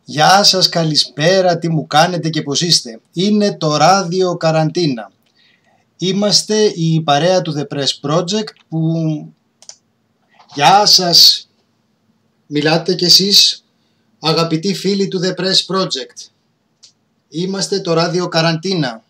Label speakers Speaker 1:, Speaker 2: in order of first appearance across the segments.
Speaker 1: Γεια σας, καλησπέρα, τι μου κάνετε και πώς είστε. Είναι το ράδιο Καραντίνα. Είμαστε η παρέα του The Press Project που... Γεια σας, μιλάτε κι εσείς, αγαπητοί φίλοι του The Press Project. Είμαστε το ράδιο Καραντίνα.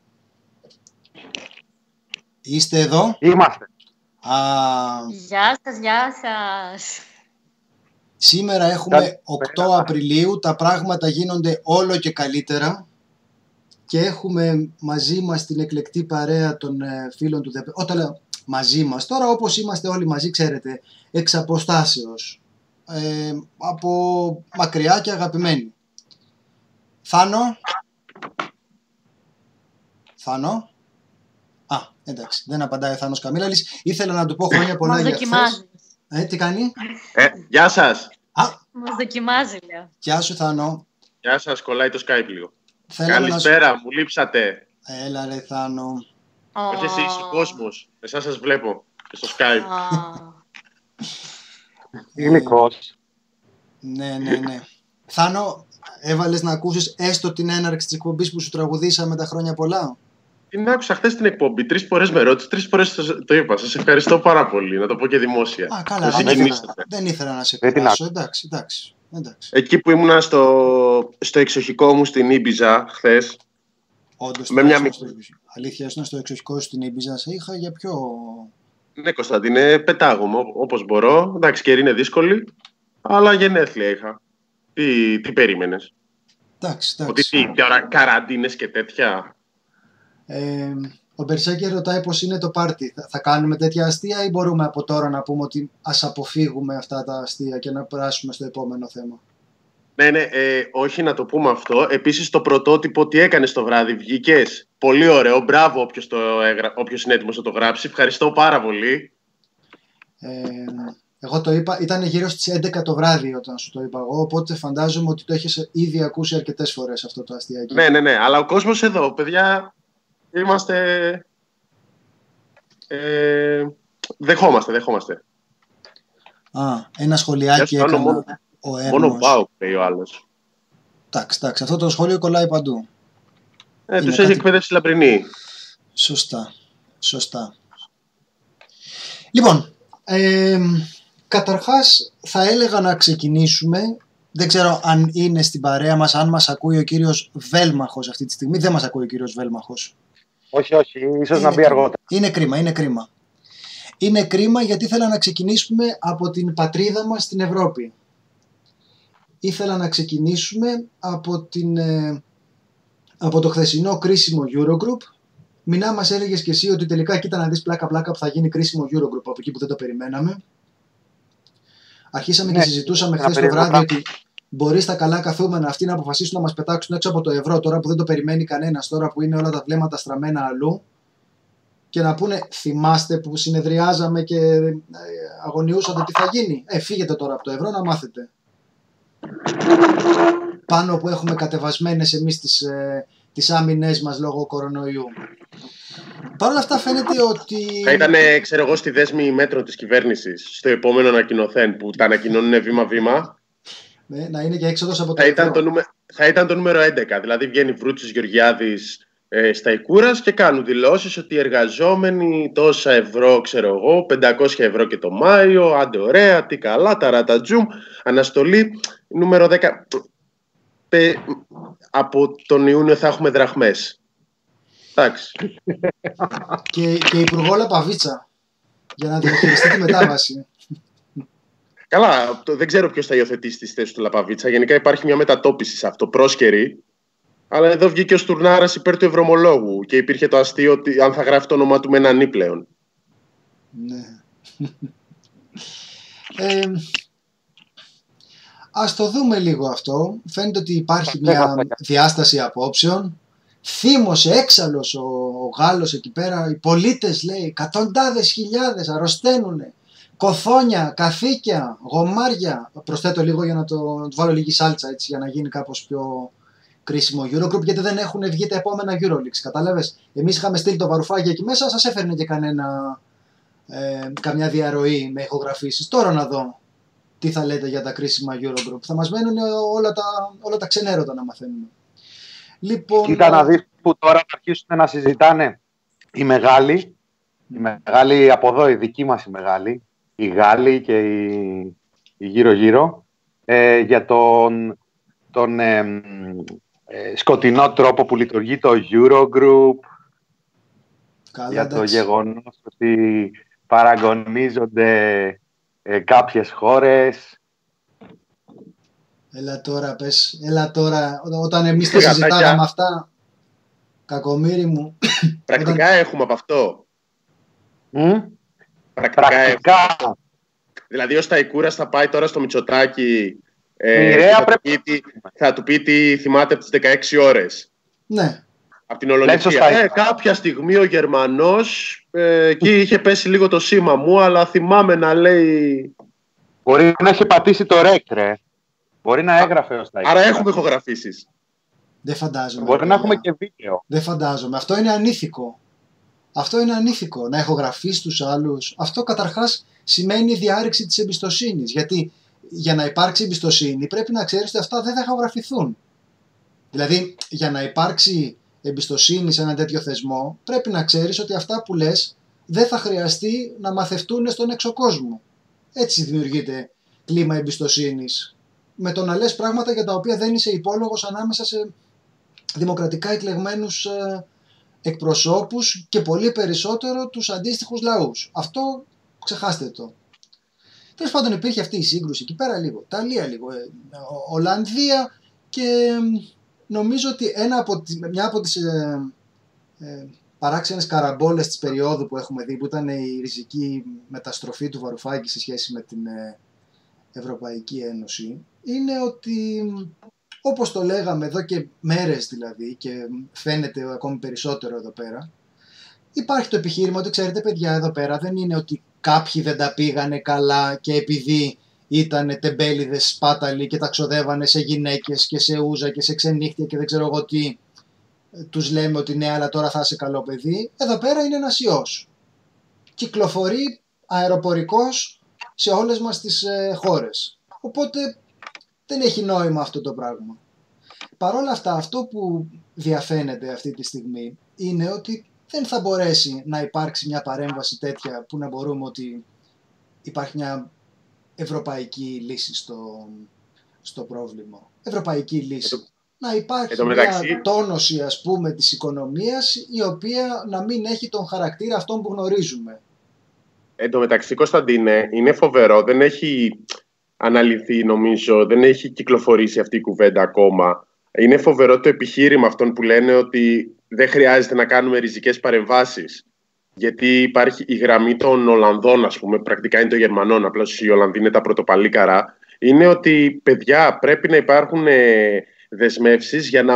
Speaker 1: Είστε εδώ?
Speaker 2: Είμαστε.
Speaker 3: Γεια σας, γεια σας.
Speaker 1: Σήμερα έχουμε 8 Απριλίου, τα πράγματα γίνονται όλο και καλύτερα και έχουμε μαζί μας την εκλεκτή παρέα των φίλων του ΔΕΠ. Όταν λέω μαζί μας, τώρα όπως είμαστε όλοι μαζί, ξέρετε, εξ αποστάσεως, από μακριά και αγαπημένοι. Θάνο. Εντάξει, δεν απαντάει ο Θάνος Καμίλαλης. Ήθελα να του πω χρόνια πολλά για χθες. Τι κάνει?
Speaker 4: Γεια σας.
Speaker 3: Μας δοκιμάζει, λέω.
Speaker 1: Γεια σου, Θάνο.
Speaker 4: Γεια σας, κολλάει το Skype λίγο. Καλησπέρα, μου λείψατε.
Speaker 1: Έλα ρε Θάνο.
Speaker 4: Όχι εσείς, ο κόσμος. Εσάς σας βλέπω και στο Skype.
Speaker 2: Υλικός.
Speaker 1: Ναι. Θάνο, έβαλες να ακούσεις έστω την έναρξη της εκπομπής που σου τραγουδήσαμε τα χρόνια πολλά?
Speaker 4: Την άκουσα χθες την εκπομπή, 3 φορές με ρώτησε, 3 φορές το είπα. Σας ευχαριστώ πάρα πολύ, να το πω και δημόσια.
Speaker 1: Καλά, δεν ήθελα να σε κουράσω. Εντάξει.
Speaker 4: Εκεί που ήμουνα στο εξοχικό μου στην Ήμπιζα χθες.
Speaker 1: Όντως, αλήθεια, ήσουν στο εξοχικό στην Ήμπιζα, σε είχα για πιο...
Speaker 4: Ναι, Κωνσταντίνε, πετάγομαι όπως μπορώ. Εντάξει, καιρή είναι δύσκολη, αλλά γενέθλια είχα. Τι περίμενες?
Speaker 1: Εντάξει.
Speaker 4: Ότι καραντίνες και τέτοια.
Speaker 1: Ο Μπερσέκερ ρωτάει πώς είναι το πάρτι. Θα κάνουμε τέτοια αστεία ή μπορούμε από τώρα να πούμε ότι ας αποφύγουμε αυτά τα αστεία και να περάσουμε στο επόμενο θέμα?
Speaker 4: Ναι, όχι να το πούμε αυτό. Επίσης το πρωτότυπο τι έκανες το βράδυ, βγήκες? Πολύ ωραίο, μπράβο όποιος είναι έτοιμος να το γράψει. Ευχαριστώ πάρα πολύ.
Speaker 1: Εγώ το είπα, ήταν γύρω στις 11 το βράδυ όταν σου το είπα εγώ, οπότε φαντάζομαι ότι το έχεις ήδη ακούσει αρκετές φορές αυτό το αστιακό.
Speaker 4: Ναι, αλλά ο κόσμος εδώ, παιδιά, είμαστε... Δεχόμαστε.
Speaker 1: Ένα σχολιάκι έκανα ο Έρμος.
Speaker 4: Μόνο πάω, λέει ο άλλος.
Speaker 1: Εντάξει, αυτό το σχόλιο κολλάει παντού.
Speaker 4: Τους έχει εκπαιδεύσει λαμπρινή.
Speaker 1: Σωστά. Λοιπόν, καταρχάς θα έλεγα να ξεκινήσουμε. Δεν ξέρω αν είναι στην παρέα μας, αν μας ακούει ο κύριος Βέλμαχος αυτή τη στιγμή. Δεν μας ακούει ο κύριος Βέλμαχος.
Speaker 2: Όχι, ίσως να μπει αργότερα.
Speaker 1: Είναι κρίμα. Είναι κρίμα γιατί ήθελα να ξεκινήσουμε από την πατρίδα μας στην Ευρώπη. Ήθελα να ξεκινήσουμε από το χθεσινό κρίσιμο Eurogroup. Μην μας έλεγες και εσύ ότι τελικά κοίτα να δεις πλάκα που θα γίνει κρίσιμο Eurogroup από εκεί που δεν το περιμέναμε. Αρχίσαμε και συζητούσαμε χθες το βράδυ ότι μπορεί στα καλά καθούμενα αυτοί να αποφασίσουν να μας πετάξουν έξω από το ευρώ τώρα που δεν το περιμένει κανένας, τώρα που είναι όλα τα βλέμματα στραμμένα αλλού, και να πούνε θυμάστε που συνεδριάζαμε και αγωνιούσατε τι θα γίνει? Φύγετε τώρα από το ευρώ να μάθετε. Πάνω που έχουμε κατεβασμένες εμείς τις άμυνές μας λόγω κορονοϊού. Παρ' όλα αυτά φαίνεται ότι...
Speaker 4: Θα ήταν, ξέρω εγώ, στη δέσμη μέτρων της κυβέρνησης, στο επόμενο ανακοινωθέν που τα ανακοινώνουν βήμα-βήμα.
Speaker 1: Ναι, να είναι και έξοδος από το ευρώ.
Speaker 4: Θα ήταν το νούμερο 11, δηλαδή βγαίνει Βρούτσης Γεωργιάδης στα Ικούρας και κάνουν δηλώσεις ότι οι εργαζόμενοι τόσα ευρώ, ξέρω εγώ, 500 ευρώ και το Μάιο, άντε ωραία, τι καλά, ταρατατζούμ, αναστολή, νούμερο 10, από τον Ιούνιο θα έχουμε δραχμές. Εντάξει.
Speaker 1: Και υπουργό Λαπαβίτσα, για να διαχειριστεί τη μετάβαση.
Speaker 4: Καλά, δεν ξέρω ποιος θα υιοθετήσει τις θέσεις του Λαπαβίτσα. Γενικά υπάρχει μια μετατόπιση σε αυτό, πρόσκαιρη. Αλλά εδώ βγήκε ο Στουρνάρας υπέρ του ευρωομολόγου και υπήρχε το αστείο ότι αν θα γράφει το όνομά του με έναν «ή» πλέον.
Speaker 1: Ναι. Ας το δούμε λίγο αυτό. Φαίνεται ότι υπάρχει μια διάσταση απόψεων. Θύμωσε έξαλλος ο Γάλλος εκεί πέρα. Οι πολίτες, λέει, εκατοντάδες χιλιάδες αρρωσταίνουνε. Κοθόνια, καθήκια, γομάρια. Προσθέτω λίγο για να το βάλω λίγη σάλτσα έτσι, για να γίνει κάπως πιο κρίσιμο Eurogroup, γιατί δεν έχουν βγει τα επόμενα Euroleaks. Κατάλαβες. Εμείς είχαμε στείλει το βαρουφάκι εκεί μέσα, σας έφερνε και καμιά διαρροή με ηχογραφήσεις. Τώρα να δω τι θα λέτε για τα κρίσιμα Eurogroup. Θα μας μένουν όλα τα ξενέρωτα να μαθαίνουμε. Λοιπόν,
Speaker 2: κοίτα να δεις που τώρα θα αρχίσουν να συζητάνε οι μεγάλοι από εδώ, οι δικοί μας οι μεγάλοι, οι Γάλλοι και οι γύρω-γύρω, για τον σκοτεινό τρόπο που λειτουργεί το Eurogroup, για το γεγονός ότι παραγωνίζονται κάποιες χώρες.
Speaker 1: Έλα τώρα, όταν εμείς τα συζητάγαμε αυτά, κακομοίρη μου.
Speaker 4: Πρακτικά έχουμε από αυτό.
Speaker 2: Πρακτικά.
Speaker 4: Δηλαδή ο Σταϊκούρας θα πάει τώρα στο Μητσοτάκη, θα του πει τι θυμάται από τις 16 ώρες.
Speaker 1: Ναι.
Speaker 4: Από την Ολολεξία. Κάποια στιγμή ο Γερμανός εκεί είχε πέσει λίγο το σήμα μου, αλλά θυμάμαι να λέει...
Speaker 2: Μπορεί να έχει πατήσει το ρεκ, ρε. Μπορεί να έγραφε ο Σταϊκούρας.
Speaker 4: Άρα έχουμε ηχογραφήσεις.
Speaker 1: Δεν φαντάζομαι.
Speaker 2: Μπορεί να έχουμε και βίντεο.
Speaker 1: Δεν φαντάζομαι. Αυτό είναι ανήθικο. Αυτό είναι ανήθικο. Να ηχογραφείς τους άλλους. Αυτό καταρχάς σημαίνει διάρρηξη της εμπιστοσύνης. Γιατί για να υπάρξει εμπιστοσύνη πρέπει να ξέρεις ότι αυτά δεν θα ηχογραφηθούν. Δηλαδή για να υπάρξει εμπιστοσύνη σε έναν τέτοιο θεσμό πρέπει να ξέρεις ότι αυτά που λες δεν θα χρειαστεί να μαθευτούν στον έξω κόσμο. Έτσι δημιουργείται κλίμα εμπιστοσύνης. Με το να λες πράγματα για τα οποία δεν είσαι υπόλογος ανάμεσα σε δημοκρατικά εκλεγμένους εκπροσώπους και πολύ περισσότερο τους αντίστοιχους λαούς. Αυτό ξεχάστε το. Τέλος πάντων υπήρχε αυτή η σύγκρουση εκεί πέρα λίγο. Ιταλία λίγο. Ολλανδία και νομίζω ότι μια από τις παράξενες καραμπόλες της περίοδου που έχουμε δει, που ήταν η ριζική μεταστροφή του Βαρουφάκη σε σχέση με την Ευρωπαϊκή Ένωση, είναι ότι, όπως το λέγαμε εδώ και μέρες δηλαδή, και φαίνεται ακόμη περισσότερο εδώ πέρα, υπάρχει το επιχείρημα ότι ξέρετε παιδιά, εδώ πέρα δεν είναι ότι κάποιοι δεν τα πήγανε καλά και επειδή ήταν τεμπέληδες σπάταλοι και τα ξοδεύανε σε γυναίκες και σε ούζα και σε ξενύχτια και δεν ξέρω εγώ τι, τους λέμε ότι ναι, αλλά τώρα θα είσαι καλό παιδί. Εδώ πέρα είναι ένας ιός. Κυκλοφορεί αεροπορικός σε όλες μας τις χώρες. Οπότε δεν έχει νόημα αυτό το πράγμα. Παρ' όλα αυτά, αυτό που διαφαίνεται αυτή τη στιγμή είναι ότι δεν θα μπορέσει να υπάρξει μια παρέμβαση τέτοια που να μπορούμε ότι υπάρχει μια ευρωπαϊκή λύση στο πρόβλημα. Ευρωπαϊκή λύση. Να υπάρχει μια τόνωση, ας πούμε, της οικονομίας, η οποία να μην έχει τον χαρακτήρα αυτόν που γνωρίζουμε.
Speaker 4: Εν τω μεταξύ, Κωνσταντίνε, είναι φοβερό, δεν έχει αναλυθεί νομίζω, δεν έχει κυκλοφορήσει αυτή η κουβέντα ακόμα. Είναι φοβερό το επιχείρημα αυτών που λένε ότι δεν χρειάζεται να κάνουμε ριζικές παρεμβάσεις. Γιατί υπάρχει η γραμμή των Ολλανδών, ας πούμε, πρακτικά είναι των Γερμανών, απλώς οι Ολλανδοί είναι τα πρωτοπαλίκαρα. Είναι ότι, παιδιά, πρέπει να υπάρχουν δεσμεύσεις για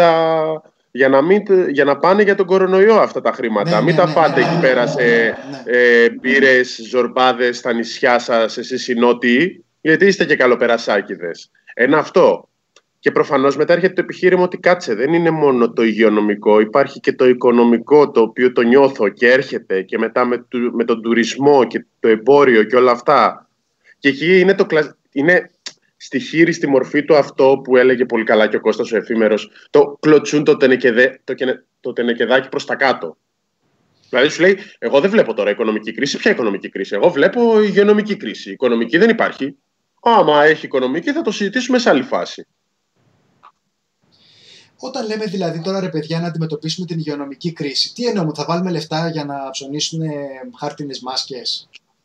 Speaker 4: να πάνε για τον κορονοϊό αυτά τα χρήματα. Μην τα φάτε εκεί πέρα σε μπύρες, ζορμπάδες στα νησιά σας, εσείς οι νότιοι, γιατί είστε και καλοπερασάκηδες. Ένα αυτό. Και προφανώς μετά έρχεται το επιχείρημα ότι κάτσε, δεν είναι μόνο το υγειονομικό, υπάρχει και το οικονομικό, το οποίο το νιώθω και έρχεται και μετά με τον τουρισμό και το εμπόριο και όλα αυτά. Και εκεί είναι στη χείριστη μορφή του αυτό που έλεγε πολύ καλά και ο Κώστας ο Εφήμερος, το κλωτσούν το τενεκεδάκι προς τα κάτω. Δηλαδή σου λέει, εγώ δεν βλέπω τώρα οικονομική κρίση. Ποια οικονομική κρίση? Εγώ βλέπω υγειονομική κρίση. Η οικονομική δεν υπάρχει. Άμα έχει οικονομική θα το συζητήσουμε σε άλλη φάση.
Speaker 1: Όταν λέμε δηλαδή τώρα, ρε παιδιά, να αντιμετωπίσουμε την υγειονομική κρίση, τι εννοούμε, θα βάλουμε λεφτά για να ψωνίσουν χάρτινες μάσκες?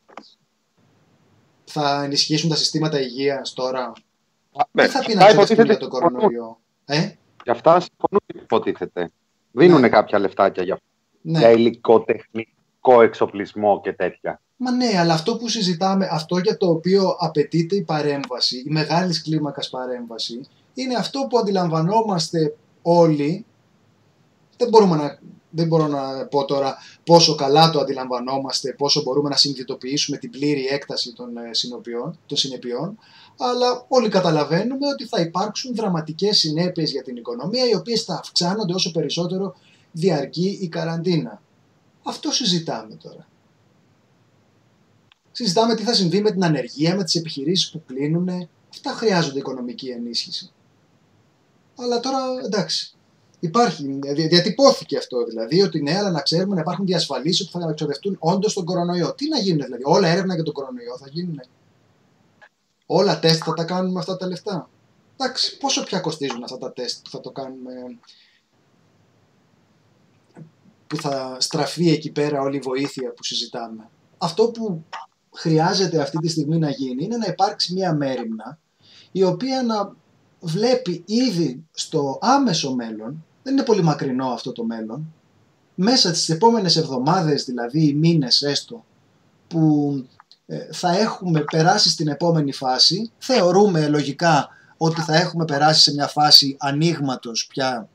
Speaker 1: Θα ενισχύσουν τα συστήματα υγείας τώρα? Τι θα πει να ξεδευτούν για τον κορονοϊό?
Speaker 2: Για αυτά συμφωνούν, υποτίθεται. Δίνουν κάποια λεφτάκια για υλικοτεχνικό εξοπλισμό και τέτοια.
Speaker 1: Μα ναι, αλλά αυτό που συζητάμε, αυτό για το οποίο απαιτείται η παρέμβαση, η μεγάλης κλίμακας παρέμβαση, είναι αυτό που αντιλαμβανόμαστε όλοι. Δεν μπορώ να πω τώρα πόσο καλά το αντιλαμβανόμαστε, πόσο μπορούμε να συνειδητοποιήσουμε την πλήρη έκταση των συνεπειών, αλλά όλοι καταλαβαίνουμε ότι θα υπάρξουν δραματικές συνέπειες για την οικονομία, οι οποίες θα αυξάνονται όσο περισσότερο διαρκεί η καραντίνα. Αυτό συζητάμε τώρα. Συζητάμε τι θα συμβεί με την ανεργία, με τις επιχειρήσεις που κλείνουν. Αυτά χρειάζονται οικονομική ενίσχυση. Αλλά τώρα εντάξει. Υπάρχει, διατυπώθηκε αυτό δηλαδή, ότι ναι, αλλά να ξέρουμε να υπάρχουν διασφαλίσεις ότι θα εξοδευτούν όντως τον κορονοϊό. Τι να γίνουν δηλαδή, όλα έρευνα για τον κορονοϊό θα γίνουν. Όλα τεστ θα τα κάνουμε με αυτά τα λεφτά. Εντάξει, πόσο πια κοστίζουν αυτά τα τεστ που θα το κάνουμε, που θα στραφεί εκεί πέρα όλη η βοήθεια που συζητάμε. Αυτό που χρειάζεται αυτή τη στιγμή να γίνει είναι να υπάρξει μια μέριμνα η οποία να βλέπει ήδη στο άμεσο μέλλον, δεν είναι πολύ μακρινό αυτό το μέλλον, μέσα στις επόμενες εβδομάδες δηλαδή, μήνες έστω, που θα έχουμε περάσει στην επόμενη φάση, θεωρούμε λογικά ότι θα έχουμε περάσει σε μια φάση ανοίγματος πια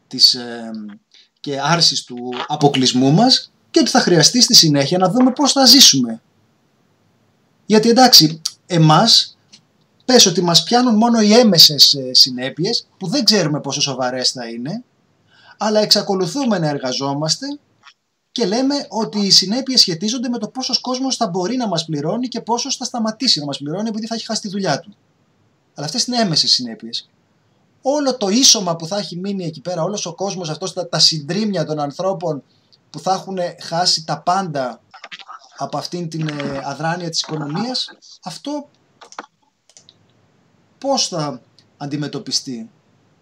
Speaker 1: και άρσης του αποκλεισμού μας και ότι θα χρειαστεί στη συνέχεια να δούμε πώς θα ζήσουμε. Γιατί εντάξει, εμάς πες ότι μας πιάνουν μόνο οι έμεσες συνέπειες που δεν ξέρουμε πόσο σοβαρές θα είναι, αλλά εξακολουθούμε να εργαζόμαστε και λέμε ότι οι συνέπειες σχετίζονται με το πόσος κόσμος θα μπορεί να μας πληρώνει και πόσος θα σταματήσει να μας πληρώνει επειδή θα έχει χάσει τη δουλειά του. Αλλά αυτές είναι έμεσες συνέπειες. Όλο το ίσωμα που θα έχει μείνει εκεί πέρα, όλος ο κόσμος αυτός, τα συντρίμμια των ανθρώπων που θα έχουν χάσει τα πάντα από αυτήν την αδράνεια της οικονομίας, αυτό πώς θα αντιμετωπιστεί?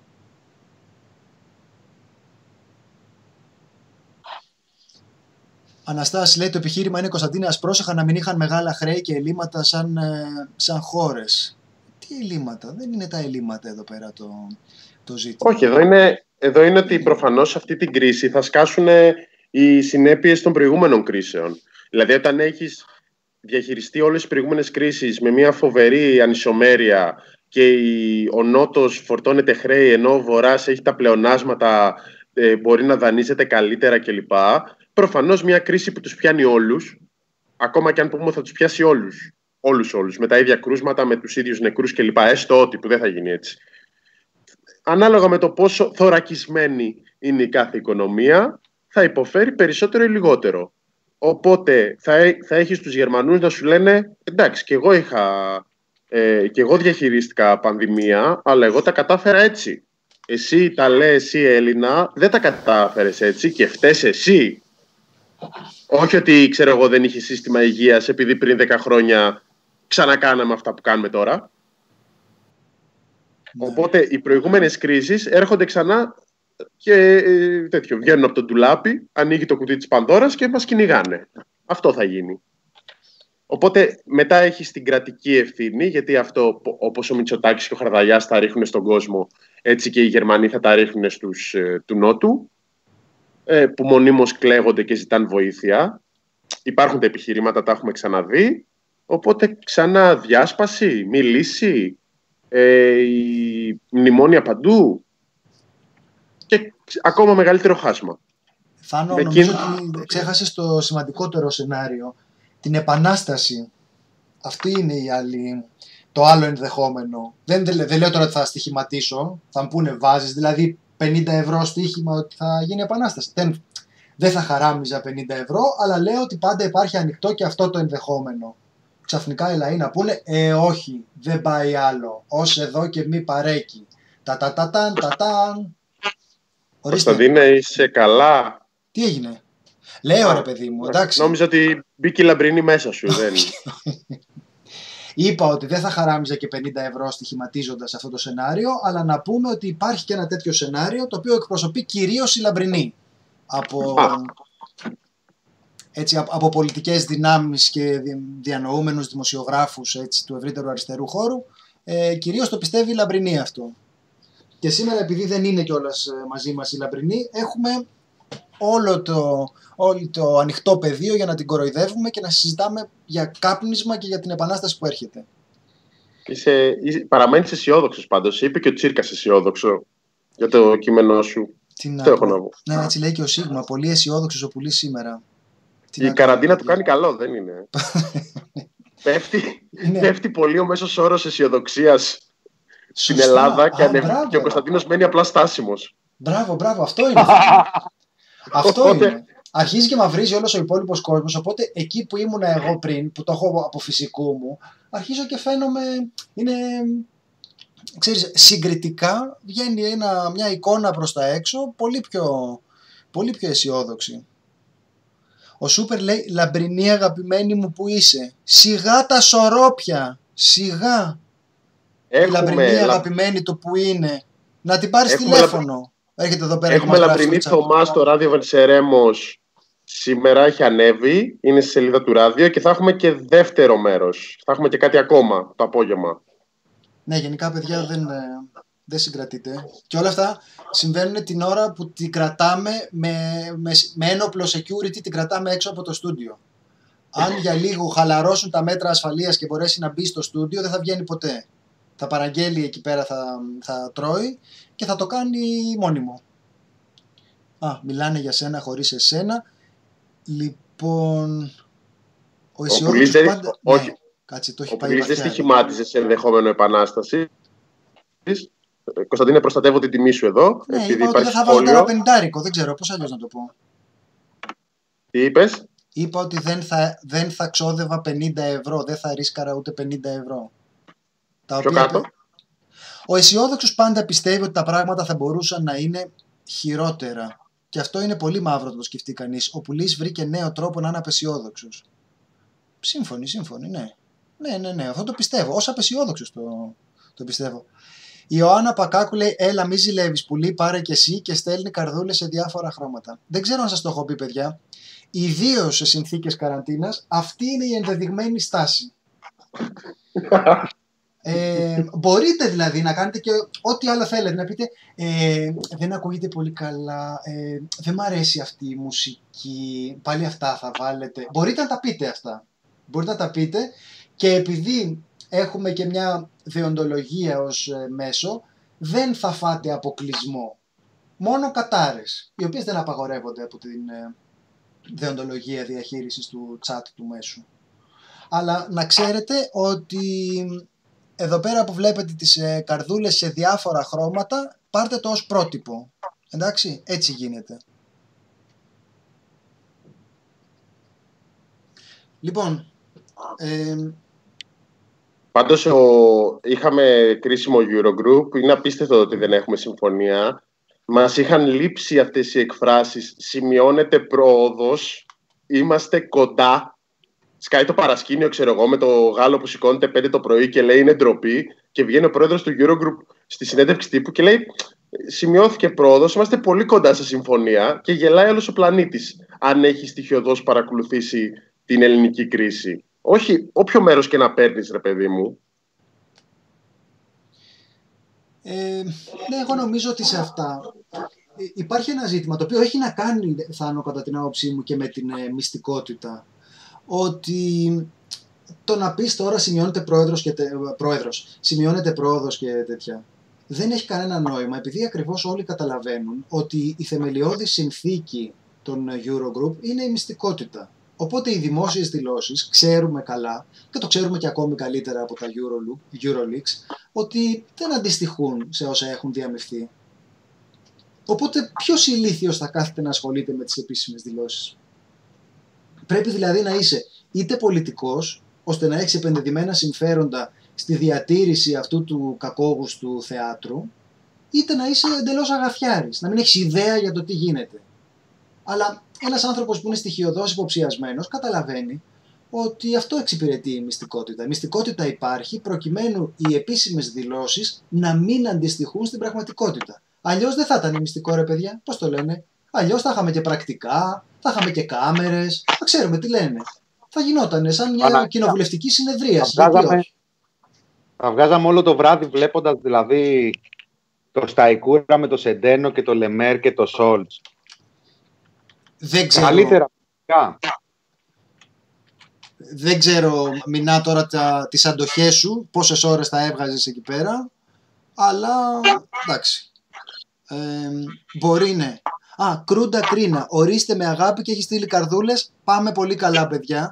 Speaker 1: Αναστάση λέει, το επιχείρημα είναι, Κωνσταντίνε, ας πρόσεχα να μην είχαν μεγάλα χρέη και ελλείμματα σαν χώρες. Τι ελλείμματα? Δεν είναι τα ελλείμματα εδώ πέρα το ζήτημα.
Speaker 4: Όχι, εδώ είναι ότι προφανώς σε αυτή την κρίση θα σκάσουν οι συνέπειες των προηγούμενων κρίσεων. Δηλαδή, όταν έχεις διαχειριστεί όλες τις προηγούμενες κρίσεις με μια φοβερή ανισομέρεια και ο Νότος φορτώνεται χρέη ενώ ο Βορράς έχει τα πλεονάσματα, μπορεί να δανείζεται καλύτερα κλπ. Προφανώς μια κρίση που τους πιάνει όλους, ακόμα και αν πούμε θα τους πιάσει όλους, με τα ίδια κρούσματα, με τους ίδιους νεκρούς κλπ. Έστω ότι, που δεν θα γίνει έτσι. Ανάλογα με το πόσο θωρακισμένη είναι η κάθε οικονομία, θα υποφέρει περισσότερο ή λιγότερο. Οπότε θα έχεις τους Γερμανούς να σου λένε, εντάξει, και εγώ διαχειρίστηκα πανδημία, αλλά εγώ τα κατάφερα έτσι. Εσύ Ιταλέ, εσύ Έλληνα, δεν τα κατάφερες έτσι και φταίς εσύ. Όχι ότι, ξέρω εγώ, δεν είχε σύστημα υγείας επειδή πριν 10 χρόνια ξανακάναμε αυτά που κάνουμε τώρα. Οπότε οι προηγούμενες κρίσεις έρχονται ξανά και βγαίνουν από το ντουλάπι, ανοίγει το κουτί της Πανδώρας και μας κυνηγάνε. Αυτό θα γίνει. Οπότε μετά έχεις την κρατική ευθύνη, γιατί αυτό, όπως ο Μητσοτάκης και ο Χαρδαλιάς τα ρίχνουν στον κόσμο, έτσι και οι Γερμανοί θα τα ρίχνουν στους του Νότου, που μονίμως κλαίγονται και ζητάνε βοήθεια. Υπάρχουν τα επιχειρήματα, τα έχουμε ξαναδεί. Οπότε ξανά διάσπαση, μη λύση, η μνημόνια παντού και ακόμα μεγαλύτερο χάσμα.
Speaker 1: Θάνο, νομίζω ότι ξέχασες το σημαντικότερο σενάριο, την επανάσταση. Αυτή είναι το άλλο ενδεχόμενο. Δεν λέω τώρα ότι θα στοιχηματίσω, θα μου πούνε βάζεις δηλαδή 50 ευρώ στοίχημα ότι θα γίνει επανάσταση. Δεν θα χαράμιζα 50 ευρώ, αλλά λέω ότι πάντα υπάρχει ανοιχτό και αυτό το ενδεχόμενο. Ξαφνικά οι λαοί να πούνε όχι, δεν πάει άλλο, ως εδώ και μη παρέκει. Τατατατάν.
Speaker 4: Κωνσταντίνε, είσαι καλά?
Speaker 1: Τι έγινε? Λέω ρε παιδί μου, εντάξει.
Speaker 4: Νόμιζα ότι μπήκε η λαμπρινή μέσα σου, δεν.
Speaker 1: Είπα ότι δεν θα χαράμιζα και 50 ευρώ στοιχηματίζοντας αυτό το σενάριο, αλλά να πούμε ότι υπάρχει και ένα τέτοιο σενάριο το οποίο εκπροσωπεί κυρίως η λαμπρινή. Από πολιτικές δυνάμεις και διανοούμενους δημοσιογράφους έτσι, του ευρύτερου αριστερού χώρου, κυρίως το πιστεύει η λαμπρινή αυτό. Και σήμερα, επειδή δεν είναι κιόλας μαζί μας η λαμπρινή, έχουμε όλο το ανοιχτό πεδίο για να την κοροϊδεύουμε και να συζητάμε για κάπνισμα και για την επανάσταση που έρχεται.
Speaker 4: Παραμένεις αισιόδοξος πάντως. Είπε και ο Τσίρκας αισιόδοξο για το κείμενό σου.
Speaker 1: Το έχω να πω. Ναι, έτσι λέει και ο Σίγμα. Πολύ αισιόδοξος ο Πουλής σήμερα.
Speaker 4: Η καραντίνα του κάνει καλό, δεν είναι? Πέφτει πολύ ο μέσος όρος αισιοδοξίας στην Ελλάδα και ο Κωνσταντίνος μένει απλά στάσιμος.
Speaker 1: Μπράβο, αυτό είναι. Αυτό είναι. αρχίζει και μαυρίζει όλος ο υπόλοιπος κόσμος, οπότε εκεί που ήμουνα εγώ πριν, που το έχω από φυσικού μου, αρχίζω και φαίνομαι, είναι, ξέρεις, συγκριτικά βγαίνει μια εικόνα προς τα έξω πολύ πιο αισιόδοξη. Ο Σούπερ λέει, λαμπρινή αγαπημένη μου που είσαι, σιγά τα σωρόπια, σιγά. Η λαμπρινή αγαπημένη του που είναι, να την πάρεις τηλέφωνο. Έρχεται εδώ πέρα.
Speaker 4: Έχουμε λαμπρινή Θωμά στο ράδιο Βενσερέμος. Σήμερα έχει ανέβει, είναι στη σελίδα του ράδιο και θα έχουμε και δεύτερο μέρος. Θα έχουμε και κάτι ακόμα το απόγευμα.
Speaker 1: Ναι, γενικά παιδιά δεν συγκρατείτε. Και όλα αυτά συμβαίνουν την ώρα που την κρατάμε με ένοπλο security, την κρατάμε έξω από το στούντιο. Αν για λίγο χαλαρώσουν τα μέτρα ασφαλείας και μπορέσει να μπει στο στούντιο, δεν θα βγαίνει ποτέ. Θα παραγγέλει εκεί πέρα, θα τρώει και θα το κάνει μόνιμο. Μιλάνε για σένα χωρίς εσένα. Λοιπόν, ο αισιόδοξος πάντα...
Speaker 4: Όχι.
Speaker 1: Ναι, κάτσε, το έχει
Speaker 4: ο
Speaker 1: πάει
Speaker 4: Πουλής δεν στοιχημάτιζε σε ενδεχόμενο επανάσταση. Κωνσταντίνε, προστατεύω την τιμή σου εδώ.
Speaker 1: Ναι, είπα ότι δεν θα βάλω τώρα 50, δεν ξέρω πώς αλλιώς να το πω.
Speaker 4: Τι είπες?
Speaker 1: Είπα ότι δεν θα ξόδευα 50 ευρώ, δεν θα ρίσκαρα ούτε 50 ευρώ.
Speaker 4: Πιο κάτω.
Speaker 1: Ο αισιόδοξος πάντα πιστεύει ότι τα πράγματα θα μπορούσαν να είναι χειρότερα. Και αυτό είναι πολύ μαύρο το σκεφτεί κανείς. Ο Πουλής βρήκε νέο τρόπο να είναι απαισιόδοξος. Σύμφωνοι, ναι. Ναι, αυτό το πιστεύω. Ως απαισιόδοξος το πιστεύω. Η Ιωάννα Πακάκου λέει, έλα μη ζηλεύεις Πουλή, πάρε και εσύ, και στέλνει καρδούλες σε διάφορα χρώματα. Δεν ξέρω αν σας το έχω πει παιδιά. Ιδίως σε συνθήκες καραντίνας, αυτή είναι η ενδεδειγμένη στάση. Μπορείτε δηλαδή να κάνετε και ό,τι άλλο θέλετε, να πείτε δεν ακούγεται πολύ καλά, δεν μ' αρέσει αυτή η μουσική, πάλι αυτά θα βάλετε. Μπορείτε να τα πείτε αυτά, μπορείτε να τα πείτε, και επειδή έχουμε και μια δεοντολογία ως μέσο, δεν θα φάτε αποκλεισμό, μόνο κατάρες, οι οποίες δεν απαγορεύονται από την δεοντολογία διαχείρισης του chat του μέσου. Αλλά να ξέρετε ότι εδώ πέρα που βλέπετε τις καρδούλες σε διάφορα χρώματα, πάρτε το ως πρότυπο. Εντάξει, έτσι γίνεται. Λοιπόν,
Speaker 4: πάντως είχαμε κρίσιμο Eurogroup, είναι απίστευτο ότι δεν έχουμε συμφωνία. Μας είχαν λείψει αυτές οι εκφράσεις, σημειώνεται πρόοδος, είμαστε κοντά. Σκάει το παρασκήνιο, ξέρω εγώ, με το Γάλλο που σηκώνεται 5 το πρωί και λέει είναι ντροπή, και βγαίνει ο πρόεδρος του Eurogroup στη συνέντευξη τύπου και λέει σημειώθηκε πρόοδος, είμαστε πολύ κοντά σε συμφωνία, και γελάει όλος ο πλανήτης αν έχει στοιχειοδός παρακολουθήσει την ελληνική κρίση. Όχι, όποιο μέρος και να παίρνεις ρε παιδί μου.
Speaker 1: Ναι, εγώ νομίζω ότι σε αυτά υπάρχει ένα ζήτημα το οποίο έχει να κάνει, Θάνο, κατά την άποψή μου, και με την μυστικότητα. Ότι το να πεις τώρα σημειώνεται σημειώνεται πρόοδος και τέτοια, δεν έχει κανένα νόημα, επειδή ακριβώς όλοι καταλαβαίνουν ότι η θεμελιώδη συνθήκη των Eurogroup είναι η μυστικότητα. Οπότε οι δημόσιες δηλώσεις ξέρουμε καλά, και το ξέρουμε και ακόμη καλύτερα από τα Euroleaks, ότι δεν αντιστοιχούν σε όσα έχουν διαμειφθεί. Οπότε ποιος ηλίθιος θα κάθεται να ασχολείται με τις επίσημες δηλώσεις? Πρέπει δηλαδή να είσαι είτε πολιτικός, ώστε να έχεις επενδυμένα συμφέροντα στη διατήρηση αυτού του κακόγουστου θεάτρου, είτε να είσαι εντελώς αγαθιάρης, να μην έχεις ιδέα για το τι γίνεται. Αλλά ένας άνθρωπος που είναι στοιχειωδώς υποψιασμένος καταλαβαίνει ότι αυτό εξυπηρετεί η μυστικότητα. Η μυστικότητα υπάρχει προκειμένου οι επίσημες δηλώσεις να μην αντιστοιχούν στην πραγματικότητα. Αλλιώς δεν θα ήταν μυστικό, ρε παιδιά, πώς το λένε? Αλλιώς θα είχαμε και πρακτικά, θα είχαμε και κάμερες, θα ξέρουμε τι λένε. Θα γινόταν σαν μια κοινοβουλευτική συνεδρίαση.
Speaker 2: Θα βγάζαμε όλο το βράδυ βλέποντας δηλαδή το Σταϊκούρα με το Σεντένο και το Λεμέρ και το Σόλτς.
Speaker 1: Δεν ξέρω.
Speaker 2: Καλύτερα.
Speaker 1: Δεν ξέρω, Μινά, τώρα τις αντοχές σου, πόσες ώρες θα έβγαζες εκεί πέρα, αλλά εντάξει. Μπορεί, ναι. Κρούντα Κρίνα, ορίστε με αγάπη και έχει στείλει καρδούλες. Πάμε πολύ καλά, παιδιά.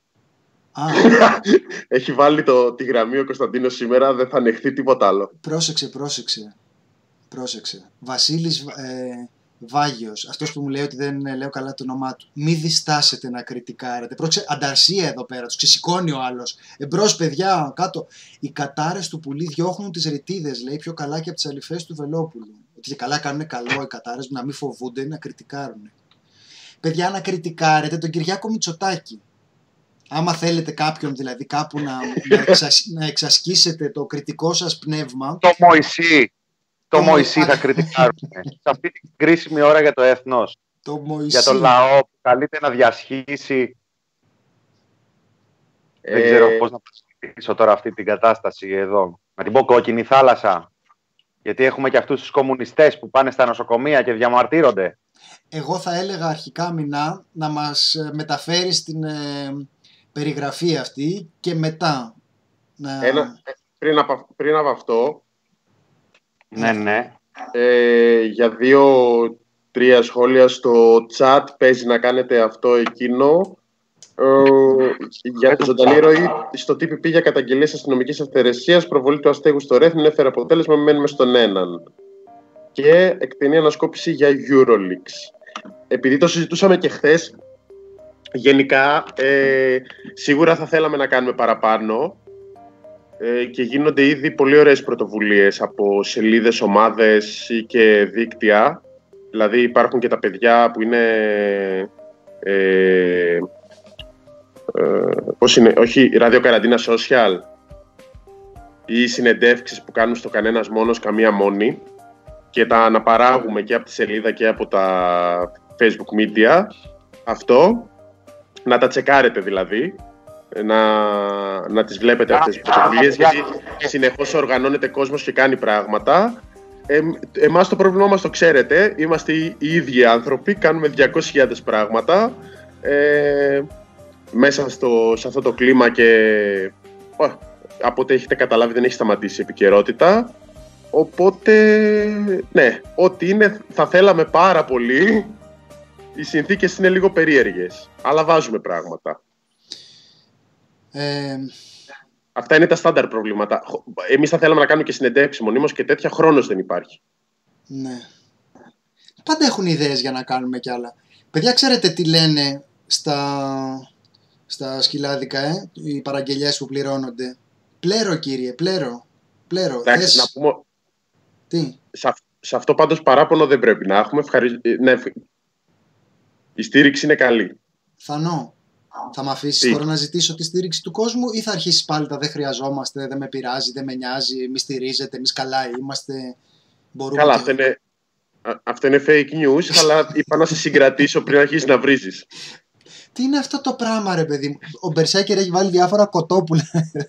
Speaker 4: Έχει βάλει τη γραμμή ο Κωνσταντίνος σήμερα, δεν θα ανεχθεί τίποτα άλλο.
Speaker 1: Πρόσεξε. Βασίλης Βάγιος, αυτός που μου λέει ότι δεν λέω καλά το όνομά του. Μη διστάσετε να κριτικάρετε. Πρόξε, ανταρσία εδώ πέρα, τους ξεσηκώνει ο άλλος. Εμπρός παιδιά, κάτω. Οι κατάρες του πουλί διώχνουν τις ρητίδες, λέει, πιο καλά και από τις αλυφές του Βελόπουλου. Ότι και καλά κάνουν καλό οι κατάρες να μην φοβούνται να κριτικάρουν. Παιδιά, να κριτικάρετε τον Κυριάκο Μητσοτάκη. Άμα θέλετε κάποιον δηλαδή κάπου να εξασκήσετε το κριτικό σας πνεύμα.
Speaker 2: Το Μωυσή θα κριτικάρουμε. Σε αυτή την κρίσιμη ώρα για το έθνος. Για το λαό που καλείται να διασχίσει. Δεν ξέρω πώς να προσεγγίσω τώρα αυτή την κατάσταση εδώ. Να την πω κόκκινη θάλασσα. Γιατί έχουμε και αυτούς τους κομμουνιστές που πάνε στα νοσοκομεία και διαμαρτύρονται. Εγώ θα έλεγα αρχικά, Μινά, να μας μεταφέρεις την περιγραφή αυτή και μετά.
Speaker 4: Πριν από αυτό.
Speaker 2: Ναι.
Speaker 4: Για 2-3 σχόλια στο chat παίζει να κάνετε αυτό εκείνο. Για τη ζωντανή ροή στο TPP για καταγγελίες αστυνομικής αυθαιρεσίας, προβολή του αστέγου στο Ρέθμιν έφερε αποτέλεσμα, μένουμε στον έναν. Και εκτενή ανασκόπηση για Euroleaks. Επειδή το συζητούσαμε και χθες, γενικά σίγουρα θα θέλαμε να κάνουμε παραπάνω και γίνονται ήδη πολύ ωραίες πρωτοβουλίες από σελίδες, ομάδες ή και δίκτυα. Δηλαδή υπάρχουν και τα παιδιά που είναι πώς είναι, όχι, ραδιοκαραντίνα social ή συνεντεύξεις που κάνουν στο κανένας μόνος, καμία μόνη, και τα αναπαράγουμε και από τη σελίδα και από τα Facebook media. Αυτό, να τα τσεκάρετε δηλαδή, να τις βλέπετε αυτές τις πρωτοβουλίες, γιατί συνεχώς οργανώνεται κόσμος και κάνει πράγματα. Εμάς το πρόβλημά μας το ξέρετε, είμαστε οι ίδιοι άνθρωποι, κάνουμε 200.000 πράγματα μέσα σε αυτό το κλίμα και από ό,τι έχετε καταλάβει δεν έχει σταματήσει η επικαιρότητα. Οπότε, ναι, ό,τι είναι θα θέλαμε πάρα πολύ. Οι συνθήκες είναι λίγο περίεργες, αλλά βάζουμε πράγματα. Αυτά είναι τα στάνταρ προβλήματα. Εμείς θα θέλαμε να κάνουμε και συνεντεύξεις μονίμως και τέτοια, χρόνος δεν υπάρχει.
Speaker 1: Ναι. Πάντα έχουν ιδέες για να κάνουμε κι άλλα. Παιδιά, ξέρετε τι λένε στα σκυλάδικα, οι παραγγελιές που πληρώνονται? Πλέρο, κύριε, πλέρο.
Speaker 4: Εντάξει, να πούμε...
Speaker 1: Τι?
Speaker 4: Σε αυτό πάντως παράπονο δεν πρέπει να έχουμε. Ναι, η στήριξη είναι καλή.
Speaker 1: Θανό, θα με αφήσεις τώρα να ζητήσω τη στήριξη του κόσμου ή θα αρχίσεις πάλι τα δεν χρειαζόμαστε, δεν με πειράζει, δεν με νοιάζει, μη στηρίζετε, εμείς καλά είμαστε, μπορούμε?
Speaker 4: Καλά, αυτό είναι fake news, αλλά είπα να σε συγκρατήσω πριν αρχίσεις να βρίζεις.
Speaker 1: Τι είναι αυτό το πράγμα, ρε παιδί μου? Ο Μπερσέκερ έχει βάλει διάφορα κοτόπουλα.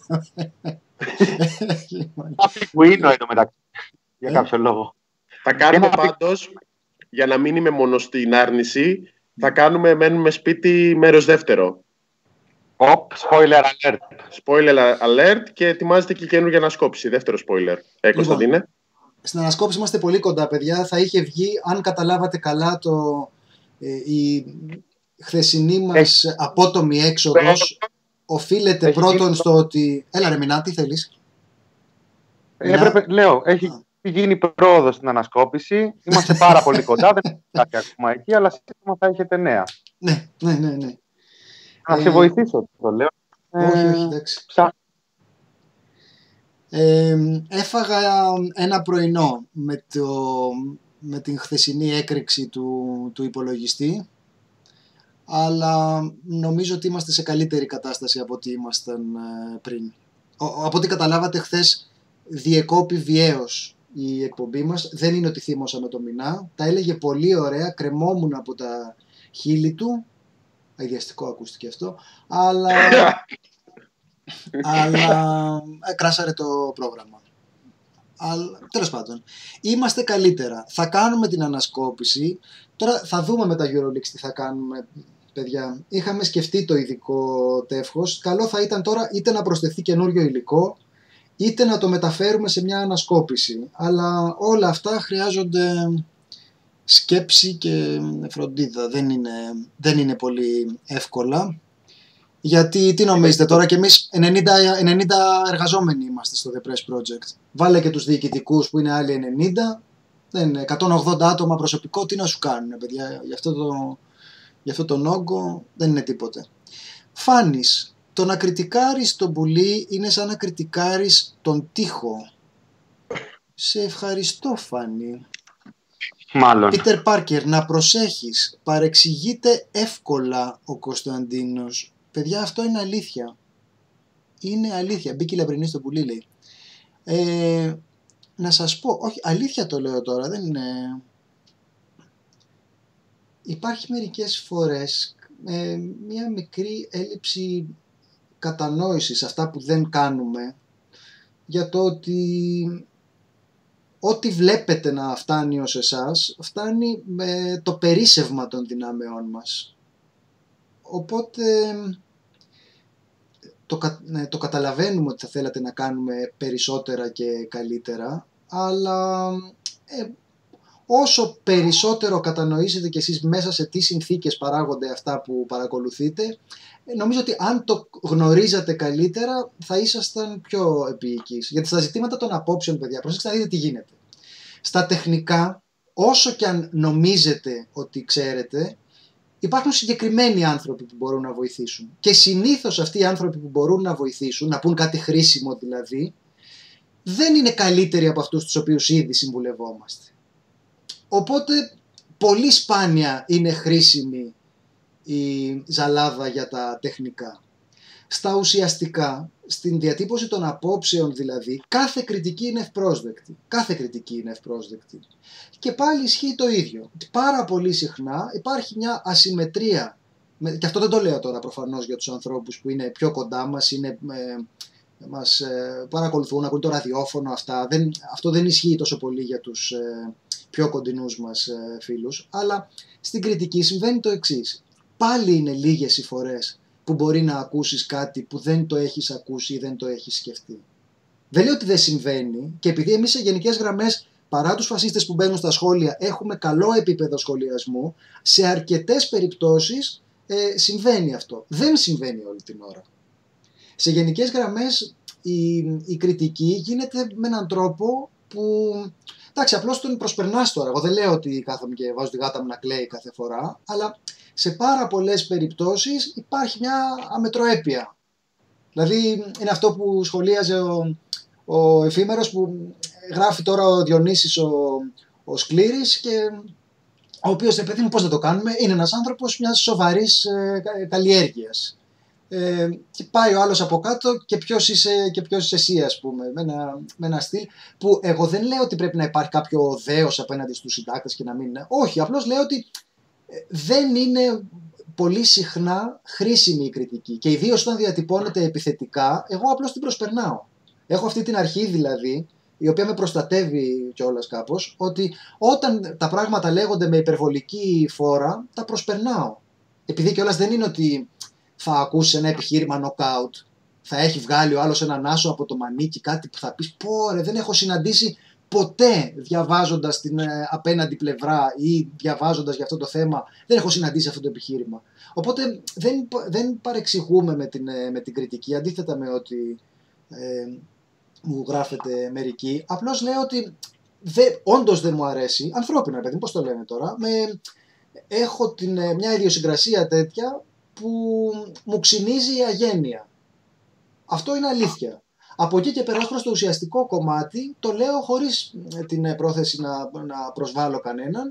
Speaker 2: Πιγκουίνο εδώ μεταξύ, για κάποιο λόγο.
Speaker 4: Θα κάνουμε πάντως, για να μην είμαι μόνο στην άρνηση, θα μένουμε σπίτι μέρος δεύτερο.
Speaker 2: Spoiler alert.
Speaker 4: Spoiler alert, και ετοιμάζεται και καινούργια ανασκόπηση. Δεύτερο spoiler. Κωνσταντίνε.
Speaker 1: Στην ανασκόπηση είμαστε πολύ κοντά, παιδιά. Θα είχε βγει, αν καταλάβατε καλά, η χθεσινή μας απότομη έξοδος οφείλεται πρώτον στο ότι... Έλα ρε Μινά, τι θέλεις?
Speaker 2: Λέω, έχει γίνει πρόοδο στην ανασκόπηση. Είμαστε πάρα πολύ κοντά. Δεν έχουμε κάτι ακόμα εκεί, αλλά σύντομα θα έχετε νέα.
Speaker 1: Ναι.
Speaker 2: Να σε βοηθήσω, το λέω.
Speaker 1: Όχι, εντάξει. Έφαγα ένα πρωινό με την χθεσινή έκρηξη του υπολογιστή, αλλά νομίζω ότι είμαστε σε καλύτερη κατάσταση από ό,τι ήμασταν πριν. Από ό,τι καταλάβατε, χθες διεκόπη βιαίως η εκπομπή μας. Δεν είναι ότι θύμωσα με το Μινά. Τα έλεγε πολύ ωραία, κρεμόμουν από τα χείλη του. Αειδιαστικό ακούστηκε αυτό. Αλλά κράσαρε το πρόγραμμα. Αλλά, τέλος πάντων, είμαστε καλύτερα. Θα κάνουμε την ανασκόπηση. Τώρα θα δούμε με τα Euroleaks τι θα κάνουμε, παιδιά. Είχαμε σκεφτεί το ειδικό τεύχος. Καλό θα ήταν τώρα είτε να προσθεθεί καινούριο υλικό, είτε να το μεταφέρουμε σε μια ανασκόπηση. Αλλά όλα αυτά χρειάζονται σκέψη και φροντίδα. Δεν είναι πολύ εύκολα. Γιατί τι νομίζετε τώρα, και εμείς 90 εργαζόμενοι είμαστε στο The Press Project. Βάλε και τους διοικητικούς που είναι άλλοι 90. Δεν είναι 180 άτομα προσωπικό, τι να σου κάνουν, παιδιά, για αυτό τον όγκο δεν είναι τίποτε. Φάνης, το να κριτικάρεις τον πουλί είναι σαν να κριτικάρεις τον τοίχο. Σε ευχαριστώ, Φάνη.
Speaker 2: Μάλλον.
Speaker 1: Πίτερ Πάρκερ, να προσέχεις, παρεξηγείται εύκολα ο Κωνσταντίνος. Παιδιά, αυτό είναι αλήθεια. Είναι αλήθεια. Μπήκε η Λαμπρινή στο πουλί, λέει. Να σας πω, όχι, αλήθεια το λέω τώρα, δεν είναι... Υπάρχει μερικές φορές μια μικρή έλλειψη κατανόησης αυτά που δεν κάνουμε, για το ότι ό,τι βλέπετε να φτάνει ως εσάς, φτάνει με το περίσσευμα των δυνάμεών μας. Οπότε το καταλαβαίνουμε ότι θα θέλατε να κάνουμε περισσότερα και καλύτερα, αλλά όσο περισσότερο κατανοήσετε κι εσείς μέσα σε τι συνθήκες παράγονται αυτά που παρακολουθείτε, νομίζω ότι αν το γνωρίζατε καλύτερα θα ήσασταν πιο επίοικείς. Γιατί στα ζητήματα των απόψεων, παιδιά, προσέξτε να δείτε τι γίνεται. Στα τεχνικά, όσο κι αν νομίζετε ότι ξέρετε, υπάρχουν συγκεκριμένοι άνθρωποι που μπορούν να βοηθήσουν. Και συνήθως αυτοί οι άνθρωποι που μπορούν να βοηθήσουν, να πούν κάτι χρήσιμο δηλαδή, δεν είναι καλύτεροι από αυτούς τους οποίους ήδη συμβουλευόμαστε. Οπότε πολύ σπάνια είναι χρήσιμη η ζαλάδα για τα τεχνικά. Στα ουσιαστικά, στην διατύπωση των απόψεων δηλαδή, κάθε κριτική είναι ευπρόσδεκτη. Κάθε κριτική είναι ευπρόσδεκτη. Και πάλι ισχύει το ίδιο. Πάρα πολύ συχνά υπάρχει μια ασυμμετρία. Και αυτό δεν το λέω τώρα προφανώς για τους ανθρώπους που είναι πιο κοντά μας, μας παρακολουθούν, ακούν το ραδιόφωνο, αυτό δεν ισχύει τόσο πολύ για τους πιο κοντινούς μας φίλους. Αλλά στην κριτική συμβαίνει το εξής. Πάλι είναι λίγες οι φορές που μπορεί να ακούσεις κάτι που δεν το έχεις ακούσει ή δεν το έχεις σκεφτεί. Δεν λέω ότι δεν συμβαίνει, και επειδή εμείς σε γενικές γραμμές, παρά τους φασίστες που μπαίνουν στα σχόλια, έχουμε καλό επίπεδο σχολιασμού, σε αρκετές περιπτώσεις συμβαίνει αυτό. Δεν συμβαίνει όλη την ώρα. Σε γενικές γραμμές η κριτική γίνεται με έναν τρόπο που... Εντάξει, απλώς τον προσπερνάς τώρα. Εγώ δεν λέω ότι κάθομαι και βάζω τη γάτα μου να κλαίει κάθε φορά, αλλά σε πάρα πολλές περιπτώσεις υπάρχει μια αμετροέπεια. Δηλαδή είναι αυτό που σχολίαζε ο Εφήμερος, που γράφει τώρα ο Διονύσης ο Σκλήρης, και ο οποίος, παιδί μου, πώς να το κάνουμε, είναι ένας άνθρωπος μιας σοβαρής καλλιέργειας. Και πάει ο άλλος από κάτω, και ποιος είσαι εσύ, ας πούμε, με ένα στυλ που εγώ δεν λέω ότι πρέπει να υπάρχει κάποιο δέος απέναντι στους συντάκτες και να μην είναι. Όχι, απλώς λέω ότι δεν είναι πολύ συχνά χρήσιμη η κριτική, και ιδίως όταν διατυπώνεται επιθετικά, εγώ απλώς την προσπερνάω. Έχω αυτή την αρχή δηλαδή, η οποία με προστατεύει κιόλας κάπως, ότι όταν τα πράγματα λέγονται με υπερβολική φόρα, τα προσπερνάω. Επειδή κιόλας δεν είναι ότι θα ακούσει ένα επιχείρημα νοκάουτ, θα έχει βγάλει ο άλλος έναν άσο από το μανίκι, κάτι που θα πεις πω ρε, δεν έχω συναντήσει ποτέ, διαβάζοντας την απέναντι πλευρά ή διαβάζοντας για αυτό το θέμα, δεν έχω συναντήσει αυτό το επιχείρημα. Οπότε δεν παρεξηγούμε με την κριτική, αντίθετα με ότι μου γράφετε μερικοί. Απλώς λέω ότι όντως δεν μου αρέσει, ανθρώπινα παιδί, πώς το λένε τώρα, έχω μια ιδιοσυγκρασία τέτοια που μου ξυνίζει η αγένεια. Αυτό είναι αλήθεια. Από εκεί και πέρα προς το ουσιαστικό κομμάτι, το λέω χωρίς την πρόθεση να προσβάλλω κανέναν,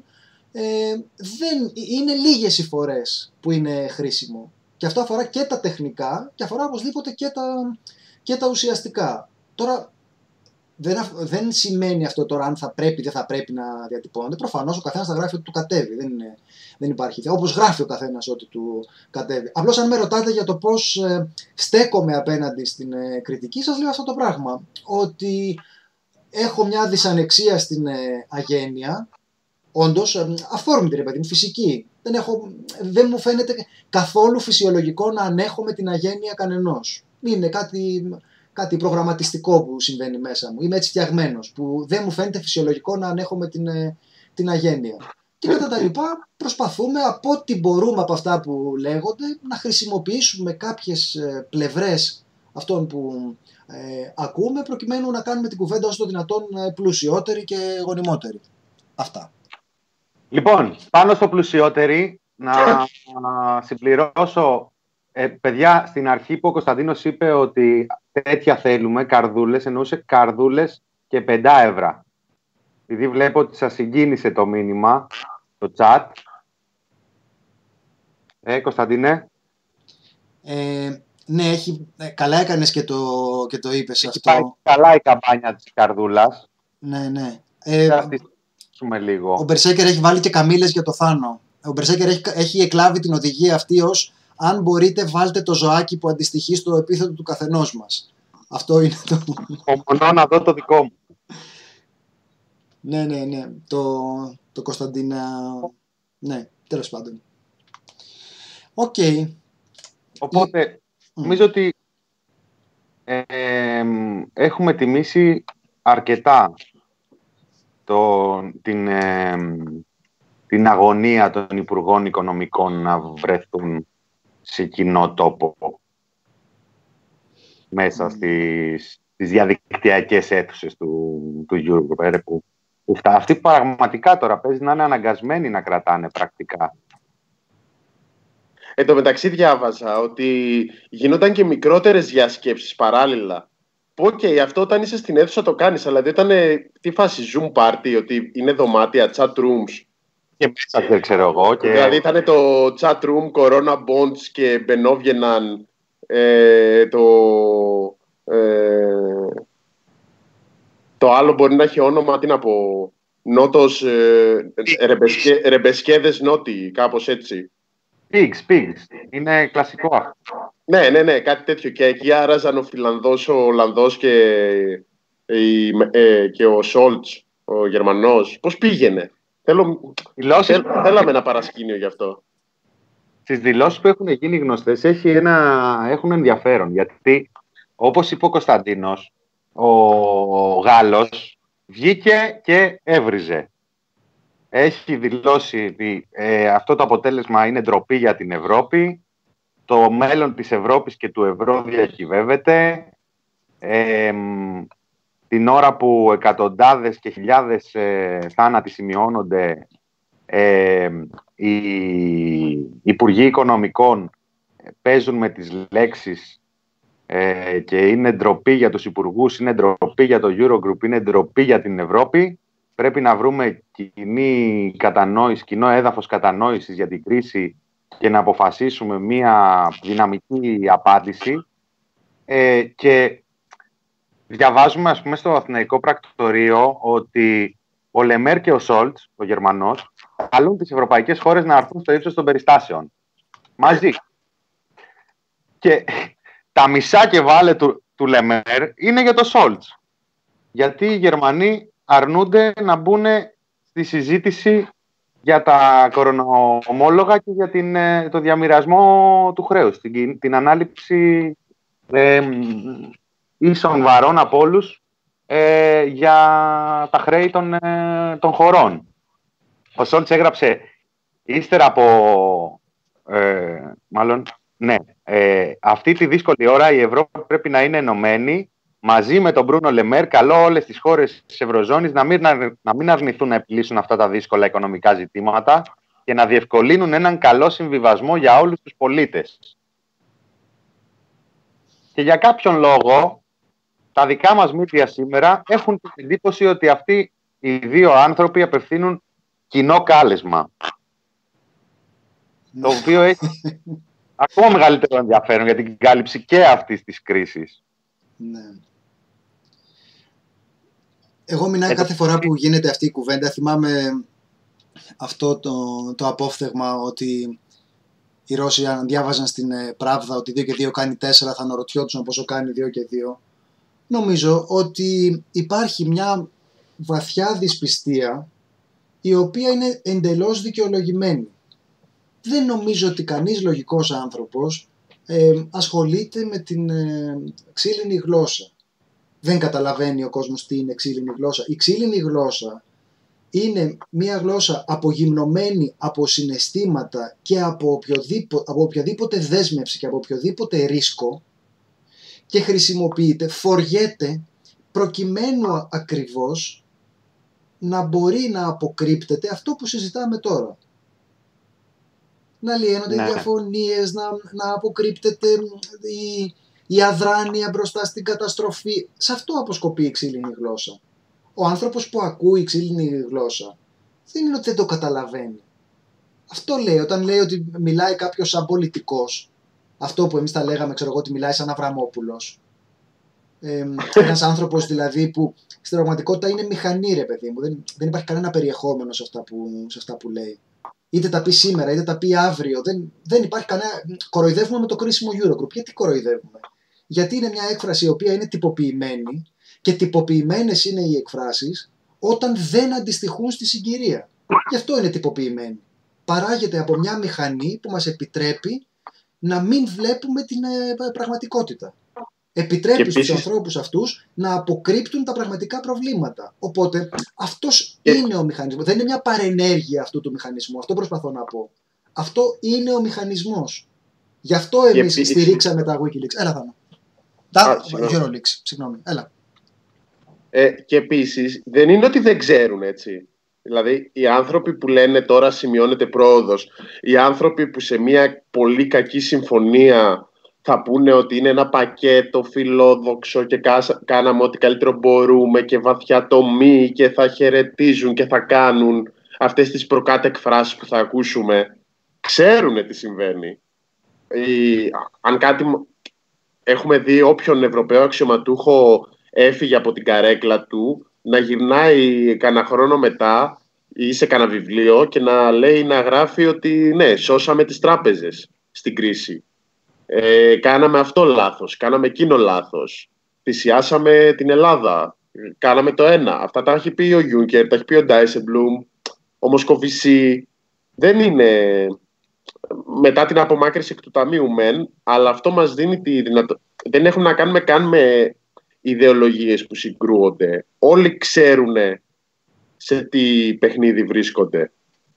Speaker 1: είναι λίγες οι φορές που είναι χρήσιμο. Και αυτό αφορά και τα τεχνικά και αφορά οπωσδήποτε και τα ουσιαστικά. Τώρα δεν σημαίνει αυτό τώρα αν θα πρέπει ή δεν θα πρέπει να διατυπώνονται. Προφανώς ο καθένας θα γράφει ό,τι του κατέβει. Δεν υπάρχει. Όπως γράφει ο καθένας ό,τι του κατέβει. Απλώς αν με ρωτάτε για το πώς στέκομαι απέναντι στην κριτική, σας λέω αυτό το πράγμα. Ότι έχω μια δυσανεξία στην αγένεια. Όντως, αφόρμητη, ρε παιδί μου, φυσική. Δεν μου φαίνεται καθόλου φυσιολογικό να ανέχομαι την αγένεια κανενός. Είναι κάτι προγραμματιστικό που συμβαίνει μέσα μου. Είμαι έτσι φτιαγμένος, που δεν μου φαίνεται φυσιολογικό να ανέχομαι την αγένεια. Και κατά τα λοιπά, προσπαθούμε από ό,τι μπορούμε από αυτά που λέγονται να χρησιμοποιήσουμε κάποιες πλευρές αυτών που ακούμε, προκειμένου να κάνουμε την κουβέντα όσο το δυνατόν πλουσιότερη και γονιμότερη. Αυτά.
Speaker 2: Λοιπόν, πάνω στο πλουσιότεροι, να συμπληρώσω, παιδιά, στην αρχή που ο Κωνσταντίνος είπε ότι τέτοια θέλουμε, καρδούλες, εννοούσε καρδούλες και 5 ευρώ. Επειδή βλέπω ότι σας συγκίνησε το μήνυμα, το chat. Κωνσταντίνε.
Speaker 1: Ναι, καλά έκανες και το είπες αυτό.
Speaker 2: Πάει καλά η καμπάνια της καρδούλας.
Speaker 1: Ναι, ναι.
Speaker 2: Λίγο.
Speaker 1: Ο Μπερσέκερ έχει βάλει και καμήλες για το Θάνο. Ο Μπερσέκερ έχει εκλάβει την οδηγία αυτή ως αν μπορείτε βάλτε το ζωάκι που αντιστοιχεί στο επίθετο του καθενός μας. Αυτό είναι το...
Speaker 2: Ομονώ να δω το δικό μου.
Speaker 1: Ναι, ναι, ναι. Το Κωνσταντίνα... Ναι, τέλος πάντων. Οκ.
Speaker 2: Οπότε, νομίζω ότι έχουμε τιμήσει αρκετά την αγωνία των Υπουργών Οικονομικών να βρεθούν σε κοινό τόπο μέσα στις διαδικτυακές αίθουσες του Eurogroup, που αυτοί πραγματικά τώρα παίζει να είναι αναγκασμένοι να κρατάνε πρακτικά.
Speaker 4: Εν τω μεταξύ διάβαζα ότι γινόταν και μικρότερες διασκέψεις παράλληλα. Αυτό όταν είσαι στην αίθουσα το κάνεις, αλλά ήταν τι φάση Zoom party, ότι είναι δωμάτια, chat rooms.
Speaker 2: Και μέσα δεν ξέρω εγώ. Και...
Speaker 4: Δηλαδή ήταν το chat room, Corona Bonds και μπαινόβγαιναν το άλλο μπορεί να έχει όνομα, τι να πω, Νότος, Ρεμπεσκέδες Νότιοι, κάπως έτσι.
Speaker 2: Pigs. Είναι κλασικό αυτό.
Speaker 4: Ναι, κάτι τέτοιο. Και εκεί άραζαν ο Φιλανδός, ο Ολλανδός και ο Σόλτς, ο Γερμανός. Πώς πήγαινε? Θέλαμε ένα παρασκήνιο γι' αυτό.
Speaker 2: Στις δηλώσεις που έχουν γίνει γνωστές έχουν ενδιαφέρον. Γιατί, όπως είπε ο Κωνσταντίνος, ο Γάλλος βγήκε και έβριζε. Έχει δηλώσει ότι αυτό το αποτέλεσμα είναι ντροπή για την Ευρώπη. Το μέλλον της Ευρώπης και του ευρώ διακυβεύεται. Την ώρα που εκατοντάδες και χιλιάδες θάνατοι σημειώνονται, οι Υπουργοί Οικονομικών παίζουν με τις λέξεις και είναι ντροπή για τους υπουργούς, είναι ντροπή για το Eurogroup, είναι ντροπή για την Ευρώπη. Πρέπει να βρούμε κοινό έδαφος κατανόησης για την κρίση και να αποφασίσουμε μια δυναμική απάντηση. Και διαβάζουμε, ας πούμε, στο Αθηναϊκό Πρακτορείο ότι ο Λεμέρ και ο Σόλτς, ο Γερμανός, καλούν τις ευρωπαϊκές χώρες να έρθουν στο ύψος των περιστάσεων. Μαζί. Και τα μισά και βάλε του Λεμέρ είναι για το Σόλτς. Γιατί οι Γερμανοί αρνούνται να μπουν στη συζήτηση για τα κορονοομόλογα και για το διαμοιρασμό του χρέους, την ανάληψη ίσων βαρών από όλους για τα χρέη των χωρών. Ο Σόλτς έγραψε ύστερα από αυτή τη δύσκολη ώρα η Ευρώπη πρέπει να είναι ενωμένη. Μαζί με τον Μπρούνο Λεμέρ, καλώ όλες τις χώρες της Ευρωζώνης να μην αρνηθούν να επιλύσουν αυτά τα δύσκολα οικονομικά ζητήματα και να διευκολύνουν έναν καλό συμβιβασμό για όλους τους πολίτες. Και για κάποιον λόγο, τα δικά μας μίδια σήμερα έχουν την εντύπωση ότι αυτοί οι δύο άνθρωποι απευθύνουν κοινό κάλεσμα. Το οποίο έχει ακόμα μεγαλύτερο ενδιαφέρον για την κάλυψη και αυτής της κρίσης.
Speaker 1: Ναι. Εγώ μιλάω κάθε φορά που γίνεται αυτή η κουβέντα. Θυμάμαι αυτό το απόφθεγμα ότι οι Ρώσοι, αν διάβαζαν στην Πράβδα ότι 2 και 2 κάνει 4, θα αναρωτιόντουσαν πόσο κάνει 2 και 2. Νομίζω ότι υπάρχει μια βαθιά δυσπιστία η οποία είναι εντελώς δικαιολογημένη. Δεν νομίζω ότι κανείς λογικός άνθρωπος ασχολείται με την ξύλινη γλώσσα. Δεν καταλαβαίνει ο κόσμος τι είναι ξύλινη γλώσσα. Η ξύλινη γλώσσα είναι μια γλώσσα απογυμνωμένη από συναισθήματα και από οποιαδήποτε δέσμευση και από οποιοδήποτε ρίσκο και χρησιμοποιείται, φοριέται προκειμένου ακριβώς να μπορεί να αποκρύπτεται αυτό που συζητάμε τώρα. Να λιένονται οι διαφωνίες, να αποκρύπτεται η αδράνεια μπροστά στην καταστροφή. Σε αυτό αποσκοπεί η ξύλινη γλώσσα. Ο άνθρωπος που ακούει η ξύλινη γλώσσα δεν είναι ότι δεν το καταλαβαίνει. Αυτό λέει, όταν λέει ότι μιλάει κάποιος σαν πολιτικός, αυτό που εμείς τα λέγαμε, ξέρω εγώ, ότι μιλάει σαν Αβραμόπουλος. Ένας άνθρωπος δηλαδή που στην πραγματικότητα είναι μηχανή, ρε παιδί μου. Δεν υπάρχει κανένα περιεχόμενο σε αυτά που λέει. Είτε τα πει σήμερα, είτε τα πει αύριο. Δεν υπάρχει κανένα. Κοροϊδεύουμε με το κρίσιμο Eurogroup. Γιατί κοροϊδεύουμε? Γιατί είναι μια έκφραση η οποία είναι τυποποιημένη και τυποποιημένες είναι οι εκφράσεις όταν δεν αντιστοιχούν στη συγκυρία. Γι' αυτό είναι τυποποιημένη. Παράγεται από μια μηχανή που μας επιτρέπει να μην βλέπουμε την πραγματικότητα. Επιτρέπει στους ανθρώπους αυτούς να αποκρύπτουν τα πραγματικά προβλήματα. Οπότε αυτός είναι ο μηχανισμός. Δεν είναι μια παρενέργεια αυτού του μηχανισμού. Αυτό προσπαθώ να πω. Αυτό είναι ο μηχανισμός. Γι' αυτό εμείς στηρίξαμε τα Wikileaks. Έλα, Θάνο. Τα Euroleaks. Συγγνώμη. Έλα.
Speaker 4: Και επίσης δεν είναι ότι δεν ξέρουν, έτσι. Δηλαδή οι άνθρωποι που λένε τώρα σημειώνεται πρόοδος, οι άνθρωποι που σε μια πολύ κακή συμφωνία θα πούνε ότι είναι ένα πακέτο φιλόδοξο και κάναμε ό,τι καλύτερο μπορούμε και βαθιά τομή και θα χαιρετίζουν και θα κάνουν αυτές τις προκάτω εκφράσεις που θα ακούσουμε, ξέρουν τι συμβαίνει. Αν κάτι έχουμε δει, όποιον Ευρωπαίο αξιωματούχο έφυγε από την καρέκλα του να γυρνάει κανένα χρόνο μετά ή σε κανένα βιβλίο και να λέει, να γράφει ότι ναι, σώσαμε τις τράπεζες στην κρίση. Κάναμε αυτό λάθος, κάναμε εκείνο λάθος, θυσιάσαμε την Ελλάδα, κάναμε το ένα. Αυτά τα έχει πει ο Juncker, τα έχει πει ο Dijsselbloem, ο Μοσκοβισή. Δεν είναι μετά την απομάκρυνση εκ του ταμείου μεν, αλλά αυτό μας δίνει τη δυνατότητα. Δεν έχουν να κάνουμε καν με ιδεολογίες που συγκρούονται. Όλοι ξέρουν σε τι παιχνίδι βρίσκονται.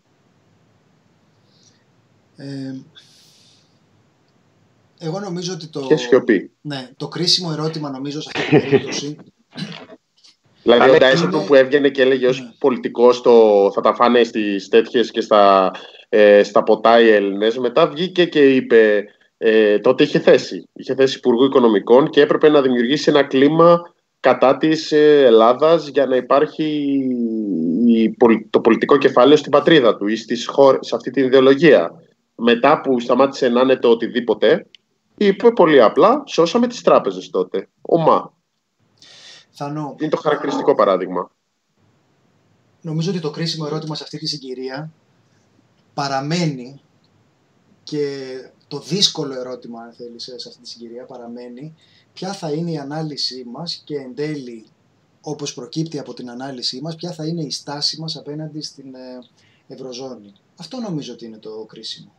Speaker 1: Εγώ νομίζω ότι το κρίσιμο ερώτημα, νομίζω, σε αυτή την περίπτωση.
Speaker 4: Δηλαδή ο Dijsselbloem που έβγαινε και έλεγε ως πολιτικός θα τα φάνε στις τέτοιες και στα ποτά οι Έλληνες, μετά βγήκε και είπε, τότε είχε θέση Υπουργού Οικονομικών και έπρεπε να δημιουργήσει ένα κλίμα κατά της Ελλάδας για να υπάρχει το πολιτικό κεφάλαιο στην πατρίδα του ή σε αυτή την ιδεολογία. Μετά που σταμάτησε να είναι το οτιδήποτε, είπε πολύ απλά, σώσαμε τις τράπεζες τότε. Ομά. Είναι το χαρακτηριστικό παράδειγμα.
Speaker 1: Νομίζω ότι το κρίσιμο ερώτημα σε αυτή τη συγκυρία παραμένει, και το δύσκολο ερώτημα, αν θέλεις, σε αυτή τη συγκυρία παραμένει, ποια θα είναι η ανάλυση μας και εν τέλει, όπως προκύπτει από την ανάλυση μας, ποια θα είναι η στάση μας απέναντι στην Ευρωζώνη. Αυτό νομίζω ότι είναι το κρίσιμο.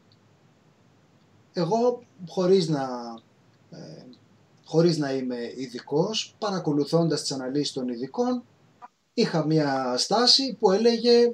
Speaker 1: Εγώ, χωρίς να είμαι ειδικός, παρακολουθώντας τις αναλύσεις των ειδικών, είχα μια στάση που έλεγε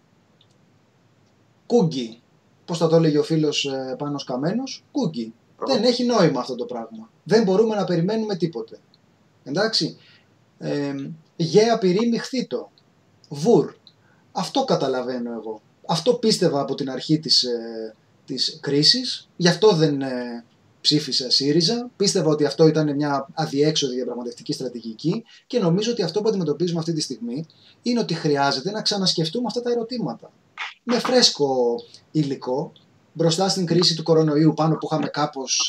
Speaker 1: κούγκι. Πώς θα το έλεγε ο φίλος Πάνος Καμένος? Κούγκι. Δεν έχει νόημα αυτό το πράγμα. Δεν μπορούμε να περιμένουμε τίποτε. Εντάξει. Γέα πυρήμη χθήτο. Βουρ. Αυτό καταλαβαίνω εγώ. Αυτό πίστευα από την αρχή της κρίσης. Γι' αυτό δεν ψήφισα ΣΥΡΙΖΑ. Πίστευα ότι αυτό ήταν μια αδιέξοδη διαπραγματευτική στρατηγική και νομίζω ότι αυτό που αντιμετωπίζουμε αυτή τη στιγμή είναι ότι χρειάζεται να ξανασκεφτούμε αυτά τα ερωτήματα. Με φρέσκο υλικό, μπροστά στην κρίση του κορονοϊού, πάνω που είχαμε κάπως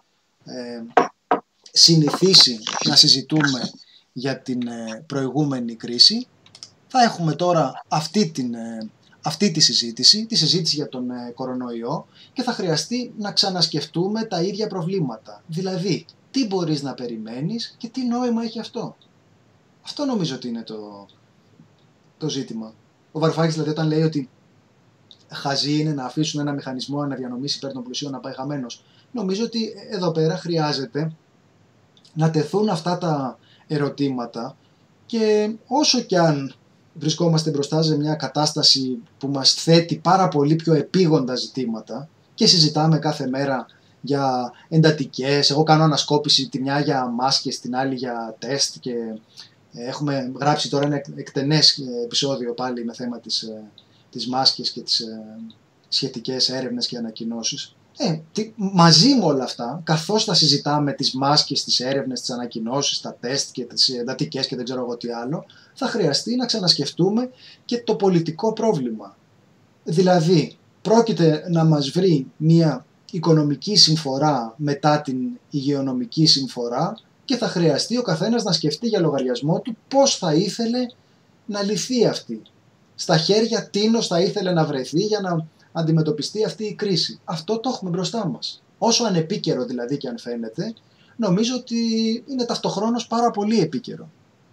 Speaker 1: συνηθίσει να συζητούμε για την προηγούμενη κρίση, θα έχουμε τώρα αυτή τη συζήτηση για τον κορονοϊό και θα χρειαστεί να ξανασκεφτούμε τα ίδια προβλήματα. Δηλαδή, τι μπορείς να περιμένεις και τι νόημα έχει αυτό. Αυτό νομίζω ότι είναι το ζήτημα. Ο Βαρουφάκης δηλαδή όταν λέει ότι χαζί είναι να αφήσουν ένα μηχανισμό αναδιανομής υπέρ των πλουσίων να πάει χαμένος, νομίζω ότι εδώ πέρα χρειάζεται να τεθούν αυτά τα ερωτήματα και όσο κι αν βρισκόμαστε μπροστά σε μια κατάσταση που μας θέτει πάρα πολύ πιο επίγοντα ζητήματα και συζητάμε κάθε μέρα για εντατικές, εγώ κάνω ανασκόπηση τη μια για μάσκες, την άλλη για τεστ και Έχουμε γράψει τώρα ένα εκτενές επεισόδιο πάλι με θέμα τις μάσκες και τις σχετικές έρευνες και ανακοινώσεις. Μαζί με όλα αυτά, καθώς θα συζητάμε τις μάσκες, τις έρευνες, τις ανακοινώσεις, τα τεστ και τις εντατικές και δεν ξέρω εγώ τι άλλο, θα χρειαστεί να ξανασκεφτούμε και το πολιτικό πρόβλημα. Δηλαδή, πρόκειται να μας βρει μια οικονομική συμφορά μετά την υγειονομική συμφορά και θα χρειαστεί ο καθένας να σκεφτεί για λογαριασμό του πώς θα ήθελε να λυθεί αυτή. Στα χέρια τίνος θα ήθελε να βρεθεί για να αντιμετωπιστεί αυτή η κρίση. Αυτό το έχουμε μπροστά μας. Όσο ανεπίκαιρο δηλαδή και αν φαίνεται, νομίζω ότι είναι ταυτοχρόνως πάρα πολύ επίκαιρο.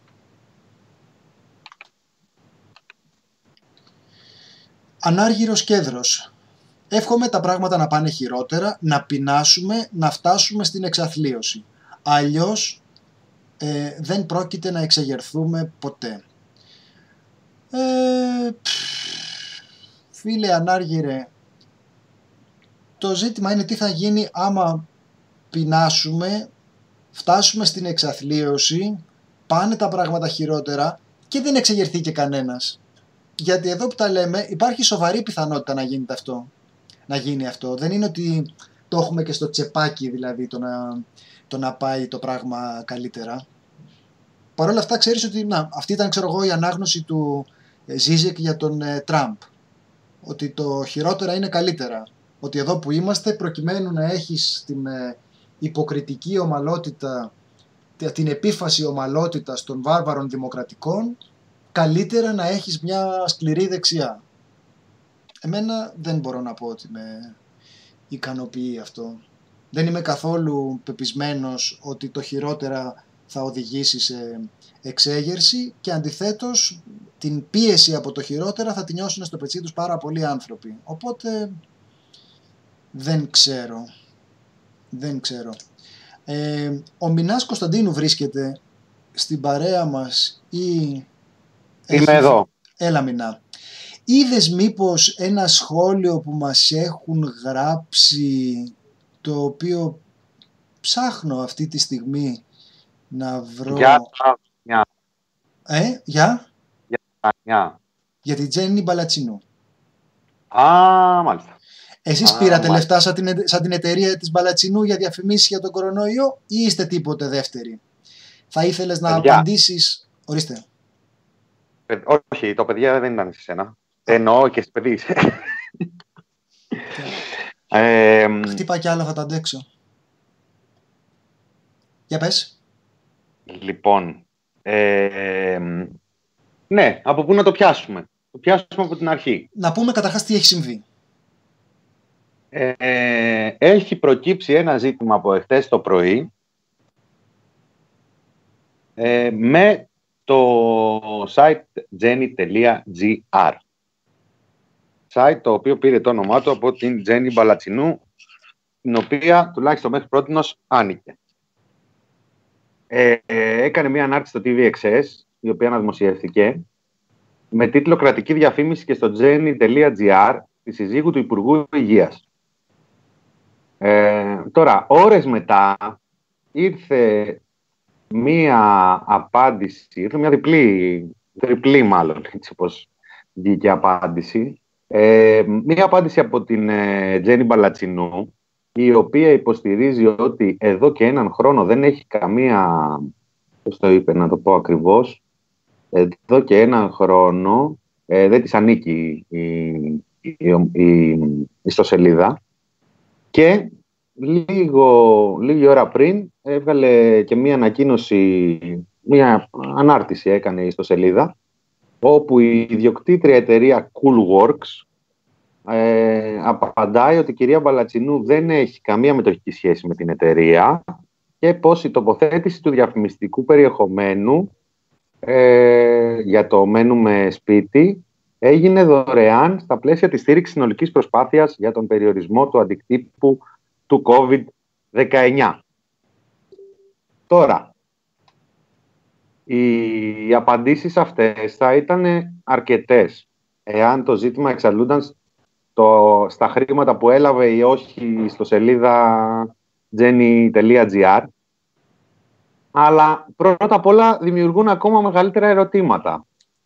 Speaker 1: Ανάργυρος Κέδρος. Εύχομαι τα πράγματα να πάνε χειρότερα, να πεινάσουμε, να φτάσουμε στην εξαθλίωση. Αλλιώς δεν πρόκειται να εξεγερθούμε ποτέ. Φίλε Ανάργυρε, το ζήτημα είναι τι θα γίνει άμα πεινάσουμε, φτάσουμε στην εξαθλίωση, πάνε τα πράγματα χειρότερα και δεν εξεγερθεί και κανένας. Γιατί εδώ που τα λέμε υπάρχει σοβαρή πιθανότητα να γίνεται αυτό. Να γίνει αυτό. Δεν είναι ότι το έχουμε και στο τσεπάκι δηλαδή το να πάει το πράγμα καλύτερα. Παρ' όλα αυτά ξέρεις ότι αυτή ήταν ξέρω εγώ η ανάγνωση του Ζίζεκ για τον Τραμπ. Ότι το χειρότερα είναι καλύτερα. Ότι εδώ που είμαστε προκειμένου να έχεις την υποκριτική ομαλότητα, την επίφαση ομαλότητας των βάρβαρων δημοκρατικών, καλύτερα να έχεις μια σκληρή δεξιά. Εμένα δεν μπορώ να πω ότι με ικανοποιεί αυτό. Δεν είμαι καθόλου πεπισμένος ότι το χειρότερα θα οδηγήσει σε εξέγερση και αντιθέτως την πίεση από το χειρότερα θα την νιώσουν στο πετσί τους πάρα πολλοί άνθρωποι. Οπότε δεν ξέρω. Ο Μινάς Κωνσταντίνου βρίσκεται στην παρέα μας ή...
Speaker 2: Είμαι εδώ.
Speaker 1: Έλα Μινά. Είδες μήπως ένα σχόλιο που μας έχουν γράψει, το οποίο ψάχνω αυτή τη στιγμή να βρω... Για την Τζέννη Μπαλατσινού.
Speaker 2: Μάλιστα.
Speaker 1: Εσείς πήρατε λεφτά σαν την εταιρεία της Μπαλατσινού για διαφημίσεις για τον κορονοϊό ή είστε τίποτε δεύτεροι? Θα ήθελες να απαντήσεις... Ορίστε.
Speaker 2: Όχι, το παιδιά δεν ήταν σε σένα. Εννοώ και στις παιδείς.
Speaker 1: Χτύπα κι άλλα θα τα αντέξω. Για πες.
Speaker 2: Λοιπόν, ναι, από πού να το πιάσουμε? Το πιάσουμε από την αρχή.
Speaker 1: Να πούμε καταρχάς τι έχει συμβεί.
Speaker 2: Έχει προκύψει ένα ζήτημα από εχθές το πρωί με το site jenny.gr, site το οποίο πήρε το όνομά του από την Τζέννη Μπαλατσινού, την οποία τουλάχιστον μέχρι πρότινος άνοιγε. Έκανε μια ανάρτηση στο TVXS, η οποία αναδημοσιεύθηκε, με τίτλο «Κρατική διαφήμιση και στο jenny.gr τη συζύγου του Υπουργού Υγείας». Τώρα, ώρες μετά ήρθε μία απάντηση, ήρθε μια διπλή μάλλον, έτσι όπως βγήκε απάντηση. Μία απάντηση από την Τζέννη Μπαλατσινού, η οποία υποστηρίζει ότι εδώ και έναν χρόνο δεν έχει καμία, πώς το είπε, να το πω ακριβώς, εδώ και έναν χρόνο δεν της ανήκει η ιστοσελίδα και λίγη ώρα πριν έβγαλε και μία ανακοίνωση, μία ανάρτηση έκανε η ιστοσελίδα, όπου η ιδιοκτήτρια εταιρεία Coolworks απαντάει ότι η κυρία Μπαλατσινού δεν έχει καμία μετοχική σχέση με την εταιρεία και πως η τοποθέτηση του διαφημιστικού περιεχομένου για το μένουμε σπίτι έγινε δωρεάν στα πλαίσια της στήριξης συνολικής προσπάθειας για τον περιορισμό του αντικτύπου του COVID-19. Τώρα, οι απαντήσεις αυτές θα ήταν αρκετές εάν το ζήτημα εξαντλούνταν στα χρήματα που έλαβε ή όχι στο σελίδα jenny.gr, Αλλά πρώτα απ' όλα δημιουργούν ακόμα μεγαλύτερα ερωτήματα.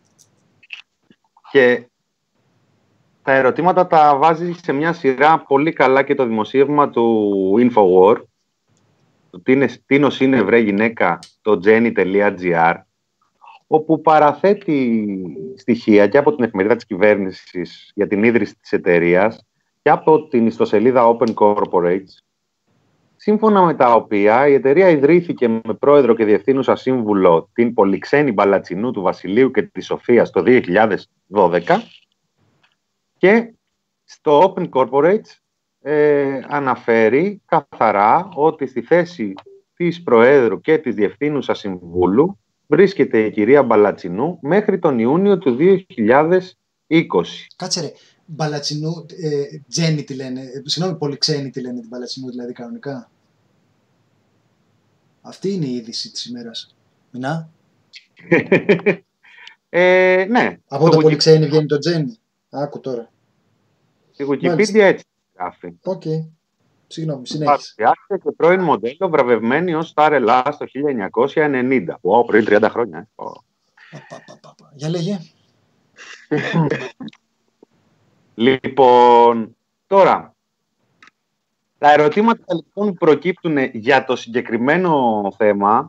Speaker 2: Και τα ερωτήματα τα βάζει σε μια σειρά πολύ καλά και το δημοσίευμα του Infowar, το «Τίνος είναι βρε γυναίκα» το jenny.gr, όπου παραθέτει στοιχεία και από την εφημερίδα της κυβέρνησης για την ίδρυση της εταιρείας και από την ιστοσελίδα Open Corporates, σύμφωνα με τα οποία η εταιρεία ιδρύθηκε με πρόεδρο και διευθύνουσα σύμβουλο την πολυξένη Μπαλατσινού, του Βασιλείου και της Σοφίας το 2012, και στο Open Corporates αναφέρει καθαρά ότι στη θέση της Προέδρου και της Διευθύνουσα Συμβούλου βρίσκεται η κυρία Μπαλατσινού μέχρι τον Ιούνιο του 2020.
Speaker 1: Κάτσε ρε, Μπαλατσινού, Τζένι τη λένε, συγγνώμη, Πολυξένη τη λένε την Μπαλατσινού δηλαδή κανονικά. Αυτή είναι η είδηση της ημέρας. Μινά.
Speaker 2: Ναι.
Speaker 1: Από το Πολυξένη βγαίνει το Τζένι. Άκου τώρα.
Speaker 2: Η Wikipedia έτσι γράφει.
Speaker 1: Οκ. Συγγνώμη, συνέχισε.
Speaker 2: Παρουσιάστηκε και πρώην μοντέλο βραβευμένη ως Star Ελλάς το 1990. Πριν 30 χρόνια.
Speaker 1: Για λέγε.
Speaker 2: Λοιπόν, τώρα, τα ερωτήματα λοιπόν που προκύπτουν για το συγκεκριμένο θέμα,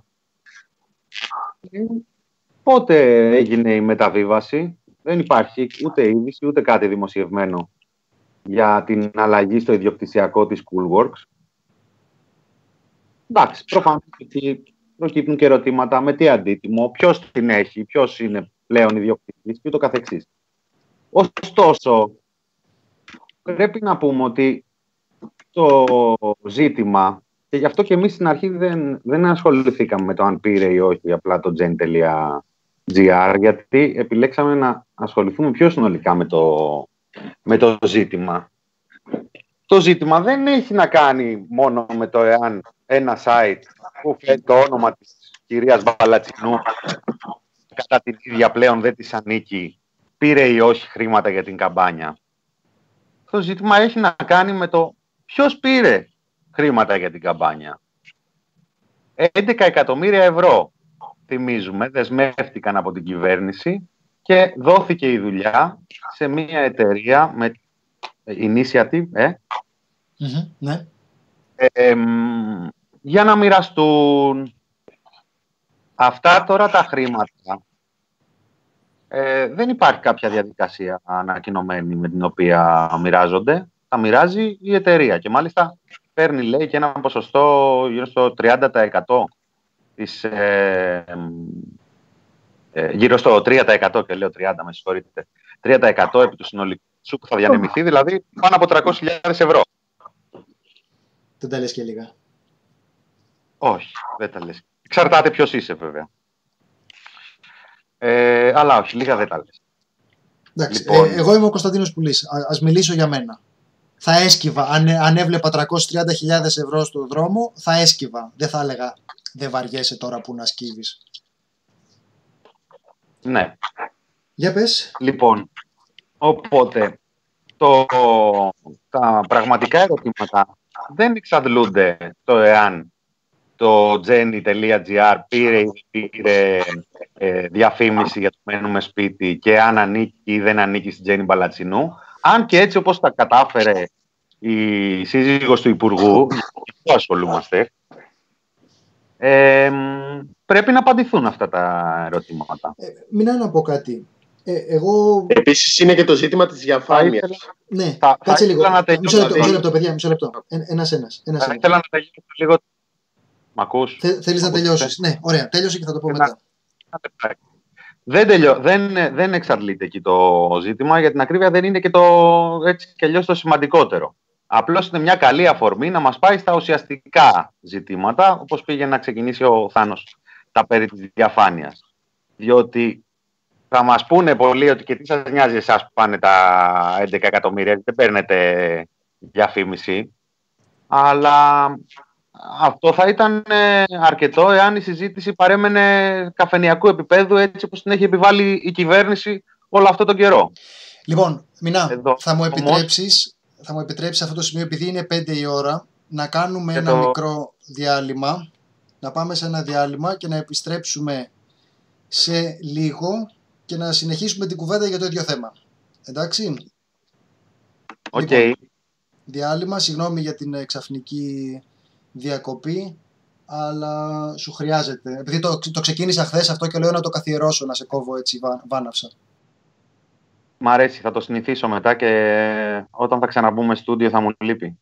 Speaker 2: πότε έγινε η μεταβίβαση? Δεν υπάρχει ούτε είδηση ούτε κάτι δημοσιευμένο για την αλλαγή στο ιδιοκτησιακό της Coolworks. Εντάξει, προφανώς προκύπτουν και ερωτήματα με τι αντίτιμο, ποιος την έχει, ποιος είναι πλέον ιδιοκτήτης και ούτω καθεξής. Ωστόσο, πρέπει να πούμε ότι το ζήτημα, και γι' αυτό και εμείς στην αρχή δεν ασχοληθήκαμε με το αν πήρε ή όχι απλά το gen.gr, γιατί επιλέξαμε να ασχοληθούμε πιο συνολικά με το ζήτημα. Το ζήτημα δεν έχει να κάνει μόνο με το εάν ένα site που φέρει το όνομα της κυρίας Μπαλατσινού κατά την ίδια πλέον δεν της ανήκει, πήρε ή όχι χρήματα για την καμπάνια. Το ζήτημα έχει να κάνει με το ποιος πήρε χρήματα για την καμπάνια. 11 εκατομμύρια ευρώ, θυμίζουμε, δεσμεύτηκαν από την κυβέρνηση και δόθηκε η δουλειά σε μια εταιρεία με initiative,
Speaker 1: ναι.
Speaker 2: Για να μοιραστούν αυτά τώρα τα χρήματα. Δεν υπάρχει κάποια διαδικασία ανακοινωμένη με την οποία μοιράζονται. Τα μοιράζει η εταιρεία και μάλιστα παίρνει, λέει, και ένα ποσοστό γύρω στο 30% γύρω στο 3%, και λέω 30, με συγχωρείτε, 3% επί του συνολικού που θα διανεμηθεί, δηλαδή πάνω από 300.000 ευρώ.
Speaker 1: Δεν τα λες και λίγα.
Speaker 2: Όχι, δεν τα λες. Εξαρτάται ποιος είσαι βέβαια. Αλλά όχι, λίγα δεν τα λες.
Speaker 1: Εντάξει,
Speaker 2: λοιπόν,
Speaker 1: εγώ είμαι ο Κωνσταντίνος Πουλής. Ας μιλήσω για μένα. Θα έσκυβα, αν έβλεπα 330.000 ευρώ στον δρόμο, θα έσκυβα. Δεν θα έλεγα, δεν βαριέσαι τώρα που να σκύβεις.
Speaker 2: Ναι.
Speaker 1: Για πες.
Speaker 2: Λοιπόν, οπότε, τα πραγματικά ερωτήματα δεν εξαντλούνται το εάν το jenny.gr πήρε διαφήμιση για το μένουμε σπίτι και αν ανήκει ή δεν ανήκει στην Τζέννη Μπαλατσινού. Αν και έτσι όπως τα κατάφερε η σύζυγος του Υπουργού, που ασχολούμαστε, πρέπει να απαντηθούν αυτά τα ερωτήματα.
Speaker 1: Μην να πω κάτι. Εγώ...
Speaker 4: Επίσης είναι και το ζήτημα της διαφάνειας.
Speaker 1: Ναι, κάτσε λίγο. Μισό λεπτό, παιδιά, μισό λεπτό. Ένας.
Speaker 2: Θα ήθελα να τελειώσω λίγο. Μ' ακούς?
Speaker 1: Θέλεις να τελειώσεις? Ναι, ωραία. Τέλειωσε και θα το πω μετά.
Speaker 2: Δεν εξαντλείται εκεί το ζήτημα, για την ακρίβεια δεν είναι και έτσι κι αλλιώς το σημαντικότερο. Απλώς είναι μια καλή αφορμή να μας πάει στα ουσιαστικά ζητήματα, όπως πήγε να ξεκινήσει ο Θάνος τα περί της διαφάνειας. Διότι θα μας πούνε πολλοί ότι και τι σας νοιάζει εσάς που πάνε τα 11 εκατομμύρια, δεν παίρνετε διαφήμιση, αλλά αυτό θα ήταν αρκετό εάν η συζήτηση παρέμενε καφενειακού επίπεδου, έτσι όπως την έχει επιβάλει η κυβέρνηση όλο αυτό τον καιρό.
Speaker 1: Λοιπόν, Μινά, θα μου επιτρέψεις αυτό το σημείο, επειδή είναι 5 η ώρα, να κάνουμε ένα μικρό διάλειμμα να πάμε σε ένα διάλειμμα και να επιστρέψουμε σε λίγο και να συνεχίσουμε την κουβέντα για το ίδιο θέμα. Εντάξει.
Speaker 2: Οκ.
Speaker 1: Λοιπόν, διάλειμμα, συγγνώμη για την ξαφνική διακοπή, αλλά σου χρειάζεται. Επειδή το ξεκίνησα χθες αυτό και λέω να το καθιερώσω, να σε κόβω έτσι βάναυσα.
Speaker 2: Μ' αρέσει, θα το συνηθίσω μετά και όταν θα ξαναμπούμε στούντιο θα μου λείπει.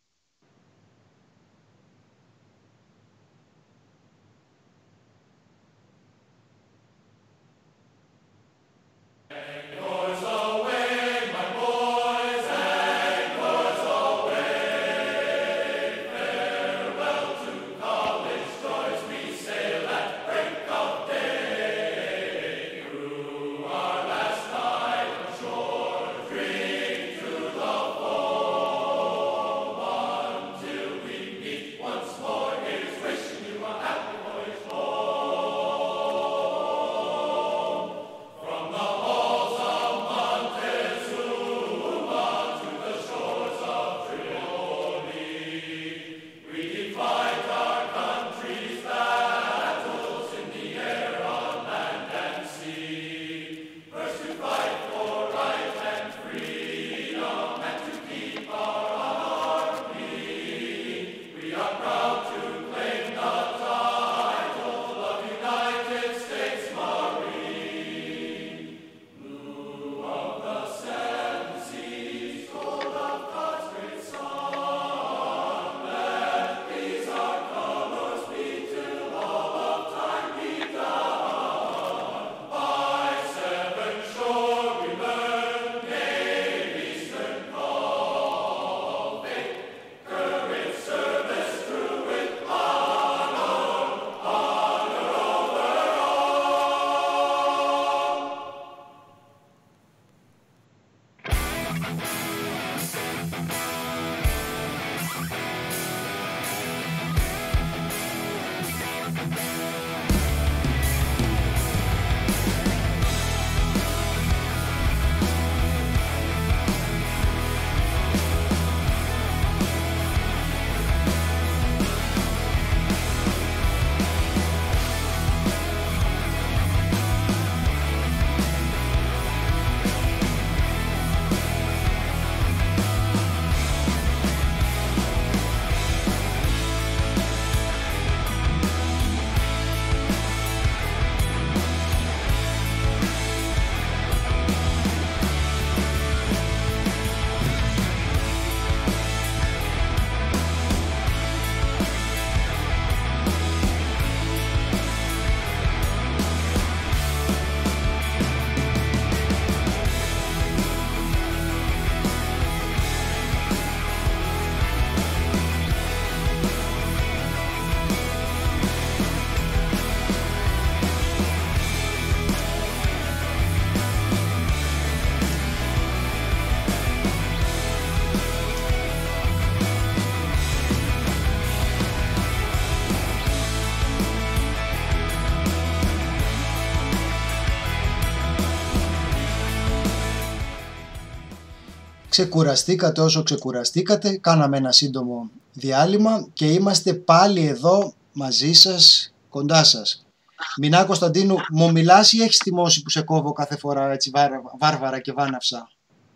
Speaker 1: Ξεκουραστήκατε όσο ξεκουραστήκατε, κάναμε ένα σύντομο διάλειμμα και είμαστε πάλι εδώ μαζί σας, κοντά σας. Μινά Κωνσταντίνου, μου μιλάς ή έχεις θυμώσει που σε κόβω κάθε φορά έτσι βάρβαρα και βάναυσα?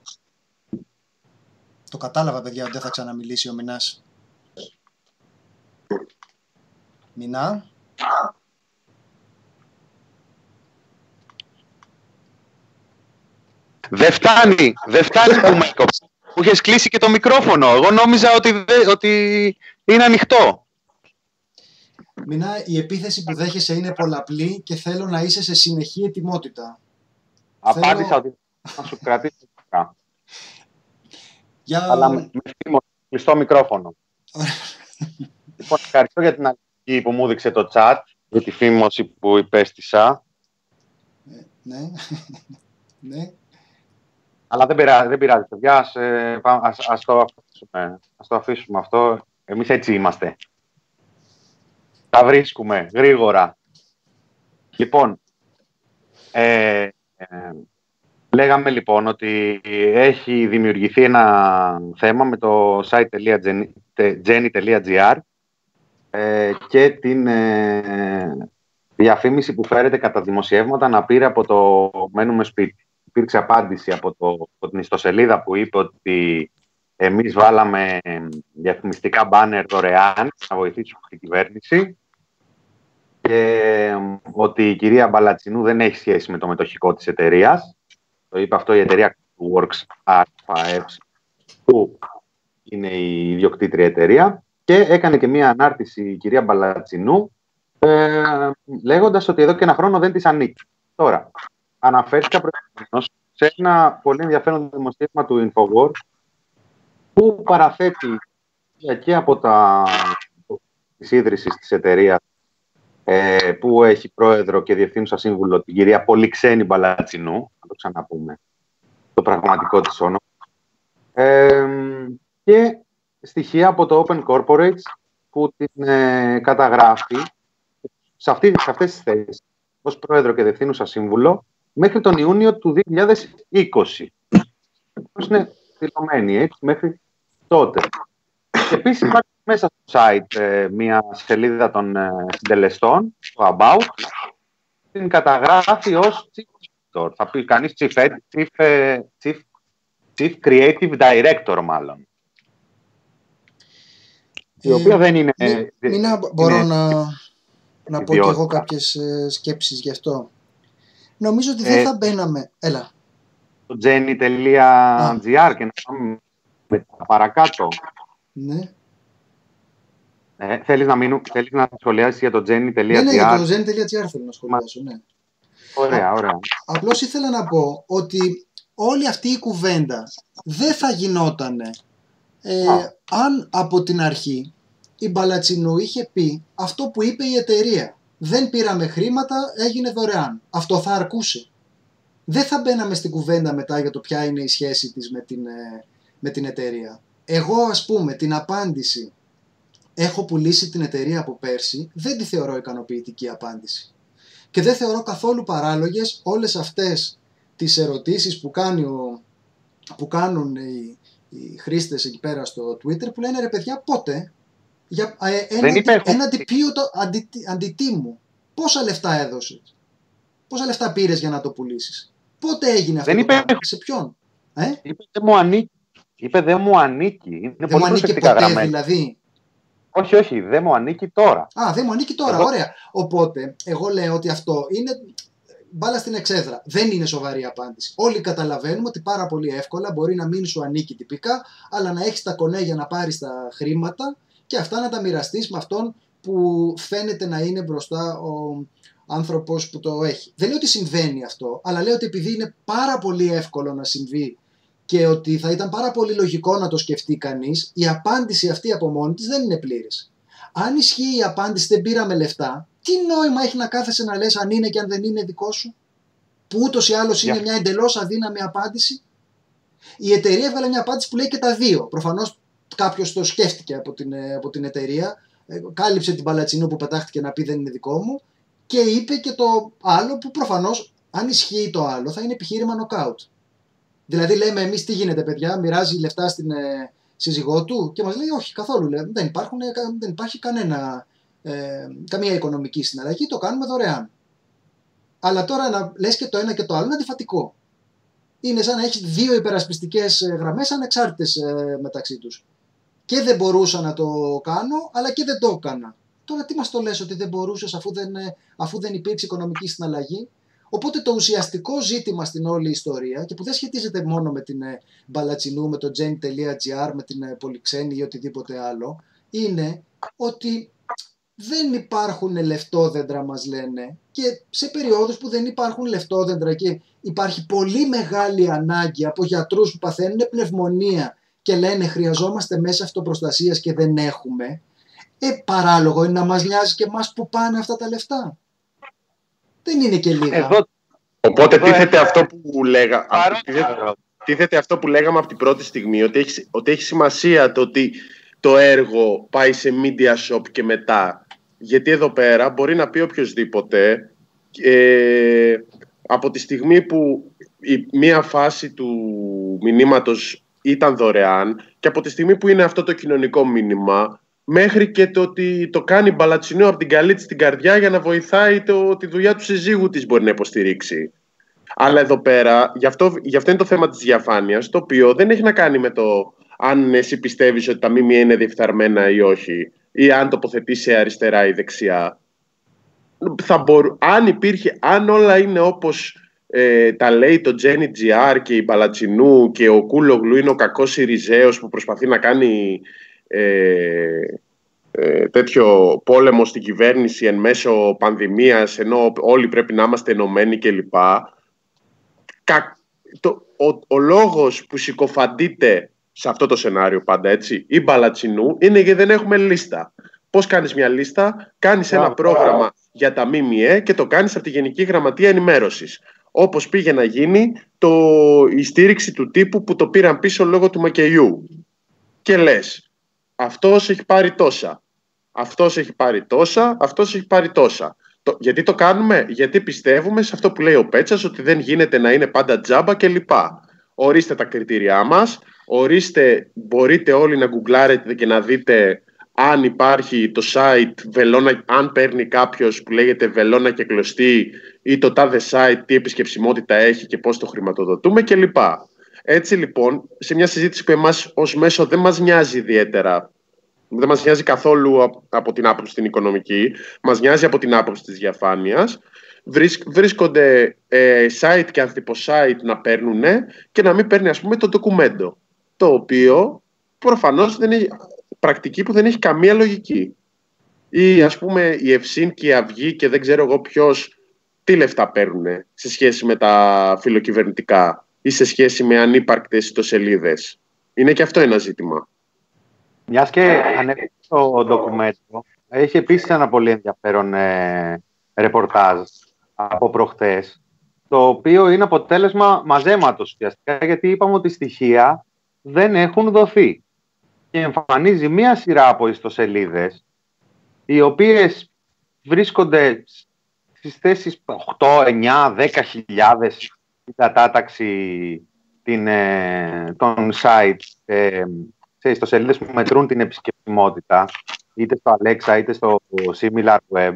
Speaker 1: Το κατάλαβα, παιδιά, ότι δεν θα ξαναμιλήσει ο Μινάς. Μινά.
Speaker 2: Δεν φτάνει που με έκοψε. Που είχες κλείσει και το μικρόφωνο. Εγώ νόμιζα ότι είναι ανοιχτό.
Speaker 1: Μινά, η επίθεση που δέχεσαι είναι πολλαπλή και θέλω να είσαι σε συνεχή ετοιμότητα.
Speaker 2: Απάντησα ότι θα σου κρατήσω. Αλλά με κλειστό μικρόφωνο. Λοιπόν, ευχαριστώ για την αλληλεγγύη που μου έδειξε το chat, για τη φήμωση που υπέστησα.
Speaker 1: Ναι. Ναι.
Speaker 2: Αλλά δεν πειράζει, παιδιά. Ας το αφήσουμε αυτό. Εμείς έτσι είμαστε. Τα βρίσκουμε γρήγορα. Λοιπόν, λέγαμε λοιπόν ότι έχει δημιουργηθεί ένα θέμα με το site.jenny.gr και την διαφήμιση που φέρεται κατά δημοσιεύματα να πήρε από το μένουμε σπίτι. Υπήρξε απάντηση από την ιστοσελίδα που είπε ότι εμείς βάλαμε διαφημιστικά μπάνερ δωρεάν να βοηθήσουμε την κυβέρνηση και ότι η κυρία Μπαλατσινού δεν έχει σχέση με το μετοχικό της εταιρείας. Το είπε αυτό η εταιρεία Works AFS, που είναι η ιδιοκτήτρια εταιρεία, και έκανε και μία ανάρτηση η κυρία Μπαλατσινού λέγοντας ότι εδώ και ένα χρόνο δεν της ανήκει. Τώρα, αναφέρθηκα προηγουμένως σε ένα πολύ ενδιαφέρον δημοσίευμα του Infowars που παραθέτει και από της ίδρυσης της εταιρείας που έχει πρόεδρο και διευθύνουσα σύμβουλο την κυρία Πολυξένη Μπαλατσινού, να το ξαναπούμε το πραγματικό της όνομα, και στοιχεία από το Open Corporates που την καταγράφει σε αυτές τις θέσεις ως πρόεδρο και διευθύνουσα σύμβουλο μέχρι τον Ιούνιο του 2020. Είναι δηλωμένη έτσι μέχρι τότε. Και επίσης υπάρχει μέσα στο site μια σελίδα των συντελεστών, το About, την καταγράφει ως Chief Director. Θα πει κανείς Chief Creative Director μάλλον. Η οποία δεν είναι...
Speaker 1: Μπορώ να πω και εγώ κάποιες σκέψεις γι' αυτό. Νομίζω ότι δεν θα μπαίναμε... Έλα.
Speaker 2: Το jenny.gr και να πάμε παρακάτω.
Speaker 1: Ναι.
Speaker 2: Θέλεις να σχολιάσεις για το jenny.gr?
Speaker 1: Ναι, για το jenny.gr θέλω να σχολιάσω, ναι.
Speaker 2: Ωραία.
Speaker 1: Απλώς ήθελα να πω ότι όλη αυτή η κουβέντα δεν θα γινότανε αν από την αρχή η Μπαλατσινού είχε πει αυτό που είπε η εταιρεία. Δεν πήραμε χρήματα, έγινε δωρεάν. Αυτό θα αρκούσε. Δεν θα μπαίναμε στην κουβέντα μετά για το ποια είναι η σχέση της με την εταιρεία. Εγώ, ας πούμε, την απάντηση έχω πουλήσει την εταιρεία από πέρσι, δεν τη θεωρώ ικανοποιητική απάντηση. Και δεν θεωρώ καθόλου παράλογες όλες αυτές τις ερωτήσεις που κάνουν οι χρήστες εκεί πέρα στο Twitter, που λένε ρε παιδιά πότε, για έναντι ποιου αντιτίμου, πόσα λεφτά έδωσες, πόσα λεφτά πήρες για να το πουλήσεις, πότε έγινε αυτό, σε ποιον.
Speaker 2: Είπε δεν μου ανήκει. Είναι
Speaker 1: δεν μου ανήκει ποτέ γραμμένη. Δηλαδή.
Speaker 2: Όχι, δεν μου ανήκει τώρα.
Speaker 1: Δεν μου ανήκει τώρα, ωραία. Οπότε, εγώ λέω ότι αυτό είναι μπάλα στην εξέδρα. Δεν είναι σοβαρή απάντηση. Όλοι καταλαβαίνουμε ότι πάρα πολύ εύκολα μπορεί να μην σου ανήκει τυπικά, αλλά να έχεις τα κονέ για να πάρεις τα χρήματα και αυτά να τα μοιραστείς με αυτόν που φαίνεται να είναι μπροστά ο άνθρωπος που το έχει. Δεν λέω ότι συμβαίνει αυτό, αλλά λέω ότι επειδή είναι πάρα πολύ εύκολο να συμβεί και ότι θα ήταν πάρα πολύ λογικό να το σκεφτεί κανείς, η απάντηση αυτή από μόνη της δεν είναι πλήρης. Αν ισχύει η απάντηση δεν πήραμε λεφτά, τι νόημα έχει να κάθεσαι να λες αν είναι και αν δεν είναι δικό σου, που ούτως ή άλλως είναι μια εντελώς αδύναμη απάντηση. Η εταιρεία έβγαλε μια απάντηση που λέει και τα δύο. Προφανώς κάποιος το σκέφτηκε από την εταιρεία, κάλυψε την Μπαλατσινού που πετάχτηκε να πει δεν είναι δικό μου και είπε και το άλλο που προφανώς αν ισχύει το άλλο θα είναι επιχείρημα knockout. Δηλαδή λέμε εμείς τι γίνεται παιδιά, μοιράζει λεφτά στην σύζυγό του και μας λέει όχι καθόλου, δεν υπάρχει καμία οικονομική συναλλαγή, το κάνουμε δωρεάν. Αλλά τώρα να λες και το ένα και το άλλο είναι αντιφατικό. Είναι σαν να έχεις δύο υπερασπιστικές γραμμές ανεξάρτητες μεταξύ τους. Και δεν μπορούσα να το κάνω, αλλά και δεν το έκανα. Τώρα τι μας το λες ότι δεν μπορούσες αφού δεν υπήρξε οικονομική συναλλαγή. Οπότε το ουσιαστικό ζήτημα στην όλη ιστορία και που δεν σχετίζεται μόνο με την Μπαλατσινού, με το jenny.gr, με την Πολυξένη ή οτιδήποτε άλλο, είναι ότι δεν υπάρχουν λεφτόδεντρα μας λένε και σε περιόδους που δεν υπάρχουν λεφτόδεντρα και υπάρχει πολύ μεγάλη ανάγκη από γιατρούς που παθαίνουν πνευμονία και λένε χρειαζόμαστε μέσα αυτοπροστασίας και δεν έχουμε, παράλογο είναι να μας νοιάζει και εμάς που πάνε αυτά τα λεφτά. Δεν είναι και λίγα.
Speaker 4: Οπότε τίθεται αυτό που λέγαμε από την πρώτη στιγμή, ότι έχει σημασία το ότι το έργο πάει σε media shop και μετά. Γιατί εδώ πέρα μπορεί να πει οποιοσδήποτε από τη στιγμή που μία φάση του μηνύματος ήταν δωρεάν και από τη στιγμή που είναι αυτό το κοινωνικό μήνυμα, μέχρι και το ότι το κάνει Μπαλατσινού από την καλή της την καρδιά για να βοηθάει τη δουλειά του συζύγου της μπορεί να υποστηρίξει. Αλλά εδώ πέρα, γι' αυτό είναι το θέμα της διαφάνειας, το οποίο δεν έχει να κάνει με το αν εσύ πιστεύεις ότι τα ΜΜΕ είναι διεφθαρμένα ή όχι, ή αν τοποθετήσει αριστερά ή δεξιά. Αν όλα είναι όπως τα λέει το Jenny GR και η Μπαλατσινού και ο Κούλογλου είναι ο κακός Συριζέος που προσπαθεί να κάνει τέτοιο πόλεμο στην κυβέρνηση εν μέσω πανδημίας, ενώ όλοι πρέπει να είμαστε ενωμένοι κλπ. Ο λόγος που συκοφαντείται σε αυτό το σενάριο πάντα, έτσι, η Μπαλατσινού, είναι γιατί δεν έχουμε λίστα. Πώς κάνεις μια λίστα? Κάνεις ένα πρόγραμμα για τα ΜΜΕ και το κάνεις από τη Γενική Γραμματεία Ενημέρωσης. Όπως πήγε να γίνει η στήριξη του τύπου που το πήραν πίσω λόγω του Μακεϊού. Και λες, αυτός έχει πάρει τόσα, αυτός έχει πάρει τόσα, αυτός έχει πάρει τόσα. Γιατί το κάνουμε? Γιατί πιστεύουμε σε αυτό που λέει ο Πέτσας, ότι δεν γίνεται να είναι πάντα τζάμπα κλπ. Ορίστε τα κριτήριά μας, μπορείτε όλοι να γκουγκλάρετε και να δείτε αν υπάρχει το site Βελώνα, αν παίρνει κάποιος που λέγεται Βελώνα και Κλωστή, ή το τάδε site τι επισκεψιμότητα έχει και πώς το χρηματοδοτούμε κλπ. Έτσι λοιπόν, σε μια συζήτηση που εμάς ως μέσο δεν μας νοιάζει ιδιαίτερα, δεν μας νοιάζει καθόλου από την άποψη την οικονομική, μας νοιάζει από την άποψη της διαφάνειας, βρίσκονται site και ανθιποσite να παίρνουν και να μην παίρνει, ας πούμε, το ντοκουμέντο, το οποίο προφανώς δεν έχει πρακτική που δεν έχει καμία λογική. Ή, ας πούμε, η Ευσύν και η Αυγή και δεν ξέρω εγώ ποιος τι λεφτά παίρνουν σε σχέση με τα φιλοκυβερνητικά ή σε σχέση με ανύπαρκτες ιστοσελίδες. Είναι και αυτό ένα ζήτημα.
Speaker 2: Μιας και ανέφερε το ντοκουμέντο, έχει επίσης ένα πολύ ενδιαφέρον ρεπορτάζ από προχθές, το οποίο είναι αποτέλεσμα μαζέματος ουσιαστικά, γιατί είπαμε ότι στοιχεία δεν έχουν δοθεί. Και εμφανίζει μία σειρά από ιστοσελίδες, οι οποίες βρίσκονται στις θέσεις 8, 9, 10 χιλιάδες στην κατάταξη των site, σε ιστοσελίδες που μετρούν την επισκεψιμότητα, είτε στο Alexa είτε στο SimilarWeb,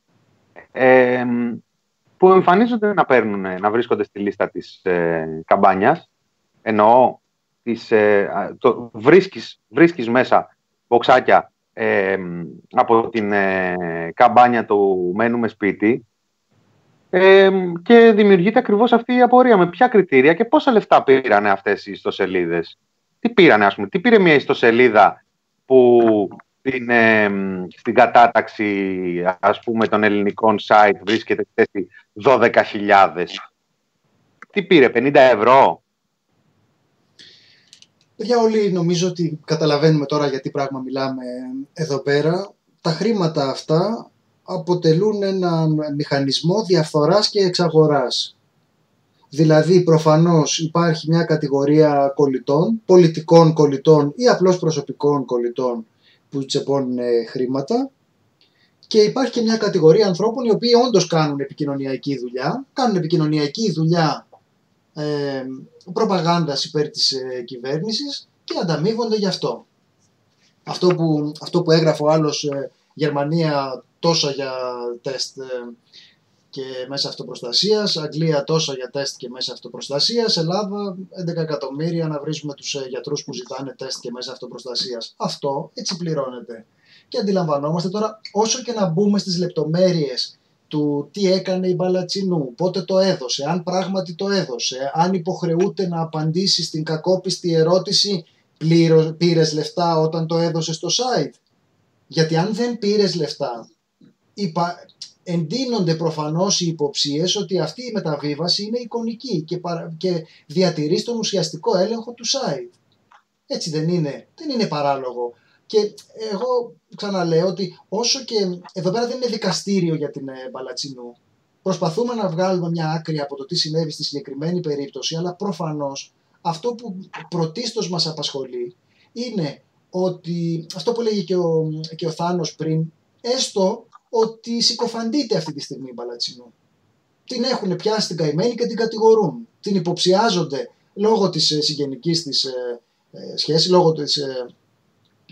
Speaker 2: που εμφανίζονται να βρίσκονται στη λίστα της καμπάνιας, εννοώ βρίσκεις μέσα μποξάκια από την καμπάνια του Μένουμε Σπίτι, και δημιουργείται ακριβώς αυτή η απορία. Με ποια κριτήρια και πόσα λεφτά πήρανε αυτές οι ιστοσελίδες? Τι πήρανε, ας πούμε, τι πήρε μια ιστοσελίδα που στην κατάταξη, ας πούμε, των ελληνικών site βρίσκεται στη θέση 12.000? Τι πήρε, 50 ευρώ?
Speaker 1: Παιδιά, όλοι νομίζω ότι καταλαβαίνουμε τώρα για τι πράγμα μιλάμε εδώ πέρα. Τα χρήματα αυτά αποτελούν έναν μηχανισμό διαφθοράς και εξαγοράς. Δηλαδή, προφανώς υπάρχει μια κατηγορία κολλητών, πολιτικών κολλητών ή απλώς προσωπικών κολλητών που τσεπώνουν χρήματα, και υπάρχει και μια κατηγορία ανθρώπων οι οποίοι όντως κάνουν επικοινωνιακή δουλειά, προπαγάνδας υπέρ της κυβέρνησης και ανταμείβονται γι' αυτό. Αυτό που έγραφε ο άλλος, Γερμανία τόσα για τεστ και μέσα αυτοπροστασίας, Αγγλία τόσα για τεστ και μέσα αυτοπροστασίας, Ελλάδα 11 εκατομμύρια να βρίζουμε τους γιατρούς που ζητάνε τεστ και μέσα αυτοπροστασίας. Αυτό έτσι πληρώνεται. Και αντιλαμβανόμαστε τώρα, όσο και να μπούμε στις λεπτομέρειες του τι έκανε η Μπαλατσινού, πότε το έδωσε, αν πράγματι το έδωσε, αν υποχρεούται να απαντήσει στην κακόπιστη ερώτηση πήρες λεφτά όταν το έδωσε στο site? Γιατί αν δεν πήρες λεφτά, εντείνονται προφανώς οι υποψίες ότι αυτή η μεταβίβαση είναι εικονική και διατηρεί τον ουσιαστικό έλεγχο του site. Έτσι δεν είναι παράλογο. Και εγώ ξαναλέω ότι όσο και εδώ πέρα δεν είναι δικαστήριο για την Μπαλατσινού, προσπαθούμε να βγάλουμε μια άκρη από το τι συνέβη στη συγκεκριμένη περίπτωση, αλλά προφανώς αυτό που πρωτίστως μας απασχολεί είναι ότι αυτό που λέγει και ο Θάνος πριν, έστω ότι συκοφαντείται αυτή τη στιγμή η Μπαλατσινού. Την έχουν πιάσει την καημένη και την κατηγορούν. Την υποψιάζονται λόγω της συγγενικής της σχέσης, λόγω της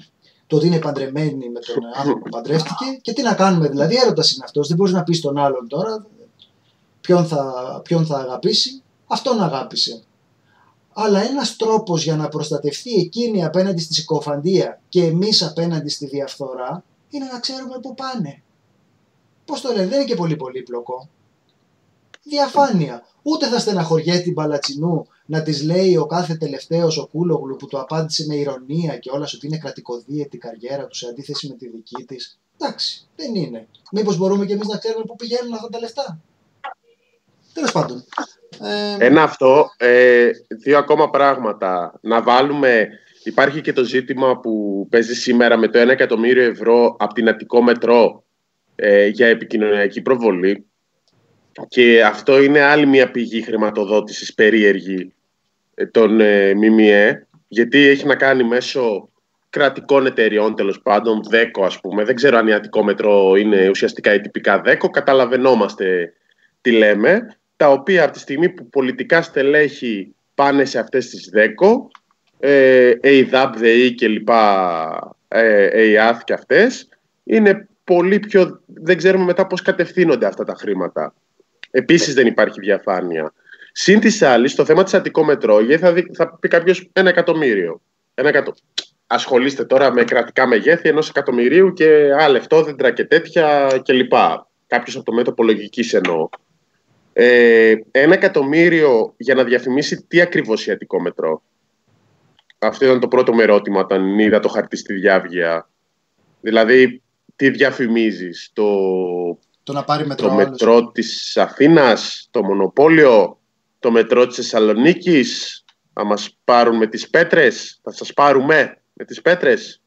Speaker 1: το ότι είναι παντρεμένη με τον άνθρωπο που παντρεύτηκε και τι να κάνουμε, δηλαδή έρωτας είναι αυτός, δεν μπορείς να πεις τον άλλον τώρα ποιον θα αγαπήσει, αυτόν αγάπησε. Αλλά ένας τρόπος για να προστατευτεί εκείνη απέναντι στη συκοφαντία και εμείς απέναντι στη διαφθορά είναι να ξέρουμε πού πάνε. Πώς το λένε, δεν είναι και πολύ πολύπλοκο. Διαφάνεια. Ούτε θα στεναχωριέται την Παλατσινού να της λέει ο κάθε τελευταίος ο Κούλογλου που του απάντησε με ηρωνία και όλα ότι είναι κρατικοδίαιτη η καριέρα του σε αντίθεση με τη δική της. Εντάξει, δεν είναι. Μήπως μπορούμε και εμείς να ξέρουμε πού πηγαίνουν αυτά τα λεφτά. Τέλος πάντων.
Speaker 4: Ένα αυτό, δύο ακόμα πράγματα. Να βάλουμε, υπάρχει και το ζήτημα που παίζει σήμερα με το 1 εκατομμύριο ευρώ από την Αττικό Μετρό για επικοινωνιακή προβολή. Και αυτό είναι άλλη μια πηγή χρηματοδότησης περίεργη των ΜΜΕ, γιατί έχει να κάνει μέσω κρατικών εταιριών, τέλος πάντων, ΔΕΚΟ ας πούμε. Δεν ξέρω αν η Αττικό Μετρό είναι ουσιαστικά η τυπικά ΔΕΚΟ, καταλαβαίνόμαστε τι λέμε, τα οποία από τη στιγμή που πολιτικά στελέχη πάνε σε αυτές τις ΔΕΚΟ, ΕΙΔΑΠ, ΔΕΗ και λοιπά, ΕΙΑΘ και αυτές, είναι πολύ πιο, δεν ξέρουμε μετά πώς κατευθύνονται αυτά τα χρήματα. Επίσης δεν υπάρχει διαφάνεια. Συν της άλλης, στο θέμα της Αττικό Μετρό, θα πει κάποιος 1 εκατομμύριο. Ασχολείστε τώρα με κρατικά μεγέθη 1 εκατομμυρίου και λεφτόδεντρα και τέτοια κλπ. Κάποιος από το μέτωπο λογικής εννοώ. 1 εκατομμύριο για να διαφημίσει τι ακριβώς η Αττικό Μετρό. Αυτό ήταν το πρώτο μου ερώτημα όταν είδα το χαρτί στη διάβγεια. Δηλαδή, τι διαφημίζεις,
Speaker 1: το να πάρει μετρό,
Speaker 4: το μετρό της Αθήνας, το μονοπόλιο, το μετρό της Θεσσαλονίκης, θα μας πάρουν με τις πέτρες, θα σας πάρουμε με τις πέτρες.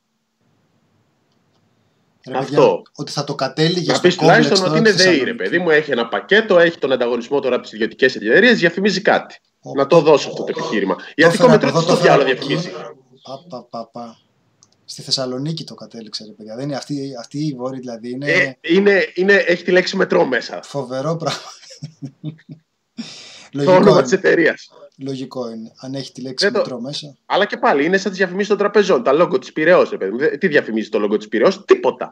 Speaker 4: Αυτό.
Speaker 1: Παιδιά, ότι θα το κατέληγε
Speaker 4: να πεις τουλάχιστον ότι είναι ΔΕΗ, ρε παιδί μου, έχει ένα πακέτο, έχει τον ανταγωνισμό τώρα από τις ιδιωτικές εταιρείες, διαφημίζει κάτι. Να το δώσω αυτό το επιχείρημα. Η Αττικό Μετρό τι στο διάλογο διαφημίζει.
Speaker 1: Στη Θεσσαλονίκη το κατέληξε, ρε παιδιά. Δεν είναι αυτή η Βόρεια, δηλαδή.
Speaker 4: Έχει τη λέξη μετρό μέσα.
Speaker 1: Φοβερό πράγμα.
Speaker 4: Το όνομα της εταιρείας.
Speaker 1: Λογικό είναι. Αν έχει τη λέξη μετρό μέσα.
Speaker 4: Αλλά και πάλι είναι σαν τις διαφημίσεις των τραπεζών. Τα λόγο της Πειραιώς, ρε παιδί. Τι διαφημίζει το λόγο της Πειραιώς, τίποτα.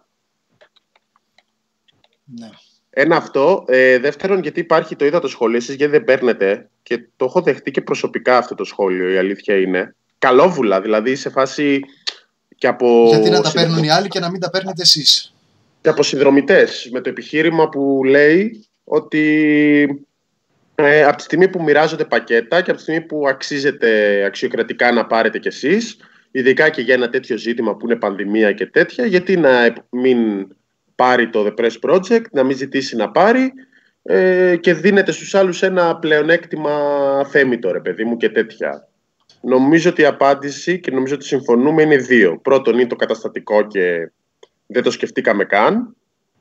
Speaker 1: Ναι.
Speaker 4: Ένα αυτό. Δεύτερον, γιατί υπάρχει, το είδα το σχόλιο εσείς, γιατί δεν παίρνετε και το έχω δεχτεί και προσωπικά αυτό το σχόλιο. Η αλήθεια είναι. Καλόβουλα, δηλαδή σε φάση.
Speaker 1: Γιατί να τα παίρνουν οι άλλοι και να μην τα παίρνετε εσείς.
Speaker 4: Και από συνδρομητές, με το επιχείρημα που λέει ότι από τη στιγμή που μοιράζονται πακέτα και από τη στιγμή που αξίζεται αξιοκρατικά να πάρετε κι εσείς, ειδικά και για ένα τέτοιο ζήτημα που είναι πανδημία και τέτοια, γιατί να μην πάρει το The Press Project, να μην ζητήσει να πάρει και δίνεται στους άλλους ένα πλεονέκτημα θέμητο, ρε παιδί μου, και τέτοια. Νομίζω ότι η απάντηση, και νομίζω ότι συμφωνούμε, είναι δύο. Πρώτον είναι το καταστατικό και δεν το σκεφτήκαμε καν.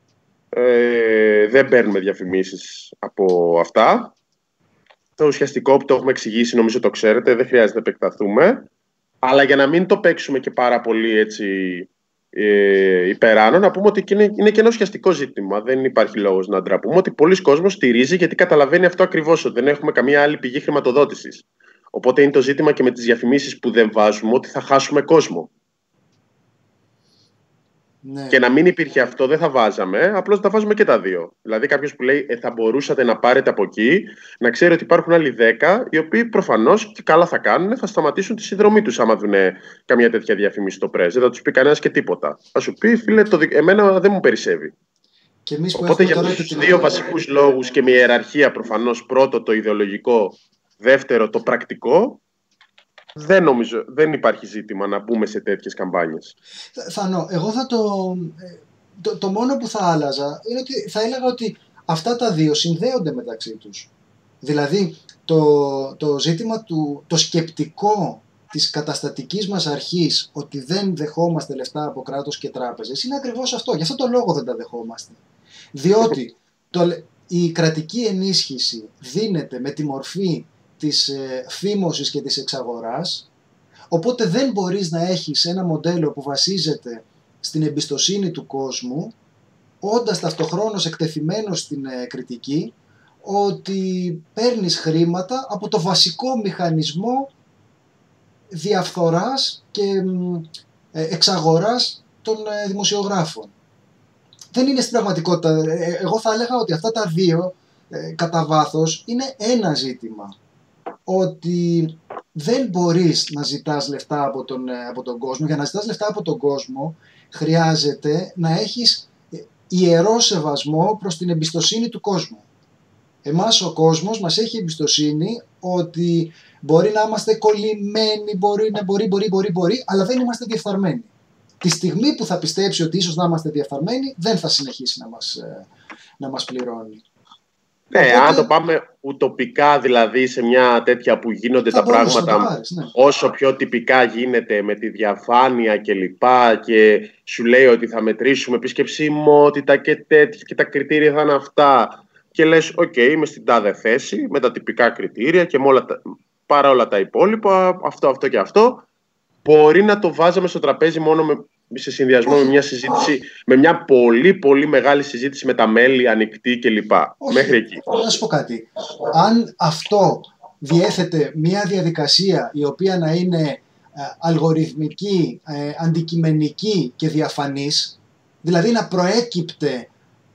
Speaker 4: Δεν παίρνουμε διαφημίσεις από αυτά. Το ουσιαστικό που το έχουμε εξηγήσει, νομίζω το ξέρετε, δεν χρειάζεται να επεκταθούμε. Αλλά για να μην το παίξουμε και πάρα πολύ έτσι υπεράνω, να πούμε ότι είναι και ένα ουσιαστικό ζήτημα. Δεν υπάρχει λόγος να ντραπούμε ότι πολλοί κόσμος στηρίζει, γιατί καταλαβαίνει αυτό ακριβώς, ότι δεν έχουμε καμία άλλη πηγή χρηματοδότησης. Οπότε είναι το ζήτημα και με τις διαφημίσεις που δεν βάζουμε, ότι θα χάσουμε κόσμο. Ναι. Και να μην υπήρχε αυτό, δεν θα βάζαμε, απλώς θα βάζουμε και τα δύο. Δηλαδή, κάποιος που λέει θα μπορούσατε να πάρετε από εκεί, να ξέρει ότι υπάρχουν άλλοι 10, οι οποίοι προφανώς και καλά θα κάνουν, θα σταματήσουν τη συνδρομή τους άμα δουν καμία τέτοια διαφήμιση στο πρέσβ. Δεν θα τους πει κανένας και τίποτα. Θα σου πει, φίλε, εμένα δεν μου περισσεύει.
Speaker 1: Και εμείς που
Speaker 4: οπότε για τους δύο βασικούς λόγους και με ιεραρχία προφανώς, πρώτο το ιδεολογικό, δεύτερο το πρακτικό, δεν υπάρχει ζήτημα να μπούμε σε τέτοιες καμπάνιες.
Speaker 1: Θανό, εγώ θα το μόνο που θα άλλαζα είναι ότι θα έλεγα ότι αυτά τα δύο συνδέονται μεταξύ τους. Δηλαδή το ζήτημα το σκεπτικό της καταστατικής μας αρχής ότι δεν δεχόμαστε λεφτά από κράτος και τράπεζες είναι ακριβώς αυτό. Γι' αυτό το λόγο δεν τα δεχόμαστε. Διότι η κρατική ενίσχυση δίνεται με τη μορφή της φήμωσης και της εξαγοράς, οπότε δεν μπορείς να έχεις ένα μοντέλο που βασίζεται στην εμπιστοσύνη του κόσμου, όντας ταυτοχρόνως εκτεθειμένος στην κριτική, ότι παίρνεις χρήματα από το βασικό μηχανισμό διαφθοράς και εξαγοράς των δημοσιογράφων. Δεν είναι στην πραγματικότητα. Εγώ θα έλεγα ότι αυτά τα δύο κατά βάθος είναι ένα ζήτημα. Ότι δεν μπορείς να ζητάς λεφτά από τον κόσμο. Για να ζητάς λεφτά από τον κόσμο χρειάζεται να έχεις ιερό σεβασμό προς την εμπιστοσύνη του κόσμου. Εμάς ο κόσμος μας έχει εμπιστοσύνη ότι μπορεί να είμαστε κολλημένοι, μπορεί, αλλά δεν είμαστε διεφθαρμένοι. Τη στιγμή που θα πιστέψει ότι ίσως να είμαστε διεφθαρμένοι, δεν θα συνεχίσει να μας πληρώνει.
Speaker 4: Ναι, οπότε, αν το πάμε ουτοπικά, δηλαδή σε μια τέτοια που γίνονται τα πράγματα όσο πιο τυπικά γίνεται με τη διαφάνεια και σου λέει ότι θα μετρήσουμε επισκεψιμότητα και τέτοια και τα κριτήρια θα είναι αυτά και λες είμαι στην τάδε θέση με τα τυπικά κριτήρια και με παρά όλα τα υπόλοιπα, αυτό και αυτό, μπορεί να το βάζαμε στο τραπέζι μόνο σε συνδυασμό με μια συζήτηση, με μια πολύ πολύ μεγάλη συζήτηση με τα μέλη, ανοιχτή κλπ. Μέχρι εκεί.
Speaker 1: Να σου πω κάτι. Αν αυτό διέθετε μια διαδικασία η οποία να είναι αλγοριθμική, αντικειμενική και διαφανής, δηλαδή να προέκυπτε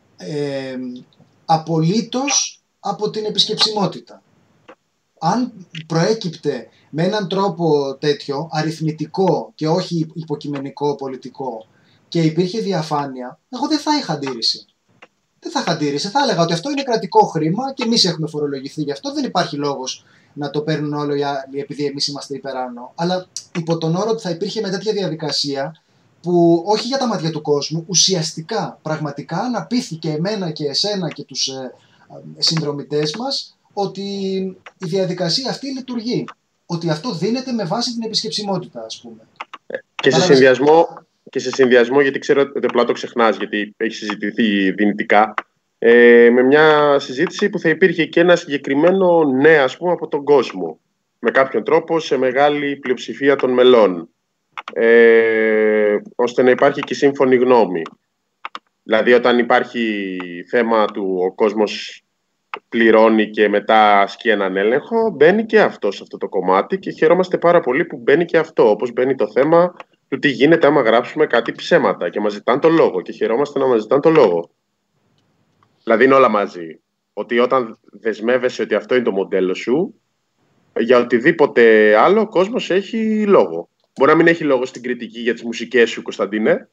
Speaker 1: απολύτως από την επισκεψιμότητα. Αν προέκυπτε με έναν τρόπο τέτοιο, αριθμητικό και όχι υποκειμενικό, πολιτικό, και υπήρχε διαφάνεια, εγώ δεν θα είχα αντίρρηση. Δεν θα είχα αντίρρηση. Θα έλεγα ότι αυτό είναι κρατικό χρήμα και εμείς έχουμε φορολογηθεί γι' αυτό. Δεν υπάρχει λόγος να το παίρνουν όλοι οι άλλοι επειδή εμείς είμαστε υπεράνω. Αλλά υπό τον όρο ότι θα υπήρχε με τέτοια διαδικασία που όχι για τα μάτια του κόσμου, ουσιαστικά, πραγματικά να πείθει και εμένα και εσένα και τους συνδρομητές μας ότι η διαδικασία αυτή λειτουργεί. Ότι αυτό δίνεται με βάση την επισκεψιμότητα, ας πούμε.
Speaker 4: Και σε συνδυασμό, γιατί ξέρω ότι απλά το ξεχνάς, γιατί έχει συζητηθεί δυνητικά, με μια συζήτηση που θα υπήρχε και ένα συγκεκριμένο ναι, ας πούμε, από τον κόσμο. Με κάποιον τρόπο σε μεγάλη πλειοψηφία των μελών. Ώστε να υπάρχει και σύμφωνη γνώμη. Δηλαδή, όταν υπάρχει θέμα του ο κόσμος πληρώνει και μετά ασκεί έναν έλεγχο, μπαίνει και αυτό σε αυτό το κομμάτι και χαιρόμαστε πάρα πολύ που μπαίνει και αυτό. Όπως μπαίνει το θέμα του τι γίνεται άμα γράψουμε κάτι ψέματα και μας ζητάνε το λόγο και χαιρόμαστε να μας ζητάνε το λόγο. Δηλαδή είναι όλα μαζί. Ότι όταν δεσμεύεσαι ότι αυτό είναι το μοντέλο σου, για οτιδήποτε άλλο ο κόσμος έχει λόγο. Μπορεί να μην έχει λόγο στην κριτική για τις μουσικές σου, Κωνσταντίνε.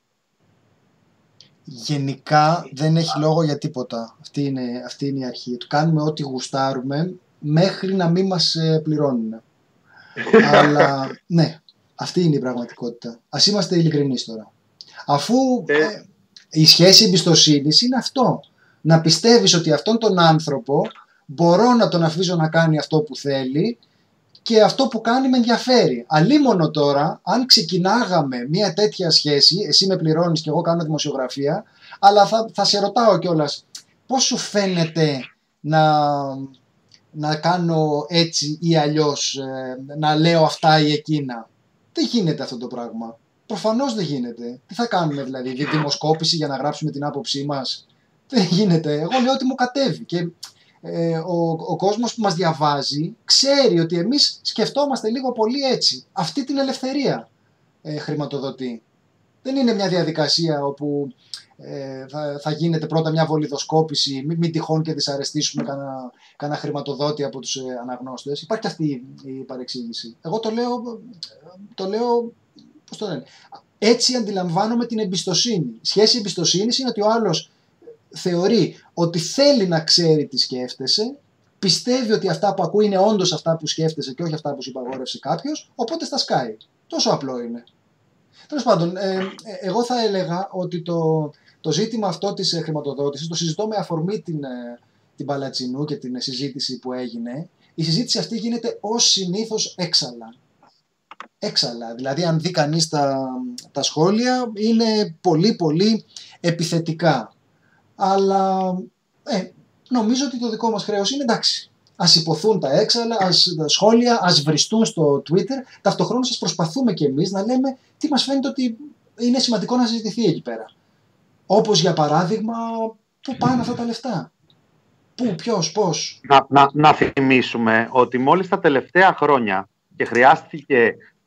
Speaker 1: Γενικά δεν έχει λόγο για τίποτα. Αυτή είναι η αρχή. Του κάνουμε ό,τι γουστάρουμε μέχρι να μην μας πληρώνουν. Αλλά ναι, αυτή είναι η πραγματικότητα. Ας είμαστε ειλικρινείς τώρα. Αφού η σχέση εμπιστοσύνης είναι αυτό. Να πιστεύεις ότι αυτόν τον άνθρωπο μπορώ να τον αφήσω να κάνει αυτό που θέλει και αυτό που κάνει με ενδιαφέρει. Αλίμονο τώρα, αν ξεκινάγαμε μια τέτοια σχέση, εσύ με πληρώνεις και εγώ κάνω δημοσιογραφία, αλλά θα σε ρωτάω κιόλας, πώς σου φαίνεται να κάνω έτσι ή αλλιώς, να λέω αυτά ή εκείνα. Δεν γίνεται αυτό το πράγμα. Προφανώς δεν γίνεται. Τι θα κάνουμε δηλαδή, δημοσκόπηση για να γράψουμε την άποψή μας. Δεν γίνεται. Εγώ λέω ότι μου κατέβει και ο κόσμος που μας διαβάζει ξέρει ότι εμείς σκεφτόμαστε λίγο πολύ έτσι. Αυτή την ελευθερία χρηματοδοτεί. Δεν είναι μια διαδικασία όπου θα γίνεται πρώτα μια βολιδοσκόπηση, μην τυχόν και δυσαρεστήσουμε κανένα χρηματοδότη από τους αναγνώστες. Υπάρχει αυτή η παρεξήγηση. Εγώ το λέω πώς το λένε. Έτσι αντιλαμβάνομαι την εμπιστοσύνη. Η σχέση εμπιστοσύνης είναι ότι ο άλλος θεωρεί ότι θέλει να ξέρει τι σκέφτεσαι, πιστεύει ότι αυτά που ακούει είναι όντως αυτά που σκέφτεσαι και όχι αυτά που σου υπαγόρευσε κάποιος, οπότε στα σκάει. Τόσο απλό είναι. Τέλος πάντων, εγώ θα έλεγα ότι το ζήτημα αυτό της χρηματοδότησης το συζητώ με αφορμή την Παλατσινού και την συζήτηση που έγινε. Η συζήτηση αυτή γίνεται ως συνήθως έξαλα. Έξαλα, δηλαδή αν δει κανείς τα σχόλια είναι πολύ πολύ επιθετικά. Αλλά νομίζω ότι το δικό μας χρέος είναι εντάξει. Ας υποθούν τα έξαλα, τα σχόλια, ας βριστούν στο Twitter. Ταυτοχρόνως ας προσπαθούμε κι εμείς να λέμε τι μας φαίνεται ότι είναι σημαντικό να συζητηθεί εκεί πέρα. Όπως για παράδειγμα, πού πάνε αυτά τα λεφτά. Πού, ποιος, πώς.
Speaker 2: Να θυμίσουμε ότι μόλις τα τελευταία χρόνια και χρειάστηκε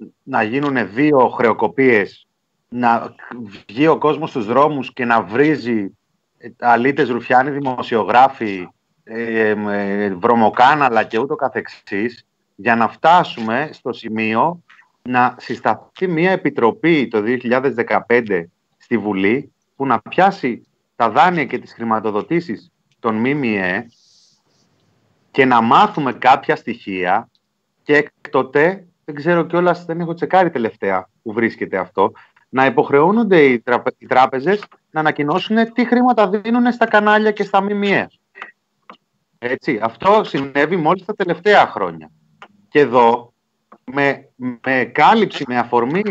Speaker 2: να γίνουν 2 χρεοκοπίες, να βγει ο κόσμος στους δρόμους και να βρίζει αλήτες ρουφιάνοι δημοσιογράφοι, βρωμοκάναλα και ούτω καθεξής, για να φτάσουμε στο σημείο να συσταθεί μια επιτροπή το 2015 στη Βουλή που να πιάσει τα δάνεια και τις χρηματοδοτήσεις των ΜΜΕ και να μάθουμε κάποια στοιχεία, και έκτοτε, δεν ξέρω κιόλας, δεν έχω τσεκάρει τελευταία που βρίσκεται αυτό, να υποχρεώνονται οι τράπεζες να ανακοινώσουν τι χρήματα δίνουν στα κανάλια και στα ΜΜΕ. Έτσι, αυτό συνέβη μόλις τα τελευταία χρόνια. Και εδώ, με κάλυψη, με αφορμή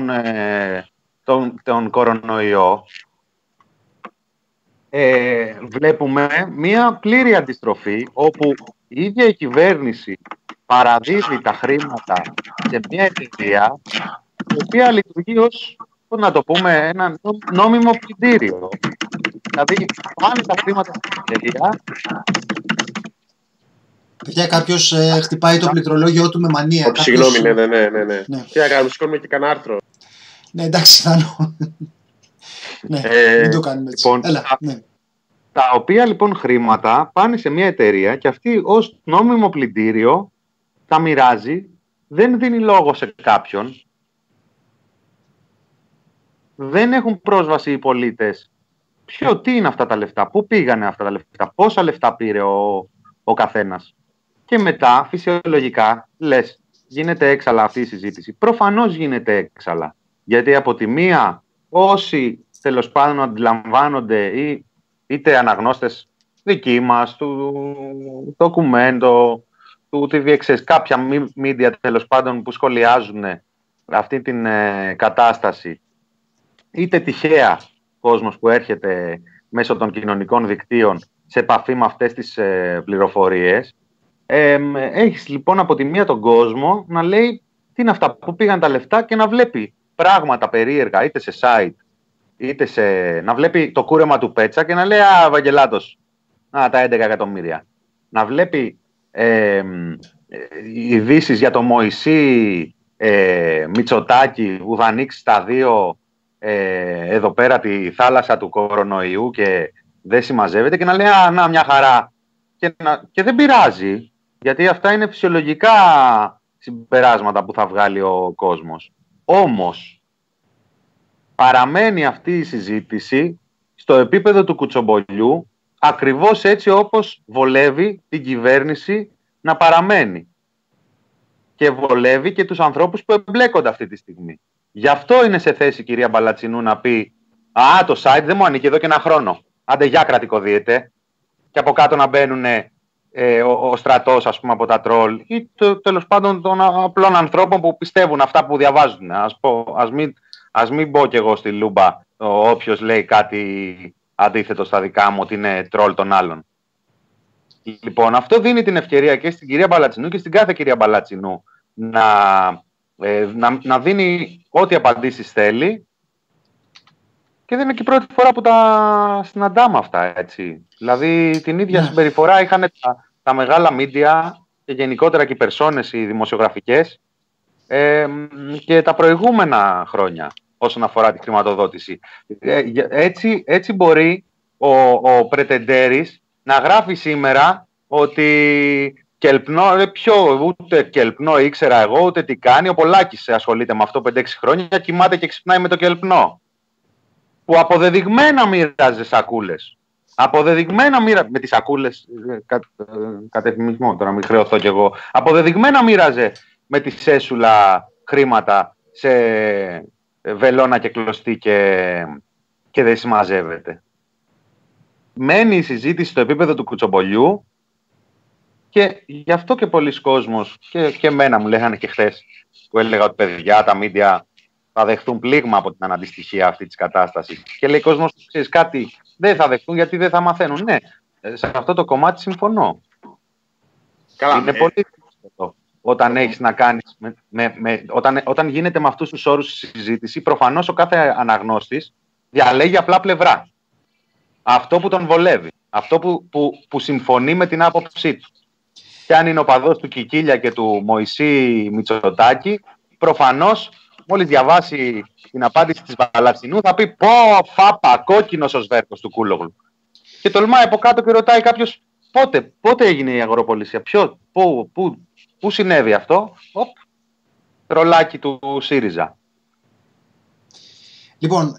Speaker 2: τον κορονοϊό, βλέπουμε μία πλήρη αντιστροφή, όπου η ίδια η κυβέρνηση παραδίδει τα χρήματα σε μια εταιρεία η οποία λειτουργεί ως, να το πούμε, ένα νόμιμο πλυντήριο. Δηλαδή, πάνε τα χρήματα στην εταιρεία.
Speaker 1: Παιδιά, κάποιος χτυπάει το πληκτρολόγιο του με μανία.
Speaker 4: Συγγνώμη, ναι. Τι να κάνουμε, σηκώνουμε και κανένα άρθρο.
Speaker 1: Ναι, εντάξει, Θάνο. Ναι, μην το κάνουμε έτσι.
Speaker 2: Λοιπόν,
Speaker 1: έλα, ναι.
Speaker 2: Τα οποία λοιπόν χρήματα πάνε σε μια εταιρεία και αυτή ως νόμιμο πλυντήριο τα μοιράζει, δεν δίνει λόγο σε κάποιον. Δεν έχουν πρόσβαση οι πολίτες. Τι είναι αυτά τα λεφτά, πού πήγανε αυτά τα λεφτά, πόσα λεφτά πήρε ο καθένας. Και μετά, φυσιολογικά, λες, γίνεται έξαλα αυτή η συζήτηση. Προφανώς γίνεται έξαλα. Γιατί από τη μία, όσοι τέλος πάντων αντιλαμβάνονται ή είτε αναγνώστες δικοί μας, του ντοκουμέντο, του TVXS, κάποια media τέλος πάντων που σχολιάζουν αυτή την κατάσταση, είτε τυχαία κόσμος που έρχεται μέσω των κοινωνικών δικτύων σε επαφή με αυτές τις πληροφορίες, έχεις λοιπόν από τη μία τον κόσμο να λέει τι είναι αυτά, που πήγαν τα λεφτά, και να βλέπει πράγματα περίεργα είτε σε site είτε να βλέπει το κούρεμα του Πέτσα και να λέει «Α, Βαγγελάτος, τα 11 εκατομμύρια». Να βλέπει ειδήσεις για το Μωυσή Μητσοτάκη που θα ανοίξει στα 2 εδώ πέρα τη θάλασσα του κορονοϊού και δεν συμμαζεύεται, και να λέει «Α, να, μια χαρά». Και δεν πειράζει, γιατί αυτά είναι φυσιολογικά συμπεράσματα που θα βγάλει ο κόσμος. Όμως, παραμένει αυτή η συζήτηση στο επίπεδο του κουτσομπολιού, ακριβώς έτσι όπως βολεύει την κυβέρνηση να παραμένει. Και βολεύει και τους ανθρώπους που εμπλέκονται αυτή τη στιγμή. Γι' αυτό είναι σε θέση η κυρία Μπαλατσινού να πει «Α, το site δεν μου ανήκει εδώ και ένα χρόνο. Άντε, για κρατικοδίαιτε». Και από κάτω να μπαίνουν ο στρατός, ας πούμε, από τα τρόλ, ή τέλος πάντων των απλών ανθρώπων που πιστεύουν αυτά που διαβάζουν. Ας μην μπω κι εγώ στη λούμπα όποιος λέει κάτι αντίθετο στα δικά μου, ότι είναι τρόλ των άλλων. Λοιπόν, αυτό δίνει την ευκαιρία και στην κυρία Μπαλατσινού και στην κάθε κυρία Μπαλατσινού να δίνει ό,τι απαντήσεις θέλει, και δεν είναι και η πρώτη φορά που τα συναντάμε αυτά, έτσι. Δηλαδή την ίδια συμπεριφορά είχαν τα μεγάλα μίντια και γενικότερα και οι περσόνες, οι δημοσιογραφικές, και τα προηγούμενα χρόνια όσον αφορά τη χρηματοδότηση. Έτσι μπορεί ο Πρετεντέρης να γράφει σήμερα ότι Κελπνό, ούτε Κελπνό ήξερα εγώ, ούτε τι κάνει. Ο Πολάκης ασχολείται με αυτό 5-6 χρόνια, κοιμάται και ξυπνάει με το Κελπνό, που αποδεδειγμένα μοίραζε σακούλες. Αποδεδειγμένα με τις σακούλες, κατευθυμισμό τώρα, μην χρεωθώ κι εγώ. Αποδεδειγμένα μοίραζε με τη σέσουλα χρήματα σε βελόνα και κλωστή και δεν συμμαζεύεται. Μένει η συζήτηση στο επίπεδο του κουτσομπολιού, και γι' αυτό και πολλοί κόσμος, και εμένα μου λέγανε και χθες, που έλεγα ότι παιδιά, τα μίντια θα δεχτούν πλήγμα από την αναντιστοιχία αυτή της κατάστασης. Και λέει ο κόσμος, ξέρεις κάτι, δεν θα δεχτούν γιατί δεν θα μαθαίνουν. Ναι, σε αυτό το κομμάτι συμφωνώ.
Speaker 4: Καλά,
Speaker 2: είναι πολύ δύσκολο όταν έχεις να κάνεις όταν γίνεται με αυτούς τους όρους η συζήτηση. Προφανώς ο κάθε αναγνώστης διαλέγει απλά πλευρά. Αυτό που τον βολεύει, αυτό που συμφωνεί με την άποψή του. Και αν είναι οπαδός του Κικίλια και του Μωυσή Μητσοτάκη, προφανώς μόλις διαβάσει την απάντηση της Παλατσινού θα πει πω φάπα, κόκκινος ο Σβέρκος του Κούλογλου. Και τολμάει από κάτω και ρωτάει κάποιος πότε έγινε η αγοροπολισία, πού συνέβη αυτό. Ρολάκι του ΣΥΡΙΖΑ.
Speaker 1: Λοιπόν,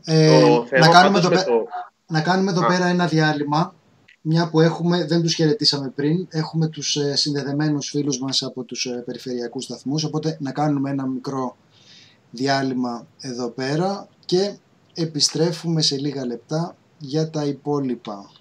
Speaker 1: να κάνουμε εδώ πέρα ένα διάλειμμα, μια που δεν τους χαιρετήσαμε πριν, έχουμε τους συνδεδεμένους φίλους μας από τους περιφερειακούς σταθμούς, οπότε να κάνουμε ένα μικρό διάλειμμα εδώ πέρα και επιστρέφουμε σε λίγα λεπτά για τα υπόλοιπα.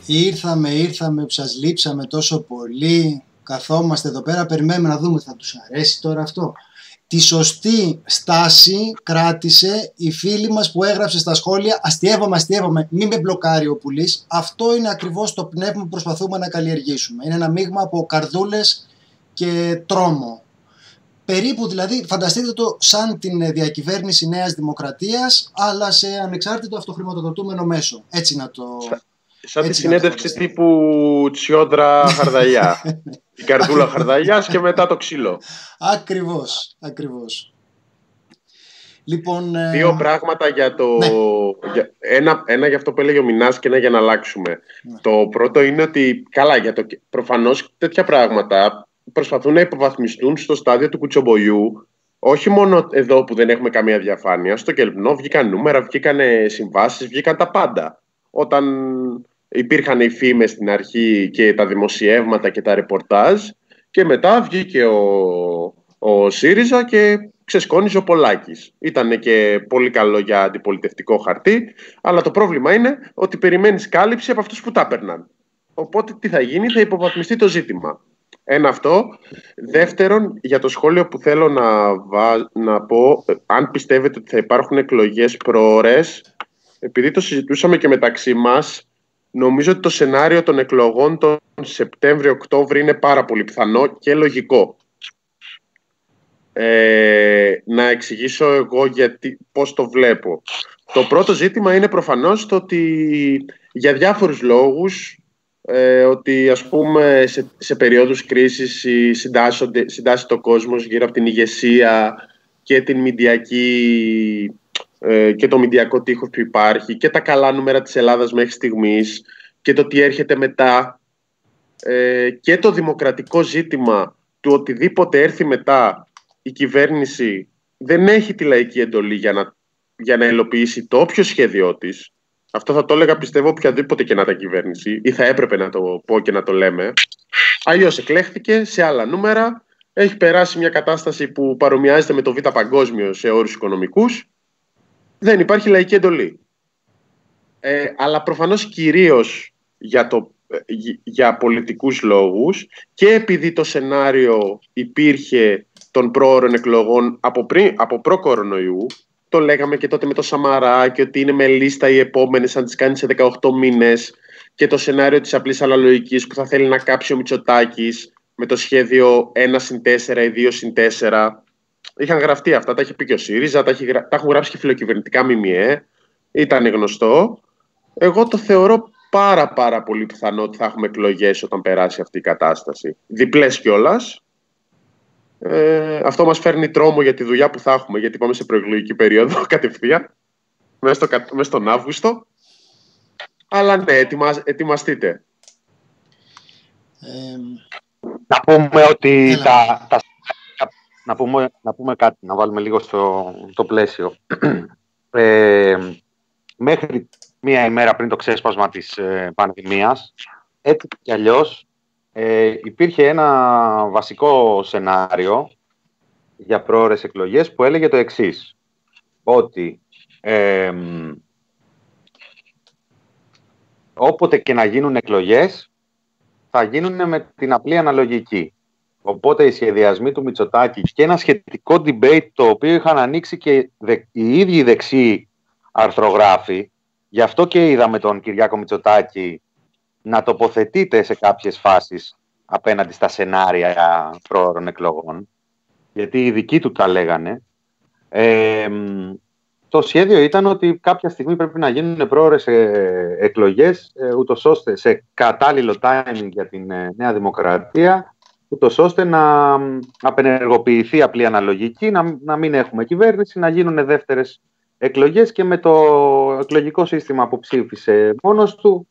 Speaker 1: Ήρθαμε που σας λείψαμε τόσο πολύ. Καθόμαστε εδώ πέρα, περιμένουμε να δούμε, θα τους αρέσει τώρα αυτό. Τη σωστή στάση κράτησε η φίλη μας που έγραψε στα σχόλια αστειεύαμε, μην με μπλοκάρει ο Πουλής. Αυτό είναι ακριβώς το πνεύμα που προσπαθούμε να καλλιεργήσουμε. Είναι ένα μείγμα από καρδούλες και τρόμο. Περίπου δηλαδή, φανταστείτε το σαν την διακυβέρνηση Νέας Δημοκρατίας, αλλά σε ανεξάρτητο αυτοχρηματοδοτούμενο μέσο. Έτσι να το...
Speaker 4: Σαν τη συνέντευξη τύπου Τσιόδρα Χαρδαλιά. Η καρδούλα Χαρδαλιάς και μετά το ξύλο.
Speaker 1: Ακριβώς. Λοιπόν,
Speaker 4: δύο πράγματα για το... Ναι. Ένα για αυτό που έλεγε ο Μινάς και ένα για να αλλάξουμε. Ναι. Το πρώτο είναι ότι, προφανώς τέτοια πράγματα προσπαθούν να υποβαθμιστούν στο στάδιο του κουτσομπολιού. Όχι μόνο εδώ που δεν έχουμε καμία διαφάνεια. Στο Κελπνό βγήκαν νούμερα, βγήκαν συμβάσεις, βγήκαν τα πάντα. Όταν υπήρχαν οι φήμες στην αρχή και τα δημοσιεύματα και τα ρεπορτάζ, και μετά βγήκε ο ΣΥΡΙΖΑ και ξεσκόνιζε ο Πολάκης. Ήταν και πολύ καλό για αντιπολιτευτικό χαρτί, αλλά το πρόβλημα είναι ότι περιμένεις κάλυψη από αυτούς που τα έπαιρναν. Οπότε τι θα γίνει, θα υποβαθμιστεί το ζήτημα. Ένα αυτό. Δεύτερον, για το σχόλιο που θέλω να πω, αν πιστεύετε ότι θα υπάρχουν εκλογές προώρες, επειδή το συζητούσαμε και μεταξύ μας, νομίζω ότι το σενάριο των εκλογών τον Σεπτέμβριο-Οκτώβριο είναι πάρα πολύ πιθανό και λογικό. Να εξηγήσω εγώ πώς το βλέπω. Το πρώτο ζήτημα είναι προφανώς το ότι για διάφορους λόγους, ότι ας πούμε σε περίοδους κρίσης συντάσσεται ο κόσμος γύρω από την ηγεσία και την μηντιακή και το μηντιακό τείχος που υπάρχει και τα καλά νούμερα της Ελλάδας μέχρι στιγμής και το τι έρχεται μετά και το δημοκρατικό ζήτημα του οτιδήποτε έρθει μετά, η κυβέρνηση δεν έχει τη λαϊκή εντολή για να υλοποιήσει το όποιο σχέδιό της. Αυτό θα το έλεγα, πιστεύω, οποιαδήποτε και να τα κυβέρνηση, ή θα έπρεπε να το πω και να το λέμε. Αλλιώς εκλέχθηκε σε άλλα νούμερα, έχει περάσει μια κατάσταση που παρομοιάζεται με το Β' Παγκόσμιο σε όρους οικονομικούς. Δεν υπάρχει λαϊκή εντολή. Αλλά προφανώς κυρίως για πολιτικούς λόγους και επειδή το σενάριο υπήρχε των πρόωρων εκλογών από προ-κορονοϊού, το λέγαμε και τότε με το Σαμαρά και ότι είναι με λίστα οι επόμενες αν τις κάνει σε 18 μήνες και το σενάριο της απλής αναλογικής που θα θέλει να κάψει ο Μητσοτάκης με το σχέδιο 1+4 ή 2+4. Είχαν γραφτεί αυτά, τα έχει πει και ο ΣΥΡΙΖΑ, τα έχουν γράψει και φιλοκυβερνητικά ΜΜΕ, ήταν γνωστό. Εγώ το θεωρώ πάρα πολύ πιθανό ότι θα έχουμε εκλογές όταν περάσει αυτή η κατάσταση. Διπλές κιόλας. Αυτό μας φέρνει τρόμο για τη δουλειά που θα έχουμε, γιατί πάμε σε προεκλογική περίοδο κατευθείαν, μέσα στον Αύγουστο. Αλλά ναι, ετοιμαστείτε.
Speaker 2: Να πούμε ότι να πούμε κάτι, να βάλουμε λίγο στο πλαίσιο. Μέχρι μία ημέρα πριν το ξέσπασμα της πανδημίας, έτσι κι αλλιώς, υπήρχε ένα βασικό σενάριο για πρόωρες εκλογές που έλεγε το εξής, ότι όποτε και να γίνουν εκλογές θα γίνουν με την απλή αναλογική. Οπότε οι σχεδιασμοί του Μητσοτάκη και ένα σχετικό debate το οποίο είχαν ανοίξει και οι ίδιοι δεξιοί αρθρογράφοι, γι' αυτό και είδαμε τον Κυριάκο Μητσοτάκη να τοποθετείται σε κάποιες φάσεις απέναντι στα σενάρια πρόωρων εκλογών, γιατί οι δικοί του τα λέγανε. Το σχέδιο ήταν ότι κάποια στιγμή πρέπει να γίνουν πρόωρες εκλογές, ούτως ώστε σε κατάλληλο timing για την Νέα Δημοκρατία, ούτως ώστε να απενεργοποιηθεί απλή αναλογική, να μην έχουμε κυβέρνηση, να γίνουν δεύτερες εκλογές και με το εκλογικό σύστημα που ψήφισε μόνος του.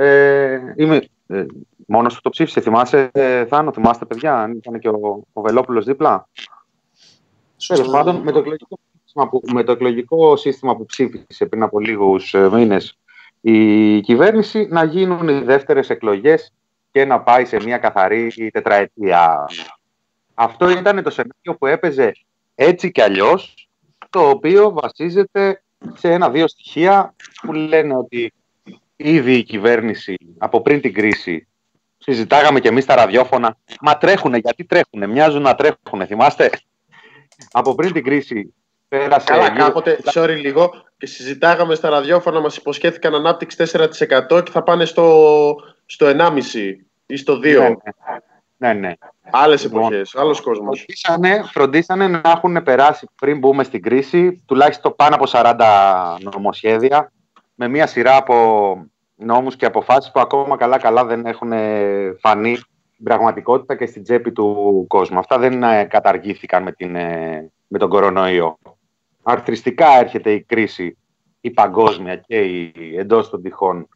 Speaker 2: Μόνος του το ψήφισε, θυμάσαι Θάνο, θυμάστε παιδιά, αν ήταν και ο Βελόπουλος δίπλα. Τέλος πάντων, με το εκλογικό σύστημα που ψήφισε πριν από λίγους μήνες η κυβέρνηση, να γίνουν οι δεύτερες εκλογές και να πάει σε μια καθαρή τετραετία. Αυτό ήταν το σενάριο που έπαιζε έτσι κι αλλιώς, το οποίο βασίζεται σε 1-2 στοιχεία που λένε ότι ήδη η κυβέρνηση από πριν την κρίση, συζητάγαμε και εμείς στα ραδιόφωνα, μα τρέχουνε, γιατί τρέχουνε, μοιάζουν να τρέχουνε, θυμάστε. Από πριν την κρίση πέρασε...
Speaker 4: Καλά, κάποτε, sorry λίγο, και συζητάγαμε στα ραδιόφωνα, μας υποσχέθηκαν ανάπτυξη 4% και θα πάνε στο 1,5% ή στο 2%.
Speaker 2: Ναι.
Speaker 4: Άλλες εποχές, άλλος κόσμος.
Speaker 2: Φροντίσανε να έχουν περάσει πριν μπούμε στην κρίση τουλάχιστον πάνω από 40 νομοσχέδια με μια σειρά από νόμους και αποφάσεις που ακόμα καλά δεν έχουν φανεί στην πραγματικότητα και στην τσέπη του κόσμου. Αυτά δεν καταργήθηκαν με τον κορονοϊό. Αρθριστικά έρχεται η κρίση, η παγκόσμια και η εντός των τυχών,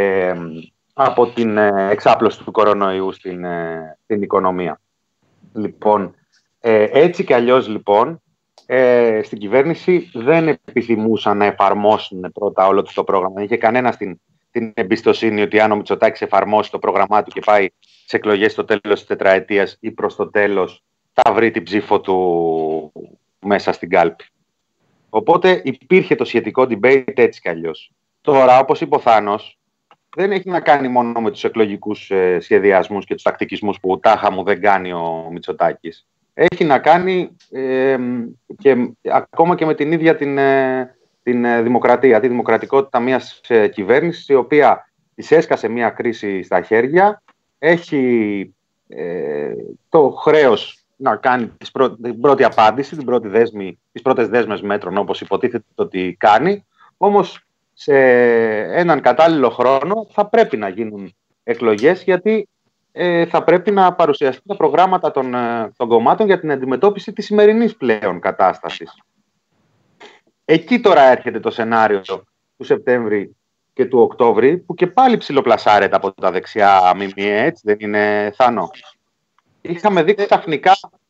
Speaker 2: από την εξάπλωση του κορονοϊού στην οικονομία. Λοιπόν, έτσι κι αλλιώς λοιπόν, στην κυβέρνηση δεν επιθυμούσαν να εφαρμόσουν πρώτα όλο το πρόγραμμα. Δεν είχε κανένα την εμπιστοσύνη ότι αν ο Μητσοτάκης εφαρμόσει το πρόγραμμά του και πάει σε εκλογές στο τέλος της τετραετίας ή προς το τέλος, θα βρει την ψήφο του μέσα στην κάλπη. Οπότε υπήρχε το σχετικό debate έτσι κι αλλιώς. Τώρα, όπως είπε ο Θάνος, δεν έχει να κάνει μόνο με τους εκλογικούς σχεδιασμούς και τους τακτικισμούς που τάχα μου δεν κάνει ο Μητσοτάκης. Έχει να κάνει και ακόμα και με την ίδια την δημοκρατία, τη δημοκρατικότητα μιας κυβέρνησης, η οποία της έσκασε μια κρίση στα χέρια, έχει το χρέος να κάνει την πρώτη απάντηση, τις πρώτες δέσμες μέτρων, όπως υποτίθεται ότι κάνει, όμως σε έναν κατάλληλο χρόνο θα πρέπει να γίνουν εκλογές, γιατί θα πρέπει να παρουσιαστούν τα προγράμματα των κομμάτων για την αντιμετώπιση της σημερινής πλέον κατάστασης. Εκεί τώρα έρχεται το σενάριο του Σεπτέμβρη και του Οκτώβρη, που και πάλι ψιλοπλασάρεται από τα δεξιά ΜΜΕ, έτσι δεν είναι, Θάνο? Είχαμε δει ξαφνικά...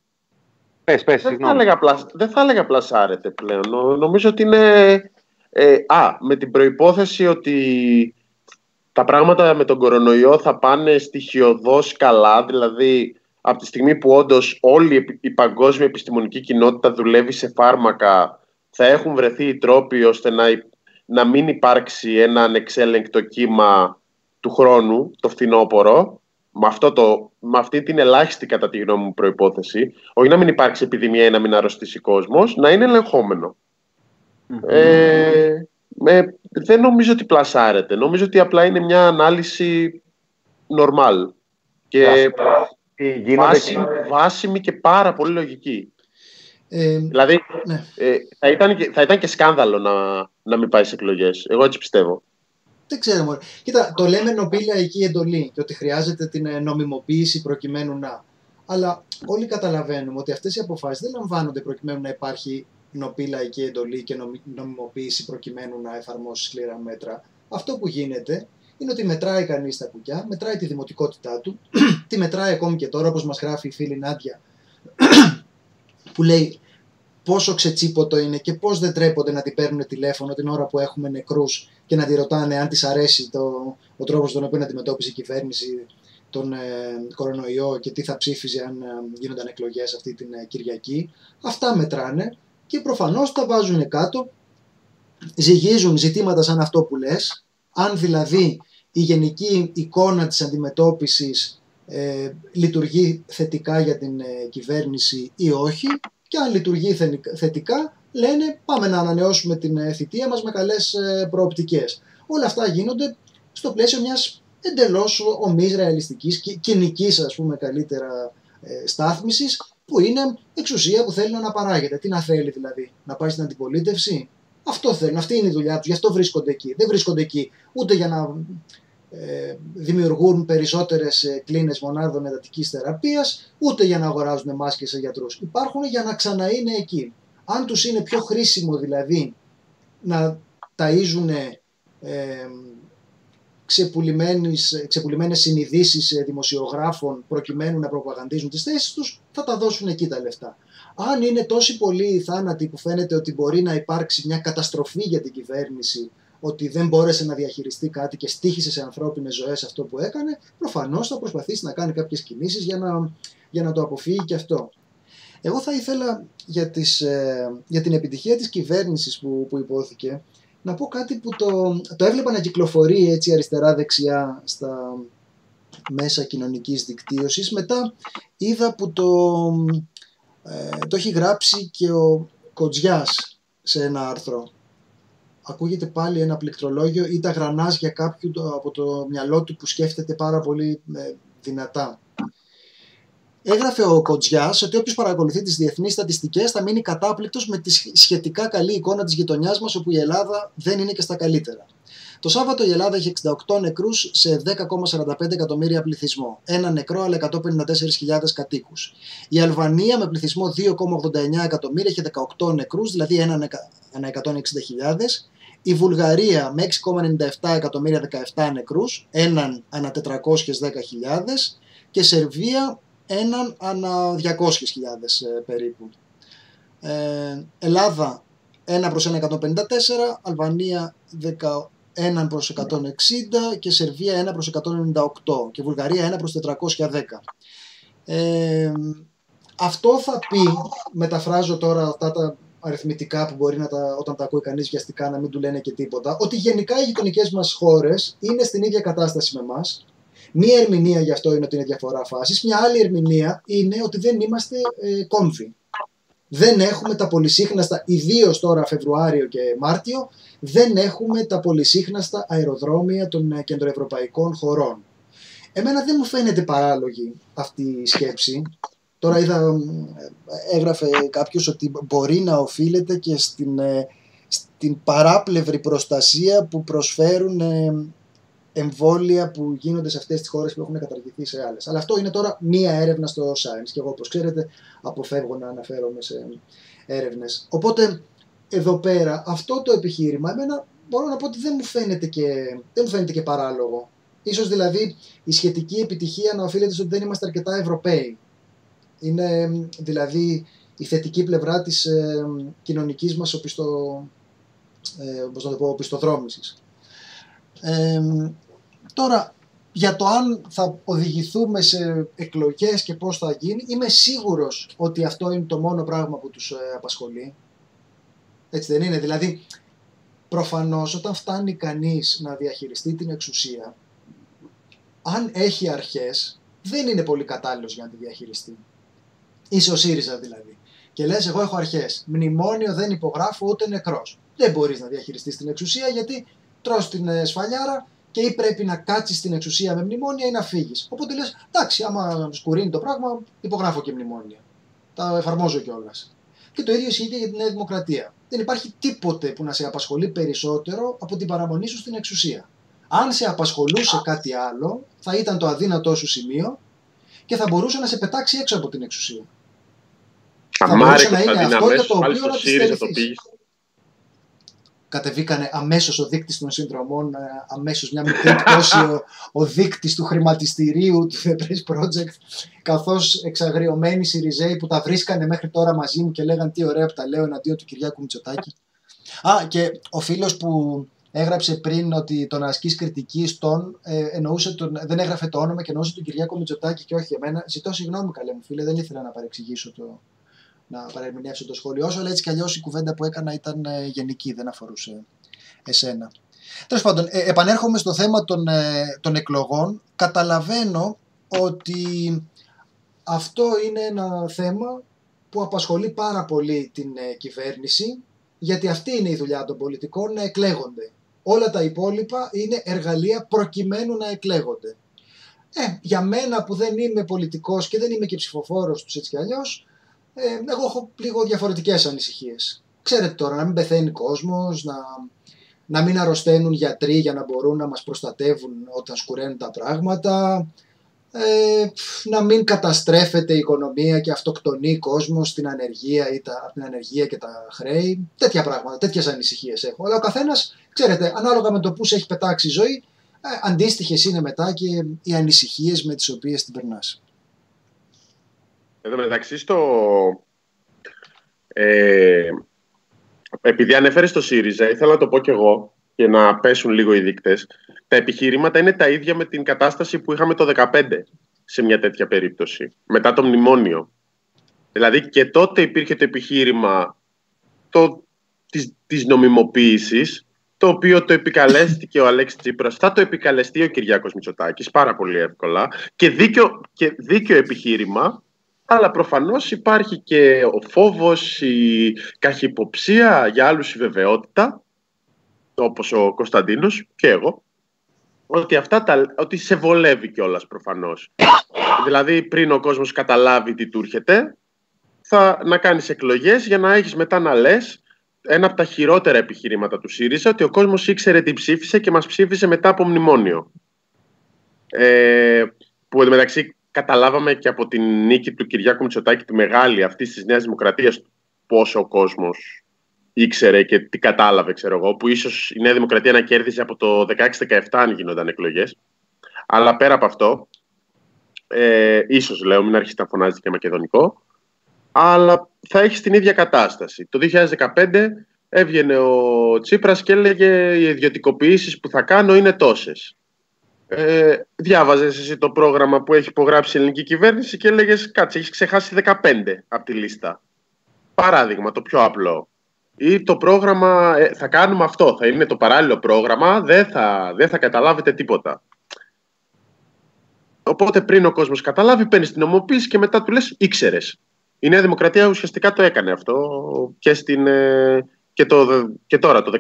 Speaker 4: Δεν θα έλεγα πλασάρεται πλέον. Νομίζω ότι είναι... με την προϋπόθεση ότι τα πράγματα με τον κορονοϊό θα πάνε στοιχειωδώς καλά, δηλαδή από τη στιγμή που όντως όλη η παγκόσμια επιστημονική κοινότητα δουλεύει σε φάρμακα, θα έχουν βρεθεί οι τρόποι ώστε να μην υπάρξει ένα ανεξέλεγκτο κύμα του χρόνου, το φθινόπωρο, με αυτή την ελάχιστη κατά τη γνώμη μου προϋπόθεση, όχι να μην υπάρξει επιδημία ή να μην αρρωστήσει κόσμος, να είναι ελεγχόμενο. Δεν νομίζω ότι πλασάρεται. Νομίζω ότι απλά είναι μια ανάλυση normal και βάσιμη και πάρα πολύ λογική. Δηλαδή ναι. Θα ήταν και σκάνδαλο να μην πάει σε εκλογές. Εγώ έτσι πιστεύω.
Speaker 1: Δεν ξέρω μόνο. Κοίτα, το λέμε νοπηλαϊκή εντολή και ότι χρειάζεται την νομιμοποίηση προκειμένου να. Αλλά όλοι καταλαβαίνουμε ότι αυτές οι αποφάσεις δεν λαμβάνονται προκειμένου να υπάρχει νοπηλαϊκή εντολή και νομιμοποίηση προκειμένου να εφαρμόσει σκληρά μέτρα. Αυτό που γίνεται είναι ότι μετράει κανείς τα κουκιά, μετράει τη δημοτικότητά του, τη μετράει ακόμη και τώρα, όπως μας γράφει η φίλη Νάντια, που λέει πόσο ξετσίποτο είναι και πώς δεν τρέπονται να την παίρνουν τηλέφωνο την ώρα που έχουμε νεκρούς και να τη ρωτάνε αν της αρέσει ο τρόπος στον οποίο αντιμετώπισε η κυβέρνηση τον κορονοϊό και τι θα ψήφιζε αν γίνονταν εκλογές αυτή την Κυριακή. Αυτά μετράνε και προφανώς τα βάζουν κάτω, ζυγίζουν ζητήματα σαν αυτό που λες, αν δηλαδή η γενική εικόνα της αντιμετώπισης λειτουργεί θετικά για την κυβέρνηση ή όχι, και αν λειτουργεί θετικά λένε πάμε να ανανεώσουμε την θητεία μας με καλές προοπτικές. Όλα αυτά γίνονται στο πλαίσιο μιας εντελώς ομής ρεαλιστικής, κοινικής ας πούμε καλύτερα στάθμισης, που είναι εξουσία που θέλει να αναπαράγεται. Τι να θέλει δηλαδή, να πάει στην αντιπολίτευση? Αυτό θέλουν, αυτή είναι η δουλειά τους, γι' αυτό βρίσκονται εκεί. Δεν βρίσκονται εκεί ούτε για να δημιουργούν περισσότερες κλίνες μονάδων εντατικής θεραπείας, ούτε για να αγοράζουν μάσκες σε γιατρούς. Υπάρχουν για να ξαναείνε εκεί. Αν τους είναι πιο χρήσιμο δηλαδή να ταΐζουν ξεπουλημένες συνειδήσεις δημοσιογράφων προκειμένου να προπαγανδίζουν τις θέσεις τους, θα τα δώσουν εκεί τα λεφτά. Αν είναι τόσοι πολλοί οι θάνατοι που φαίνεται ότι μπορεί να υπάρξει μια καταστροφή για την κυβέρνηση, ότι δεν μπόρεσε να διαχειριστεί κάτι και στοίχησε σε ανθρώπινες ζωές αυτό που έκανε, προφανώς θα προσπαθήσει να κάνει κάποιες κινήσεις για να το αποφύγει και αυτό. Εγώ θα ήθελα για την επιτυχία της κυβέρνησης που υπόθηκε, να πω κάτι που το έβλεπα να κυκλοφορεί έτσι αριστερά-δεξιά στα μέσα κοινωνικής δικτύωσης. Μετά είδα που το έχει γράψει και ο Κοτζιάς σε ένα άρθρο. Ακούγεται πάλι ένα πληκτρολόγιο ή τα γρανάζια κάποιου από το μυαλό του που σκέφτεται πάρα πολύ δυνατά. Έγραφε ο Κοτζιάς ότι όποιος παρακολουθεί τις διεθνείς στατιστικές θα μείνει κατάπληκτος με τη σχετικά καλή εικόνα της γειτονιάς μας, όπου η Ελλάδα δεν είναι και στα καλύτερα. Το Σάββατο η Ελλάδα είχε 68 νεκρούς σε 10,45 εκατομμύρια πληθυσμό. Ένα νεκρό αλλά 154.000 κατοίκους. Η Αλβανία με πληθυσμό 2,89 εκατομμύρια είχε 18 νεκρούς, δηλαδή έναν ανά 160.000. Η Βουλγαρία με 6,97 εκατομμύρια 17 νεκρούς, έναν ανά 410.000. Και η Σερβία έναν ανά 200.000 περίπου. Ελλάδα 1 προς 1,154, Αλβανία 1 προς 160 και Σερβία 1 προς 198 και Βουλγαρία 1 προς 410. Αυτό θα πει, μεταφράζω τώρα αυτά τα αριθμητικά που μπορεί όταν τα ακούει κανείς βιαστικά να μην του λένε και τίποτα, ότι γενικά οι γειτονικές μας χώρες είναι στην ίδια κατάσταση με εμάς. Μία ερμηνεία γι' αυτό είναι ότι είναι διαφορά φάσης. Μια άλλη ερμηνεία είναι ότι δεν είμαστε κόμβοι. Δεν έχουμε τα πολυσύχναστα, ιδίως τώρα Φεβρουάριο και Μάρτιο, δεν έχουμε τα πολυσύχναστα αεροδρόμια των κεντροευρωπαϊκών χωρών. Εμένα δεν μου φαίνεται παράλογη αυτή η σκέψη. Τώρα έγραφε κάποιος ότι μπορεί να οφείλεται και στην παράπλευρη προστασία που προσφέρουν εμβόλια που γίνονται σε αυτές τις χώρες που έχουν καταργηθεί σε άλλες. Αλλά αυτό είναι τώρα μία έρευνα στο Science και εγώ, όπως ξέρετε, αποφεύγω να αναφέρομαι σε έρευνες. Οπότε εδώ πέρα αυτό το επιχείρημα εμένα μπορώ να πω ότι δεν μου φαίνεται και παράλογο. Ίσως δηλαδή η σχετική επιτυχία να οφείλεται στο ότι δεν είμαστε αρκετά Ευρωπαίοι. Είναι δηλαδή η θετική πλευρά της κοινωνικής μας οπισθοδρόμησης. Τώρα, για το αν θα οδηγηθούμε σε εκλογές και πώς θα γίνει, είμαι σίγουρος ότι αυτό είναι το μόνο πράγμα που τους απασχολεί. Έτσι δεν είναι? Δηλαδή, προφανώς όταν φτάνει κανείς να διαχειριστεί την εξουσία, αν έχει αρχές, δεν είναι πολύ κατάλληλος για να τη διαχειριστεί. Είσαι ο ΣΥΡΙΖΑ δηλαδή. Και λες, εγώ έχω αρχές. Μνημόνιο δεν υπογράφω ούτε νεκρός. Δεν μπορείς να διαχειριστείς την εξουσία γιατί τρως την σφαλιάρα και ή πρέπει να κάτσεις στην εξουσία με μνημόνια ή να φύγεις. Οπότε λες, εντάξει, άμα σκουρίνει το πράγμα, υπογράφω και μνημόνια. Τα εφαρμόζω κιόλας. Και το ίδιο ισχύει και για τη Νέα Δημοκρατία. Δεν υπάρχει τίποτε που να σε απασχολεί περισσότερο από την παραμονή σου στην εξουσία. Αν σε απασχολούσε κάτι άλλο, θα ήταν το αδύνατό σου σημείο και θα μπορούσε να σε πετάξει έξω από την εξουσία. Θα μπορούσε να είναι αυτό για το οποίο να τη στερηθείς. Κατεβήκανε αμέσως ο δείκτης των συνδρομών, αμέσως μια μικρή πτώση ο δείκτης του χρηματιστηρίου του The Press Project, καθώς εξαγριωμένοι Σιριζέοι που τα βρίσκανε μέχρι τώρα μαζί μου και λέγαν τι ωραία που τα λέω εναντίον του Κυριάκου Μητσοτάκη. Και ο φίλος που έγραψε πριν ότι το να ασκείς κριτική στον, δεν έγραφε το όνομα και εννοούσε τον Κυριάκο Μητσοτάκη και όχι εμένα. Ζητώ συγγνώμη, καλέ μου φίλε, δεν ήθελα να παρεξηγήσω να παρερμηνεύσω το σχόλιο σου, αλλά έτσι κι αλλιώς η κουβέντα που έκανα ήταν γενική, δεν αφορούσε εσένα. Τέλος πάντων, επανέρχομαι στο θέμα των εκλογών. Καταλαβαίνω ότι αυτό είναι ένα θέμα που απασχολεί πάρα πολύ την κυβέρνηση, γιατί αυτή είναι η δουλειά των πολιτικών, να εκλέγονται. Όλα τα υπόλοιπα είναι εργαλεία προκειμένου να εκλέγονται. Για μένα που δεν είμαι πολιτικός και δεν είμαι και ψηφοφόρος τους έτσι κι αλλιώς, εγώ έχω λίγο διαφορετικές ανησυχίες. Ξέρετε τώρα, να μην πεθαίνει κόσμος, να μην αρρωσταίνουν γιατροί για να μπορούν να μας προστατεύουν όταν σκουραίνουν τα πράγματα, να μην καταστρέφεται η οικονομία και αυτοκτονεί κόσμος στην ανεργία ή από την ανεργία και τα χρέη. Τέτοια πράγματα, τέτοιες ανησυχίες έχω. Αλλά ο καθένας, ξέρετε, ανάλογα με το που σε έχει πετάξει η ζωή, αντίστοιχες είναι μετά και οι ανησυχίες με τις οποίες την περνάς.
Speaker 4: Εδώ μεταξύ επειδή ανέφερες το ΣΥΡΙΖΑ, ήθελα να το πω κι εγώ και να πέσουν λίγο οι δείκτες. Τα επιχειρήματα είναι τα ίδια με την κατάσταση που είχαμε το 2015 σε μια τέτοια περίπτωση, μετά το μνημόνιο. Δηλαδή και τότε υπήρχε το επιχείρημα της νομιμοποίησης, το οποίο το επικαλέστηκε ο Αλέξης Τσίπρας, θα το επικαλεστεί ο Κυριάκος Μητσοτάκης πάρα πολύ εύκολα και δίκαιο επιχείρημα, αλλά προφανώς υπάρχει και ο φόβος, η καχυποψία, για άλλους η βεβαιότητα, όπως ο Κωνσταντίνος και εγώ, ότι σε βολεύει κιόλας προφανώς. Δηλαδή πριν ο κόσμος καταλάβει τι του έρχεται, να κάνεις εκλογές για να έχεις μετά να λες ένα από τα χειρότερα επιχειρήματα του ΣΥΡΙΖΑ, ότι ο κόσμος ήξερε τι ψήφισε και μας ψήφισε μετά από μνημόνιο. Που εντωμεταξύ καταλάβαμε και από την νίκη του Κυριάκου Μητσοτάκη, τη μεγάλη αυτή της Νέας Δημοκρατίας, πόσο ο κόσμος ήξερε και τι κατάλαβε, ξέρω εγώ, που ίσως η Νέα Δημοκρατία να κέρδιζε από το 16-17 αν γίνονταν εκλογές. Αλλά πέρα από αυτό, ίσως λέω, μην αρχίσει να φωνάζει και μακεδονικό, αλλά θα έχει την ίδια κατάσταση. Το 2015 έβγαινε ο Τσίπρας και έλεγε οι ιδιωτικοποιήσεις που θα κάνω είναι τόσες. Διάβαζες εσύ το πρόγραμμα που έχει υπογράψει η ελληνική κυβέρνηση και έλεγες κάτσε, έχεις ξεχάσει 15 από τη λίστα. Παράδειγμα, το πιο απλό. Ή το πρόγραμμα, θα κάνουμε αυτό, θα είναι το παράλληλο πρόγραμμα, δεν θα καταλάβετε τίποτα. Οπότε πριν ο κόσμος καταλάβει, παίρνει την νομοποίηση και μετά του λες ήξερες. Η Νέα Δημοκρατία ουσιαστικά το έκανε αυτό και τώρα, το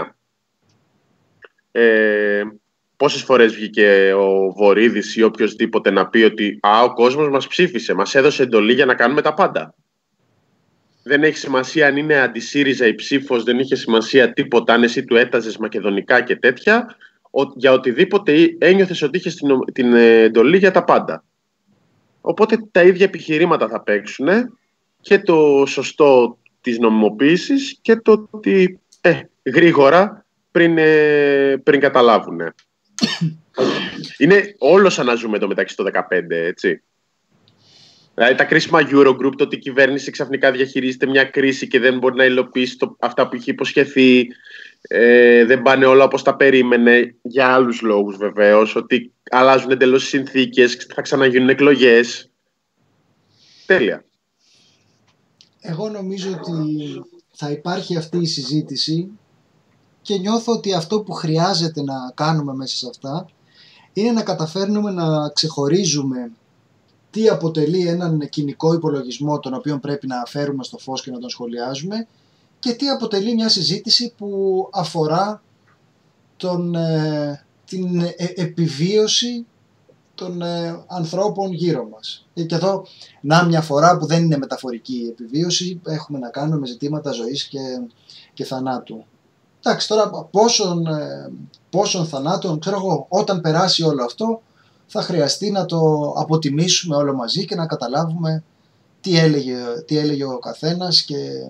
Speaker 4: 19. Πόσες φορές βγήκε ο Βορίδης ή οποιοσδήποτε να πει ότι ο κόσμος μας ψήφισε, μας έδωσε εντολή για να κάνουμε τα πάντα. Δεν έχει σημασία αν είναι αντισύριζα η ψήφος, δεν είχε σημασία τίποτα αν εσύ του έταζες μακεδονικά και τέτοια. Για οτιδήποτε ένιωθες ότι είχες την εντολή για τα πάντα. Οπότε τα ίδια επιχειρήματα θα παίξουν και το σωστό της νομιμοποίησης και το ότι γρήγορα πριν καταλάβουν. Είναι όλο σαν να ζούμε το μεταξύ το 2015, έτσι. Δηλαδή τα κρίσιμα Eurogroup, το ότι η κυβέρνηση ξαφνικά διαχειρίζεται μια κρίση και δεν μπορεί να υλοποιήσει αυτά που είχε υποσχεθεί, δεν πάνε όλα όπως τα περίμενε, για άλλους λόγους βεβαίως, ότι αλλάζουν εντελώς οι συνθήκες, θα ξαναγίνουν εκλογές. Τέλεια.
Speaker 1: Εγώ νομίζω ότι θα υπάρχει αυτή η συζήτηση και νιώθω ότι αυτό που χρειάζεται να κάνουμε μέσα σε αυτά είναι να καταφέρνουμε να ξεχωρίζουμε τι αποτελεί έναν κοινικό υπολογισμό τον οποίο πρέπει να φέρουμε στο φως και να τον σχολιάζουμε και τι αποτελεί μια συζήτηση που αφορά την επιβίωση των ανθρώπων γύρω μας. Και εδώ, μια φορά που δεν είναι μεταφορική η επιβίωση, έχουμε να κάνουμε με ζητήματα ζωής και θανάτου. Εντάξει, τώρα πόσων θανάτων, ξέρω εγώ, όταν περάσει όλο αυτό, θα χρειαστεί να το αποτιμήσουμε όλο μαζί και να καταλάβουμε τι έλεγε ο καθένας και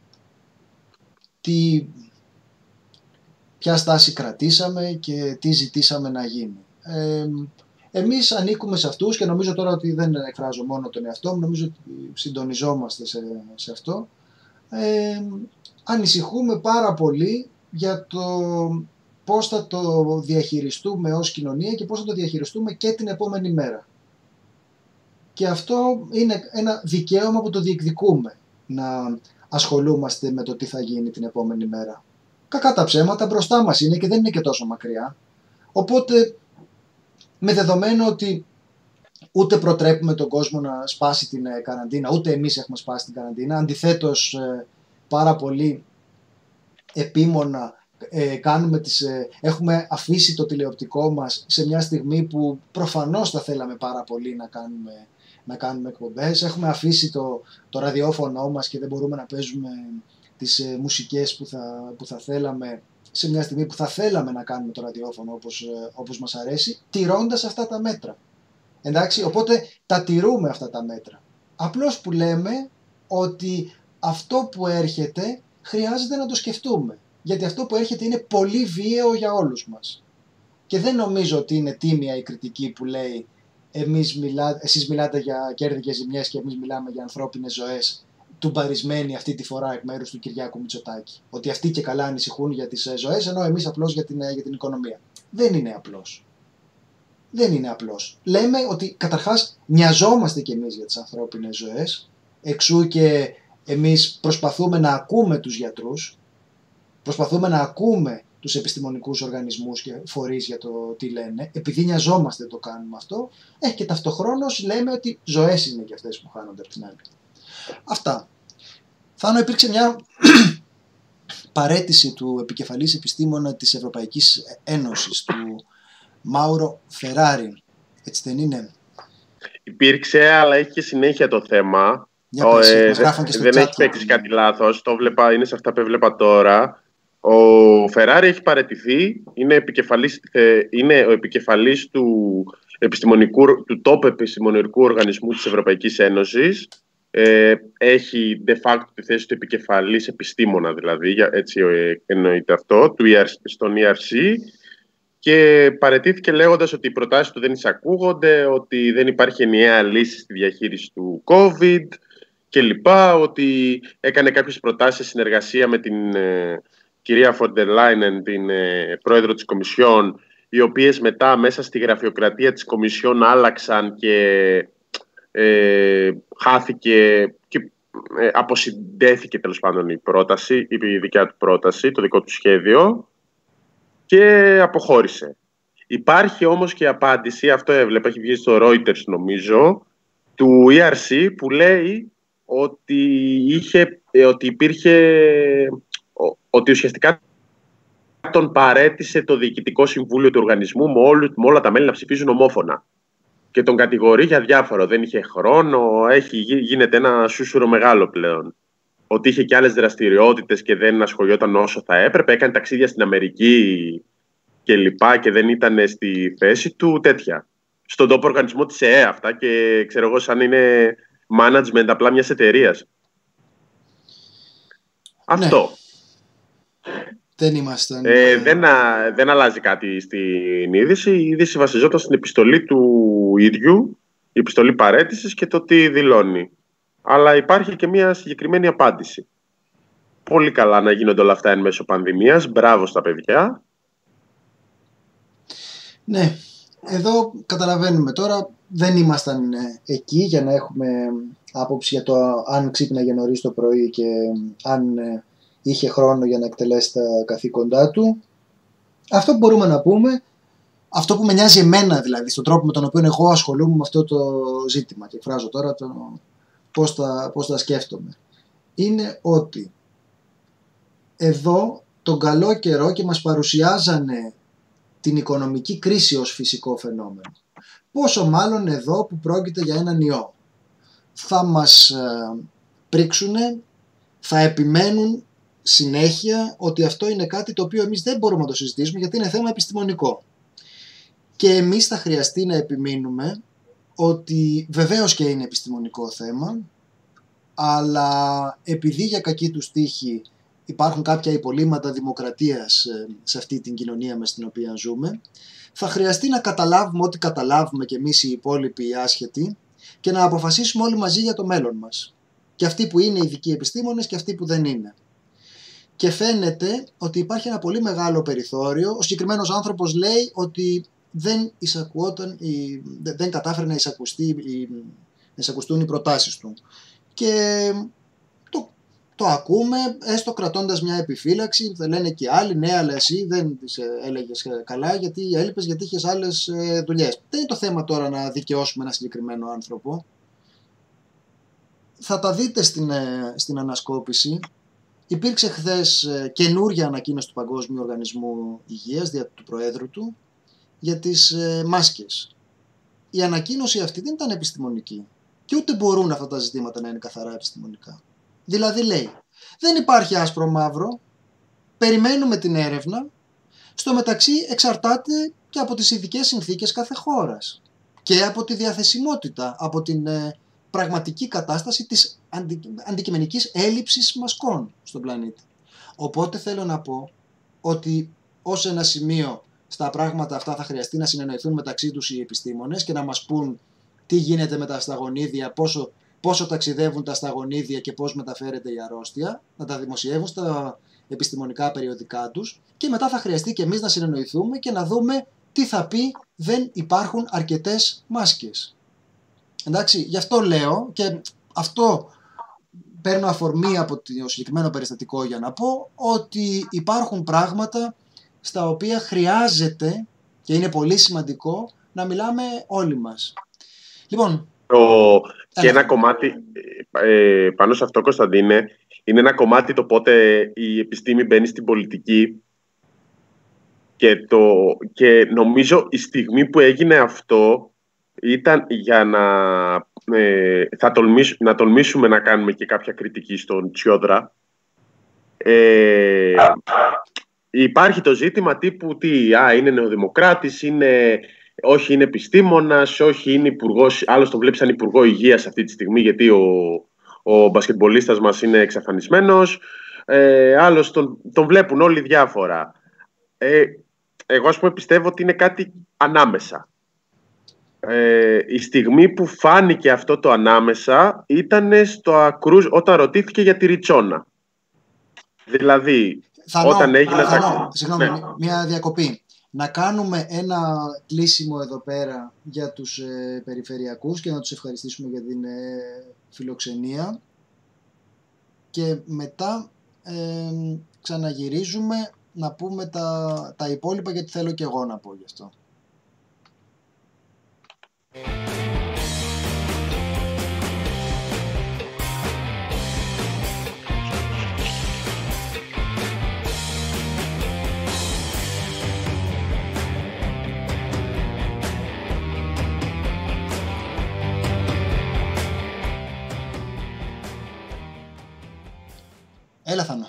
Speaker 1: ποια στάση κρατήσαμε και τι ζητήσαμε να γίνει. Εμείς ανήκουμε σε αυτούς και νομίζω τώρα ότι δεν εκφράζω μόνο τον εαυτό μου, νομίζω ότι συντονιζόμαστε σε αυτό. Ανησυχούμε πάρα πολύ για το πώς θα το διαχειριστούμε ως κοινωνία και πώς θα το διαχειριστούμε και την επόμενη μέρα. Και αυτό είναι ένα δικαίωμα που το διεκδικούμε, να ασχολούμαστε με το τι θα γίνει την επόμενη μέρα. Κακά τα ψέματα μπροστά μας είναι και δεν είναι και τόσο μακριά. Οπότε, με δεδομένο ότι ούτε προτρέπουμε τον κόσμο να σπάσει την καραντίνα, ούτε εμείς έχουμε σπάσει την καραντίνα, αντιθέτως πάρα πολύ επίμονα έχουμε αφήσει το τηλεοπτικό μας σε μια στιγμή που προφανώς θα θέλαμε πάρα πολύ να κάνουμε εκπομπές. Έχουμε αφήσει το ραδιόφωνο μας και δεν μπορούμε να παίζουμε τις μουσικές που θα θέλαμε σε μια στιγμή που θα θέλαμε να κάνουμε το ραδιόφωνο όπως μας αρέσει, τηρώντας αυτά τα μέτρα. Εντάξει, οπότε τα τηρούμε αυτά τα μέτρα. Απλώς που λέμε ότι αυτό που έρχεται χρειάζεται να το σκεφτούμε. Γιατί αυτό που έρχεται είναι πολύ βίαιο για όλους μας. Και δεν νομίζω ότι είναι τίμια η κριτική που λέει εσείς μιλάτε για κέρδη και ζημιές και εμείς μιλάμε για ανθρώπινες ζωές, τουμπαρισμένοι αυτή τη φορά εκ μέρους του Κυριάκου Μητσοτάκη. Ότι αυτοί και καλά ανησυχούν για τις ζωές, ενώ εμείς απλώς για την οικονομία. Δεν είναι απλώς. Δεν είναι απλώς. Λέμε ότι καταρχάς νοιαζόμαστε κι εμείς για τις ανθρώπινες ζωές, εξού και εμείς προσπαθούμε να ακούμε τους γιατρούς, προσπαθούμε να ακούμε τους επιστημονικούς οργανισμούς και φορείς για το τι λένε, επειδή νοιαζόμαστε το κάνουμε αυτό, και ταυτοχρόνως λέμε ότι ζωές είναι και αυτές που χάνονται από την άλλη. Αυτά. Θάνο, υπήρξε μια παραίτηση του επικεφαλής επιστήμονα της Ευρωπαϊκής Ένωσης, του Μάουρο Φεράρι. Έτσι δεν είναι?
Speaker 4: Υπήρξε, αλλά έχει και συνέχεια το θέμα. Δεν έχει παίξει κάτι λάθος. Το βλέπα, είναι σε αυτά που έβλεπα τώρα. Ο Φεράρι έχει παραιτηθεί. Είναι ο επικεφαλής του top επιστημονικού οργανισμού της Ευρωπαϊκής Ένωσης. Έχει de facto τη θέση του επικεφαλής επιστήμονα, δηλαδή, έτσι εννοείται αυτό, στον ERC, και παραιτήθηκε λέγοντας ότι οι προτάσεις του δεν εισακούγονται, ότι δεν υπάρχει ενιαία λύση στη διαχείριση του COVID κλπ. Ότι έκανε κάποιες προτάσεις σε συνεργασία με την κυρία Φοντερ Λάινεν, την πρόεδρο της Κομισιόν, οι οποίες μετά μέσα στη γραφειοκρατία της Κομισιόν άλλαξαν και χάθηκε και αποσυντέθηκε τέλος πάντων η δικιά του πρόταση, το δικό του σχέδιο, και αποχώρησε. Υπάρχει όμως και απάντηση, αυτό έβλεπα, έχει βγει στο Reuters νομίζω, του ERC, που λέει ότι ουσιαστικά τον παρέτησε το Διοικητικό Συμβούλιο του Οργανισμού με όλα τα μέλη να ψηφίζουν ομόφωνα. Και τον κατηγορεί για διάφορο. Δεν είχε χρόνο, γίνεται ένα σούσουρο μεγάλο πλέον. Ότι είχε και άλλες δραστηριότητες και δεν ασχολιόταν όσο θα έπρεπε. Έκανε ταξίδια στην Αμερική και λοιπά και δεν ήταν στη θέση του, τέτοια. Στον τόπο οργανισμό της ΕΕ αυτά, και ξέρω εγώ, σαν είναι management απλά μιας εταιρείας. Αυτό.
Speaker 1: Δεν ήμασταν...
Speaker 4: δεν αλλάζει κάτι στην είδηση. Η είδηση βασιζόταν στην επιστολή του ίδιου, η επιστολή παραίτησης και το τι δηλώνει. Αλλά υπάρχει και μια συγκεκριμένη απάντηση. Πολύ καλά να γίνονται όλα αυτά εν μέσω πανδημίας. Μπράβο στα παιδιά.
Speaker 1: Ναι, εδώ καταλαβαίνουμε τώρα, δεν ήμασταν εκεί για να έχουμε άποψη για το αν ξύπναγε νωρίς το πρωί και αν είχε χρόνο για να εκτελέσει τα καθήκοντά του. Αυτό που μπορούμε να πούμε, αυτό που με νοιάζει εμένα δηλαδή, στον τρόπο με τον οποίο εγώ ασχολούμαι με αυτό το ζήτημα και εκφράζω τώρα πώς τα σκέφτομαι, είναι ότι εδώ τον καλό καιρό και μας παρουσιάζανε την οικονομική κρίση ως φυσικό φαινόμενο. Πόσο μάλλον εδώ που πρόκειται για έναν ιό. Θα μας πρίξουνε, θα επιμένουν συνέχεια ότι αυτό είναι κάτι το οποίο εμείς δεν μπορούμε να το συζητήσουμε γιατί είναι θέμα επιστημονικό. Και εμείς θα χρειαστεί να επιμείνουμε ότι βεβαίως και είναι επιστημονικό θέμα, αλλά επειδή για κακή του τύχη υπάρχουν κάποια υπολείμματα δημοκρατίας σε αυτή την κοινωνία μες στην οποία ζούμε, θα χρειαστεί να καταλάβουμε ό,τι καταλάβουμε και εμείς οι υπόλοιποι οι άσχετοι και να αποφασίσουμε όλοι μαζί για το μέλλον μας. Και αυτοί που είναι ειδικοί επιστήμονες και αυτοί που δεν είναι. Και φαίνεται ότι υπάρχει ένα πολύ μεγάλο περιθώριο. Ο συγκεκριμένος άνθρωπος λέει ότι δεν κατάφερε να εισακουστούν οι προτάσεις του. Και το ακούμε, έστω κρατώντας μια επιφύλαξη. Θα λένε και άλλοι, ναι, αλλά εσύ δεν τις έλεγες καλά γιατί έλειπες, γιατί είχες άλλες δουλειές. Δεν είναι το θέμα τώρα να δικαιώσουμε ένα συγκεκριμένο άνθρωπο. Θα τα δείτε στην ανασκόπηση. Υπήρξε χθες καινούρια ανακοίνωση του Παγκόσμιου Οργανισμού Υγείας, δια του Προέδρου του, για τις μάσκες. Η ανακοίνωση αυτή δεν ήταν επιστημονική και ούτε μπορούν αυτά τα ζητήματα να είναι καθαρά επιστημονικά. Δηλαδή λέει, δεν υπάρχει άσπρο μαύρο, περιμένουμε την έρευνα, στο μεταξύ εξαρτάται και από τις ειδικές συνθήκες κάθε χώρας και από τη διαθεσιμότητα, από την πραγματική κατάσταση της αντικειμενικής έλλειψης μασκών στον πλανήτη. Οπότε θέλω να πω ότι ως ένα σημείο στα πράγματα αυτά θα χρειαστεί να συνεννοηθούν μεταξύ τους οι επιστήμονες και να μας πούν τι γίνεται με τα σταγονίδια, πόσο ταξιδεύουν τα σταγονίδια και πώς μεταφέρεται η αρρώστια, να τα δημοσιεύουν στα επιστημονικά περιοδικά τους και μετά θα χρειαστεί και εμείς να συνεννοηθούμε και να δούμε τι θα πει δεν υπάρχουν αρκετές μάσκες. Εντάξει, γι' αυτό λέω και αυτό παίρνω αφορμή από το συγκεκριμένο περιστατικό για να πω ότι υπάρχουν πράγματα στα οποία χρειάζεται και είναι πολύ σημαντικό να μιλάμε όλοι μας. Λοιπόν,
Speaker 4: και ένα κομμάτι, πάνω σε αυτό, Κωνσταντίνε, είναι ένα κομμάτι το πότε η επιστήμη μπαίνει στην πολιτική και νομίζω η στιγμή που έγινε αυτό ήταν για να τολμήσουμε να κάνουμε και κάποια κριτική στον Τσιόδρα. Υπάρχει το ζήτημα τύπου είναι νεοδημοκράτης, όχι είναι επιστήμονας, όχι είναι υπουργός, άλλος τον βλέπει σαν υπουργό υγείας αυτή τη στιγμή γιατί ο μπασκετμπολίστας μας είναι εξαφανισμένος, άλλος τον βλέπουν όλοι διάφορα. Εγώ ας πούμε πιστεύω ότι είναι κάτι ανάμεσα. Η στιγμή που φάνηκε αυτό το ανάμεσα ήταν όταν ρωτήθηκε για τη Ριτσόνα. Δηλαδή, όταν έγινε...
Speaker 1: Συγγνώμη, μια διακοπή. Να κάνουμε ένα κλείσιμο εδώ πέρα για τους περιφερειακούς και να τους ευχαριστήσουμε για την φιλοξενία και μετά ξαναγυρίζουμε να πούμε τα υπόλοιπα, γιατί θέλω και εγώ να πω γι' αυτό. Έλα, Θανό.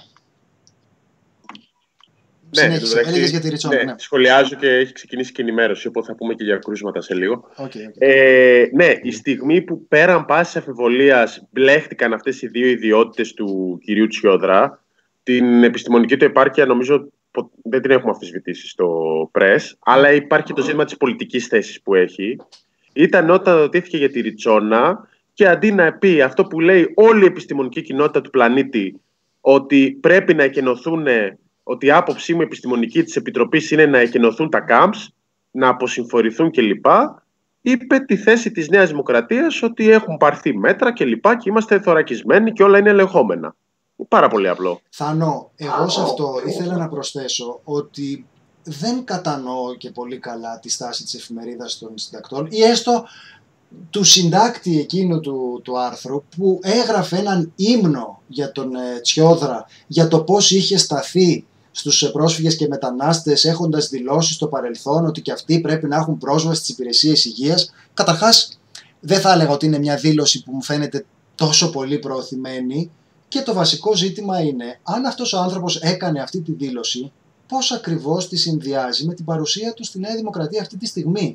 Speaker 4: Ναι,
Speaker 1: έλεγες για τη Ριτσόνα. Ναι.
Speaker 4: Σχολιάζω και έχει ξεκινήσει και ενημέρωση, οπότε θα πούμε και για κρούσματα σε λίγο.
Speaker 1: Okay.
Speaker 4: Ναι, η στιγμή που πέραν πάσης αμφιβολίας μπλέχτηκαν αυτές οι δύο ιδιότητες του κυρίου Τσιόδρα, την επιστημονική του επάρκεια νομίζω δεν την έχουμε αμφισβητήσει στο πρες, αλλά υπάρχει το ζήτημα της πολιτικής θέσης που έχει. Ήταν όταν ρωτήθηκε για τη Ριτσόνα και αντί να πει αυτό που λέει όλη η επιστημονική κοινότητα του πλανήτη, ότι πρέπει να εκενωθούν, ότι η άποψή μου επιστημονική της Επιτροπής είναι να εκενωθούν τα camps, να αποσυμφορηθούν κλπ. Είπε τη θέση της Νέας Δημοκρατίας ότι έχουν πάρθει μέτρα κλπ. Και είμαστε θωρακισμένοι και όλα είναι ελεγχόμενα. Πάρα πολύ απλό.
Speaker 1: Θανό, εγώ σε αυτό ήθελα να προσθέσω ότι δεν κατανοώ και πολύ καλά τη στάση της εφημερίδας των συντακτών ή έστω του συντάκτη εκείνου του άρθρου που έγραφε έναν ύμνο για τον Τσιόδρα, για το πώς είχε σταθεί στους πρόσφυγες και μετανάστες, έχοντας δηλώσει στο παρελθόν ότι και αυτοί πρέπει να έχουν πρόσβαση στις υπηρεσίες υγείας. Καταρχάς, δεν θα έλεγα ότι είναι μια δήλωση που μου φαίνεται τόσο πολύ προωθημένη, και το βασικό ζήτημα είναι, αν αυτός ο άνθρωπος έκανε αυτή τη δήλωση, πώς ακριβώς τη συνδυάζει με την παρουσία του στη Νέα Δημοκρατία αυτή τη στιγμή.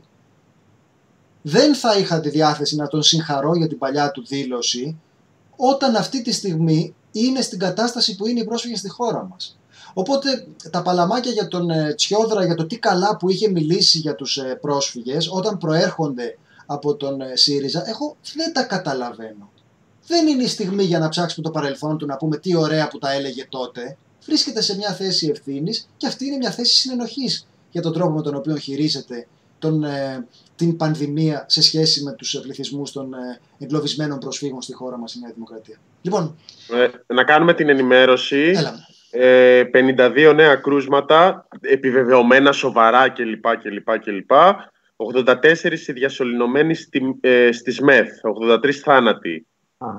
Speaker 1: Δεν θα είχα τη διάθεση να τον συγχαρώ για την παλιά του δήλωση, όταν αυτή τη στιγμή είναι στην κατάσταση που είναι οι πρόσφυγες στη χώρα μας. Οπότε τα παλαμάκια για τον Τσιόδρα, για το τι καλά που είχε μιλήσει για τους πρόσφυγες όταν προέρχονται από τον ΣΥΡΙΖΑ, εγώ δεν τα καταλαβαίνω. Δεν είναι η στιγμή για να ψάξουμε το παρελθόν του, να πούμε τι ωραία που τα έλεγε τότε. Βρίσκεται σε μια θέση ευθύνης και αυτή είναι μια θέση συνενοχής για τον τρόπο με τον οποίο χειρίζεται την πανδημία σε σχέση με τους πληθυσμούς των εγκλωβισμένων προσφύγων στη χώρα μας, η Νέα Δημοκρατία. Λοιπόν,
Speaker 4: να κάνουμε την ενημέρωση.
Speaker 1: Έλα.
Speaker 4: 52 νέα κρούσματα, επιβεβαιωμένα σοβαρά κλπ. 84 οι διασωληνωμένοι στη ΣΜΕΘ, 83 θάνατοι.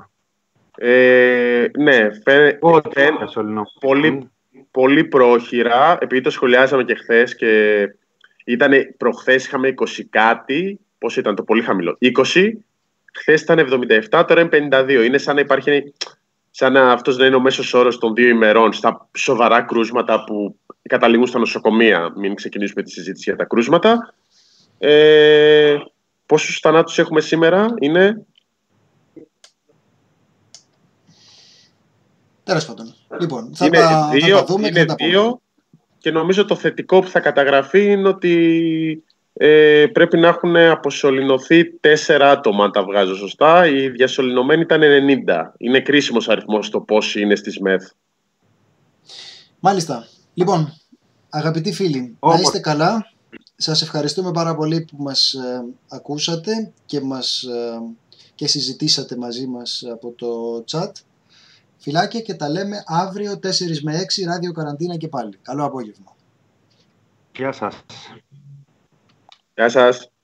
Speaker 4: Ναι, πολύ πρόχειρα, επειδή το σχολιάζαμε και χθες και προχθές είχαμε 20 κάτι, πόσο ήταν το πολύ χαμηλό, 20, χθες ήταν 77, τώρα είναι 52. Είναι σαν να υπάρχει, σαν να αυτός να είναι ο μέσος όρος των 2 ημερών στα σοβαρά κρούσματα που καταλήγουν στα νοσοκομεία. Μην ξεκινήσουμε τη συζήτηση για τα κρούσματα. Πόσους θανάτους έχουμε σήμερα, είναι...
Speaker 1: Τέλος πάντων. Λοιπόν, θα τα δούμε και θα τα πούμε.
Speaker 4: Και νομίζω το θετικό που θα καταγραφεί είναι ότι πρέπει να έχουν αποσωληνωθεί 4 άτομα, αν τα βγάζω σωστά. Οι διασωληνωμένοι ήταν 90. Είναι κρίσιμος αριθμός το πόσοι είναι στη ΣΜΕΘ.
Speaker 1: Μάλιστα. Λοιπόν, αγαπητοί φίλοι, να είστε καλά. Σας ευχαριστούμε πάρα πολύ που μας ακούσατε και συζητήσατε μαζί μας από το chat. Φιλάκια και τα λέμε αύριο 4 με 6, ράδιο Καραντίνα και πάλι. Καλό απόγευμα.
Speaker 2: Γεια σας.
Speaker 4: Γεια σας.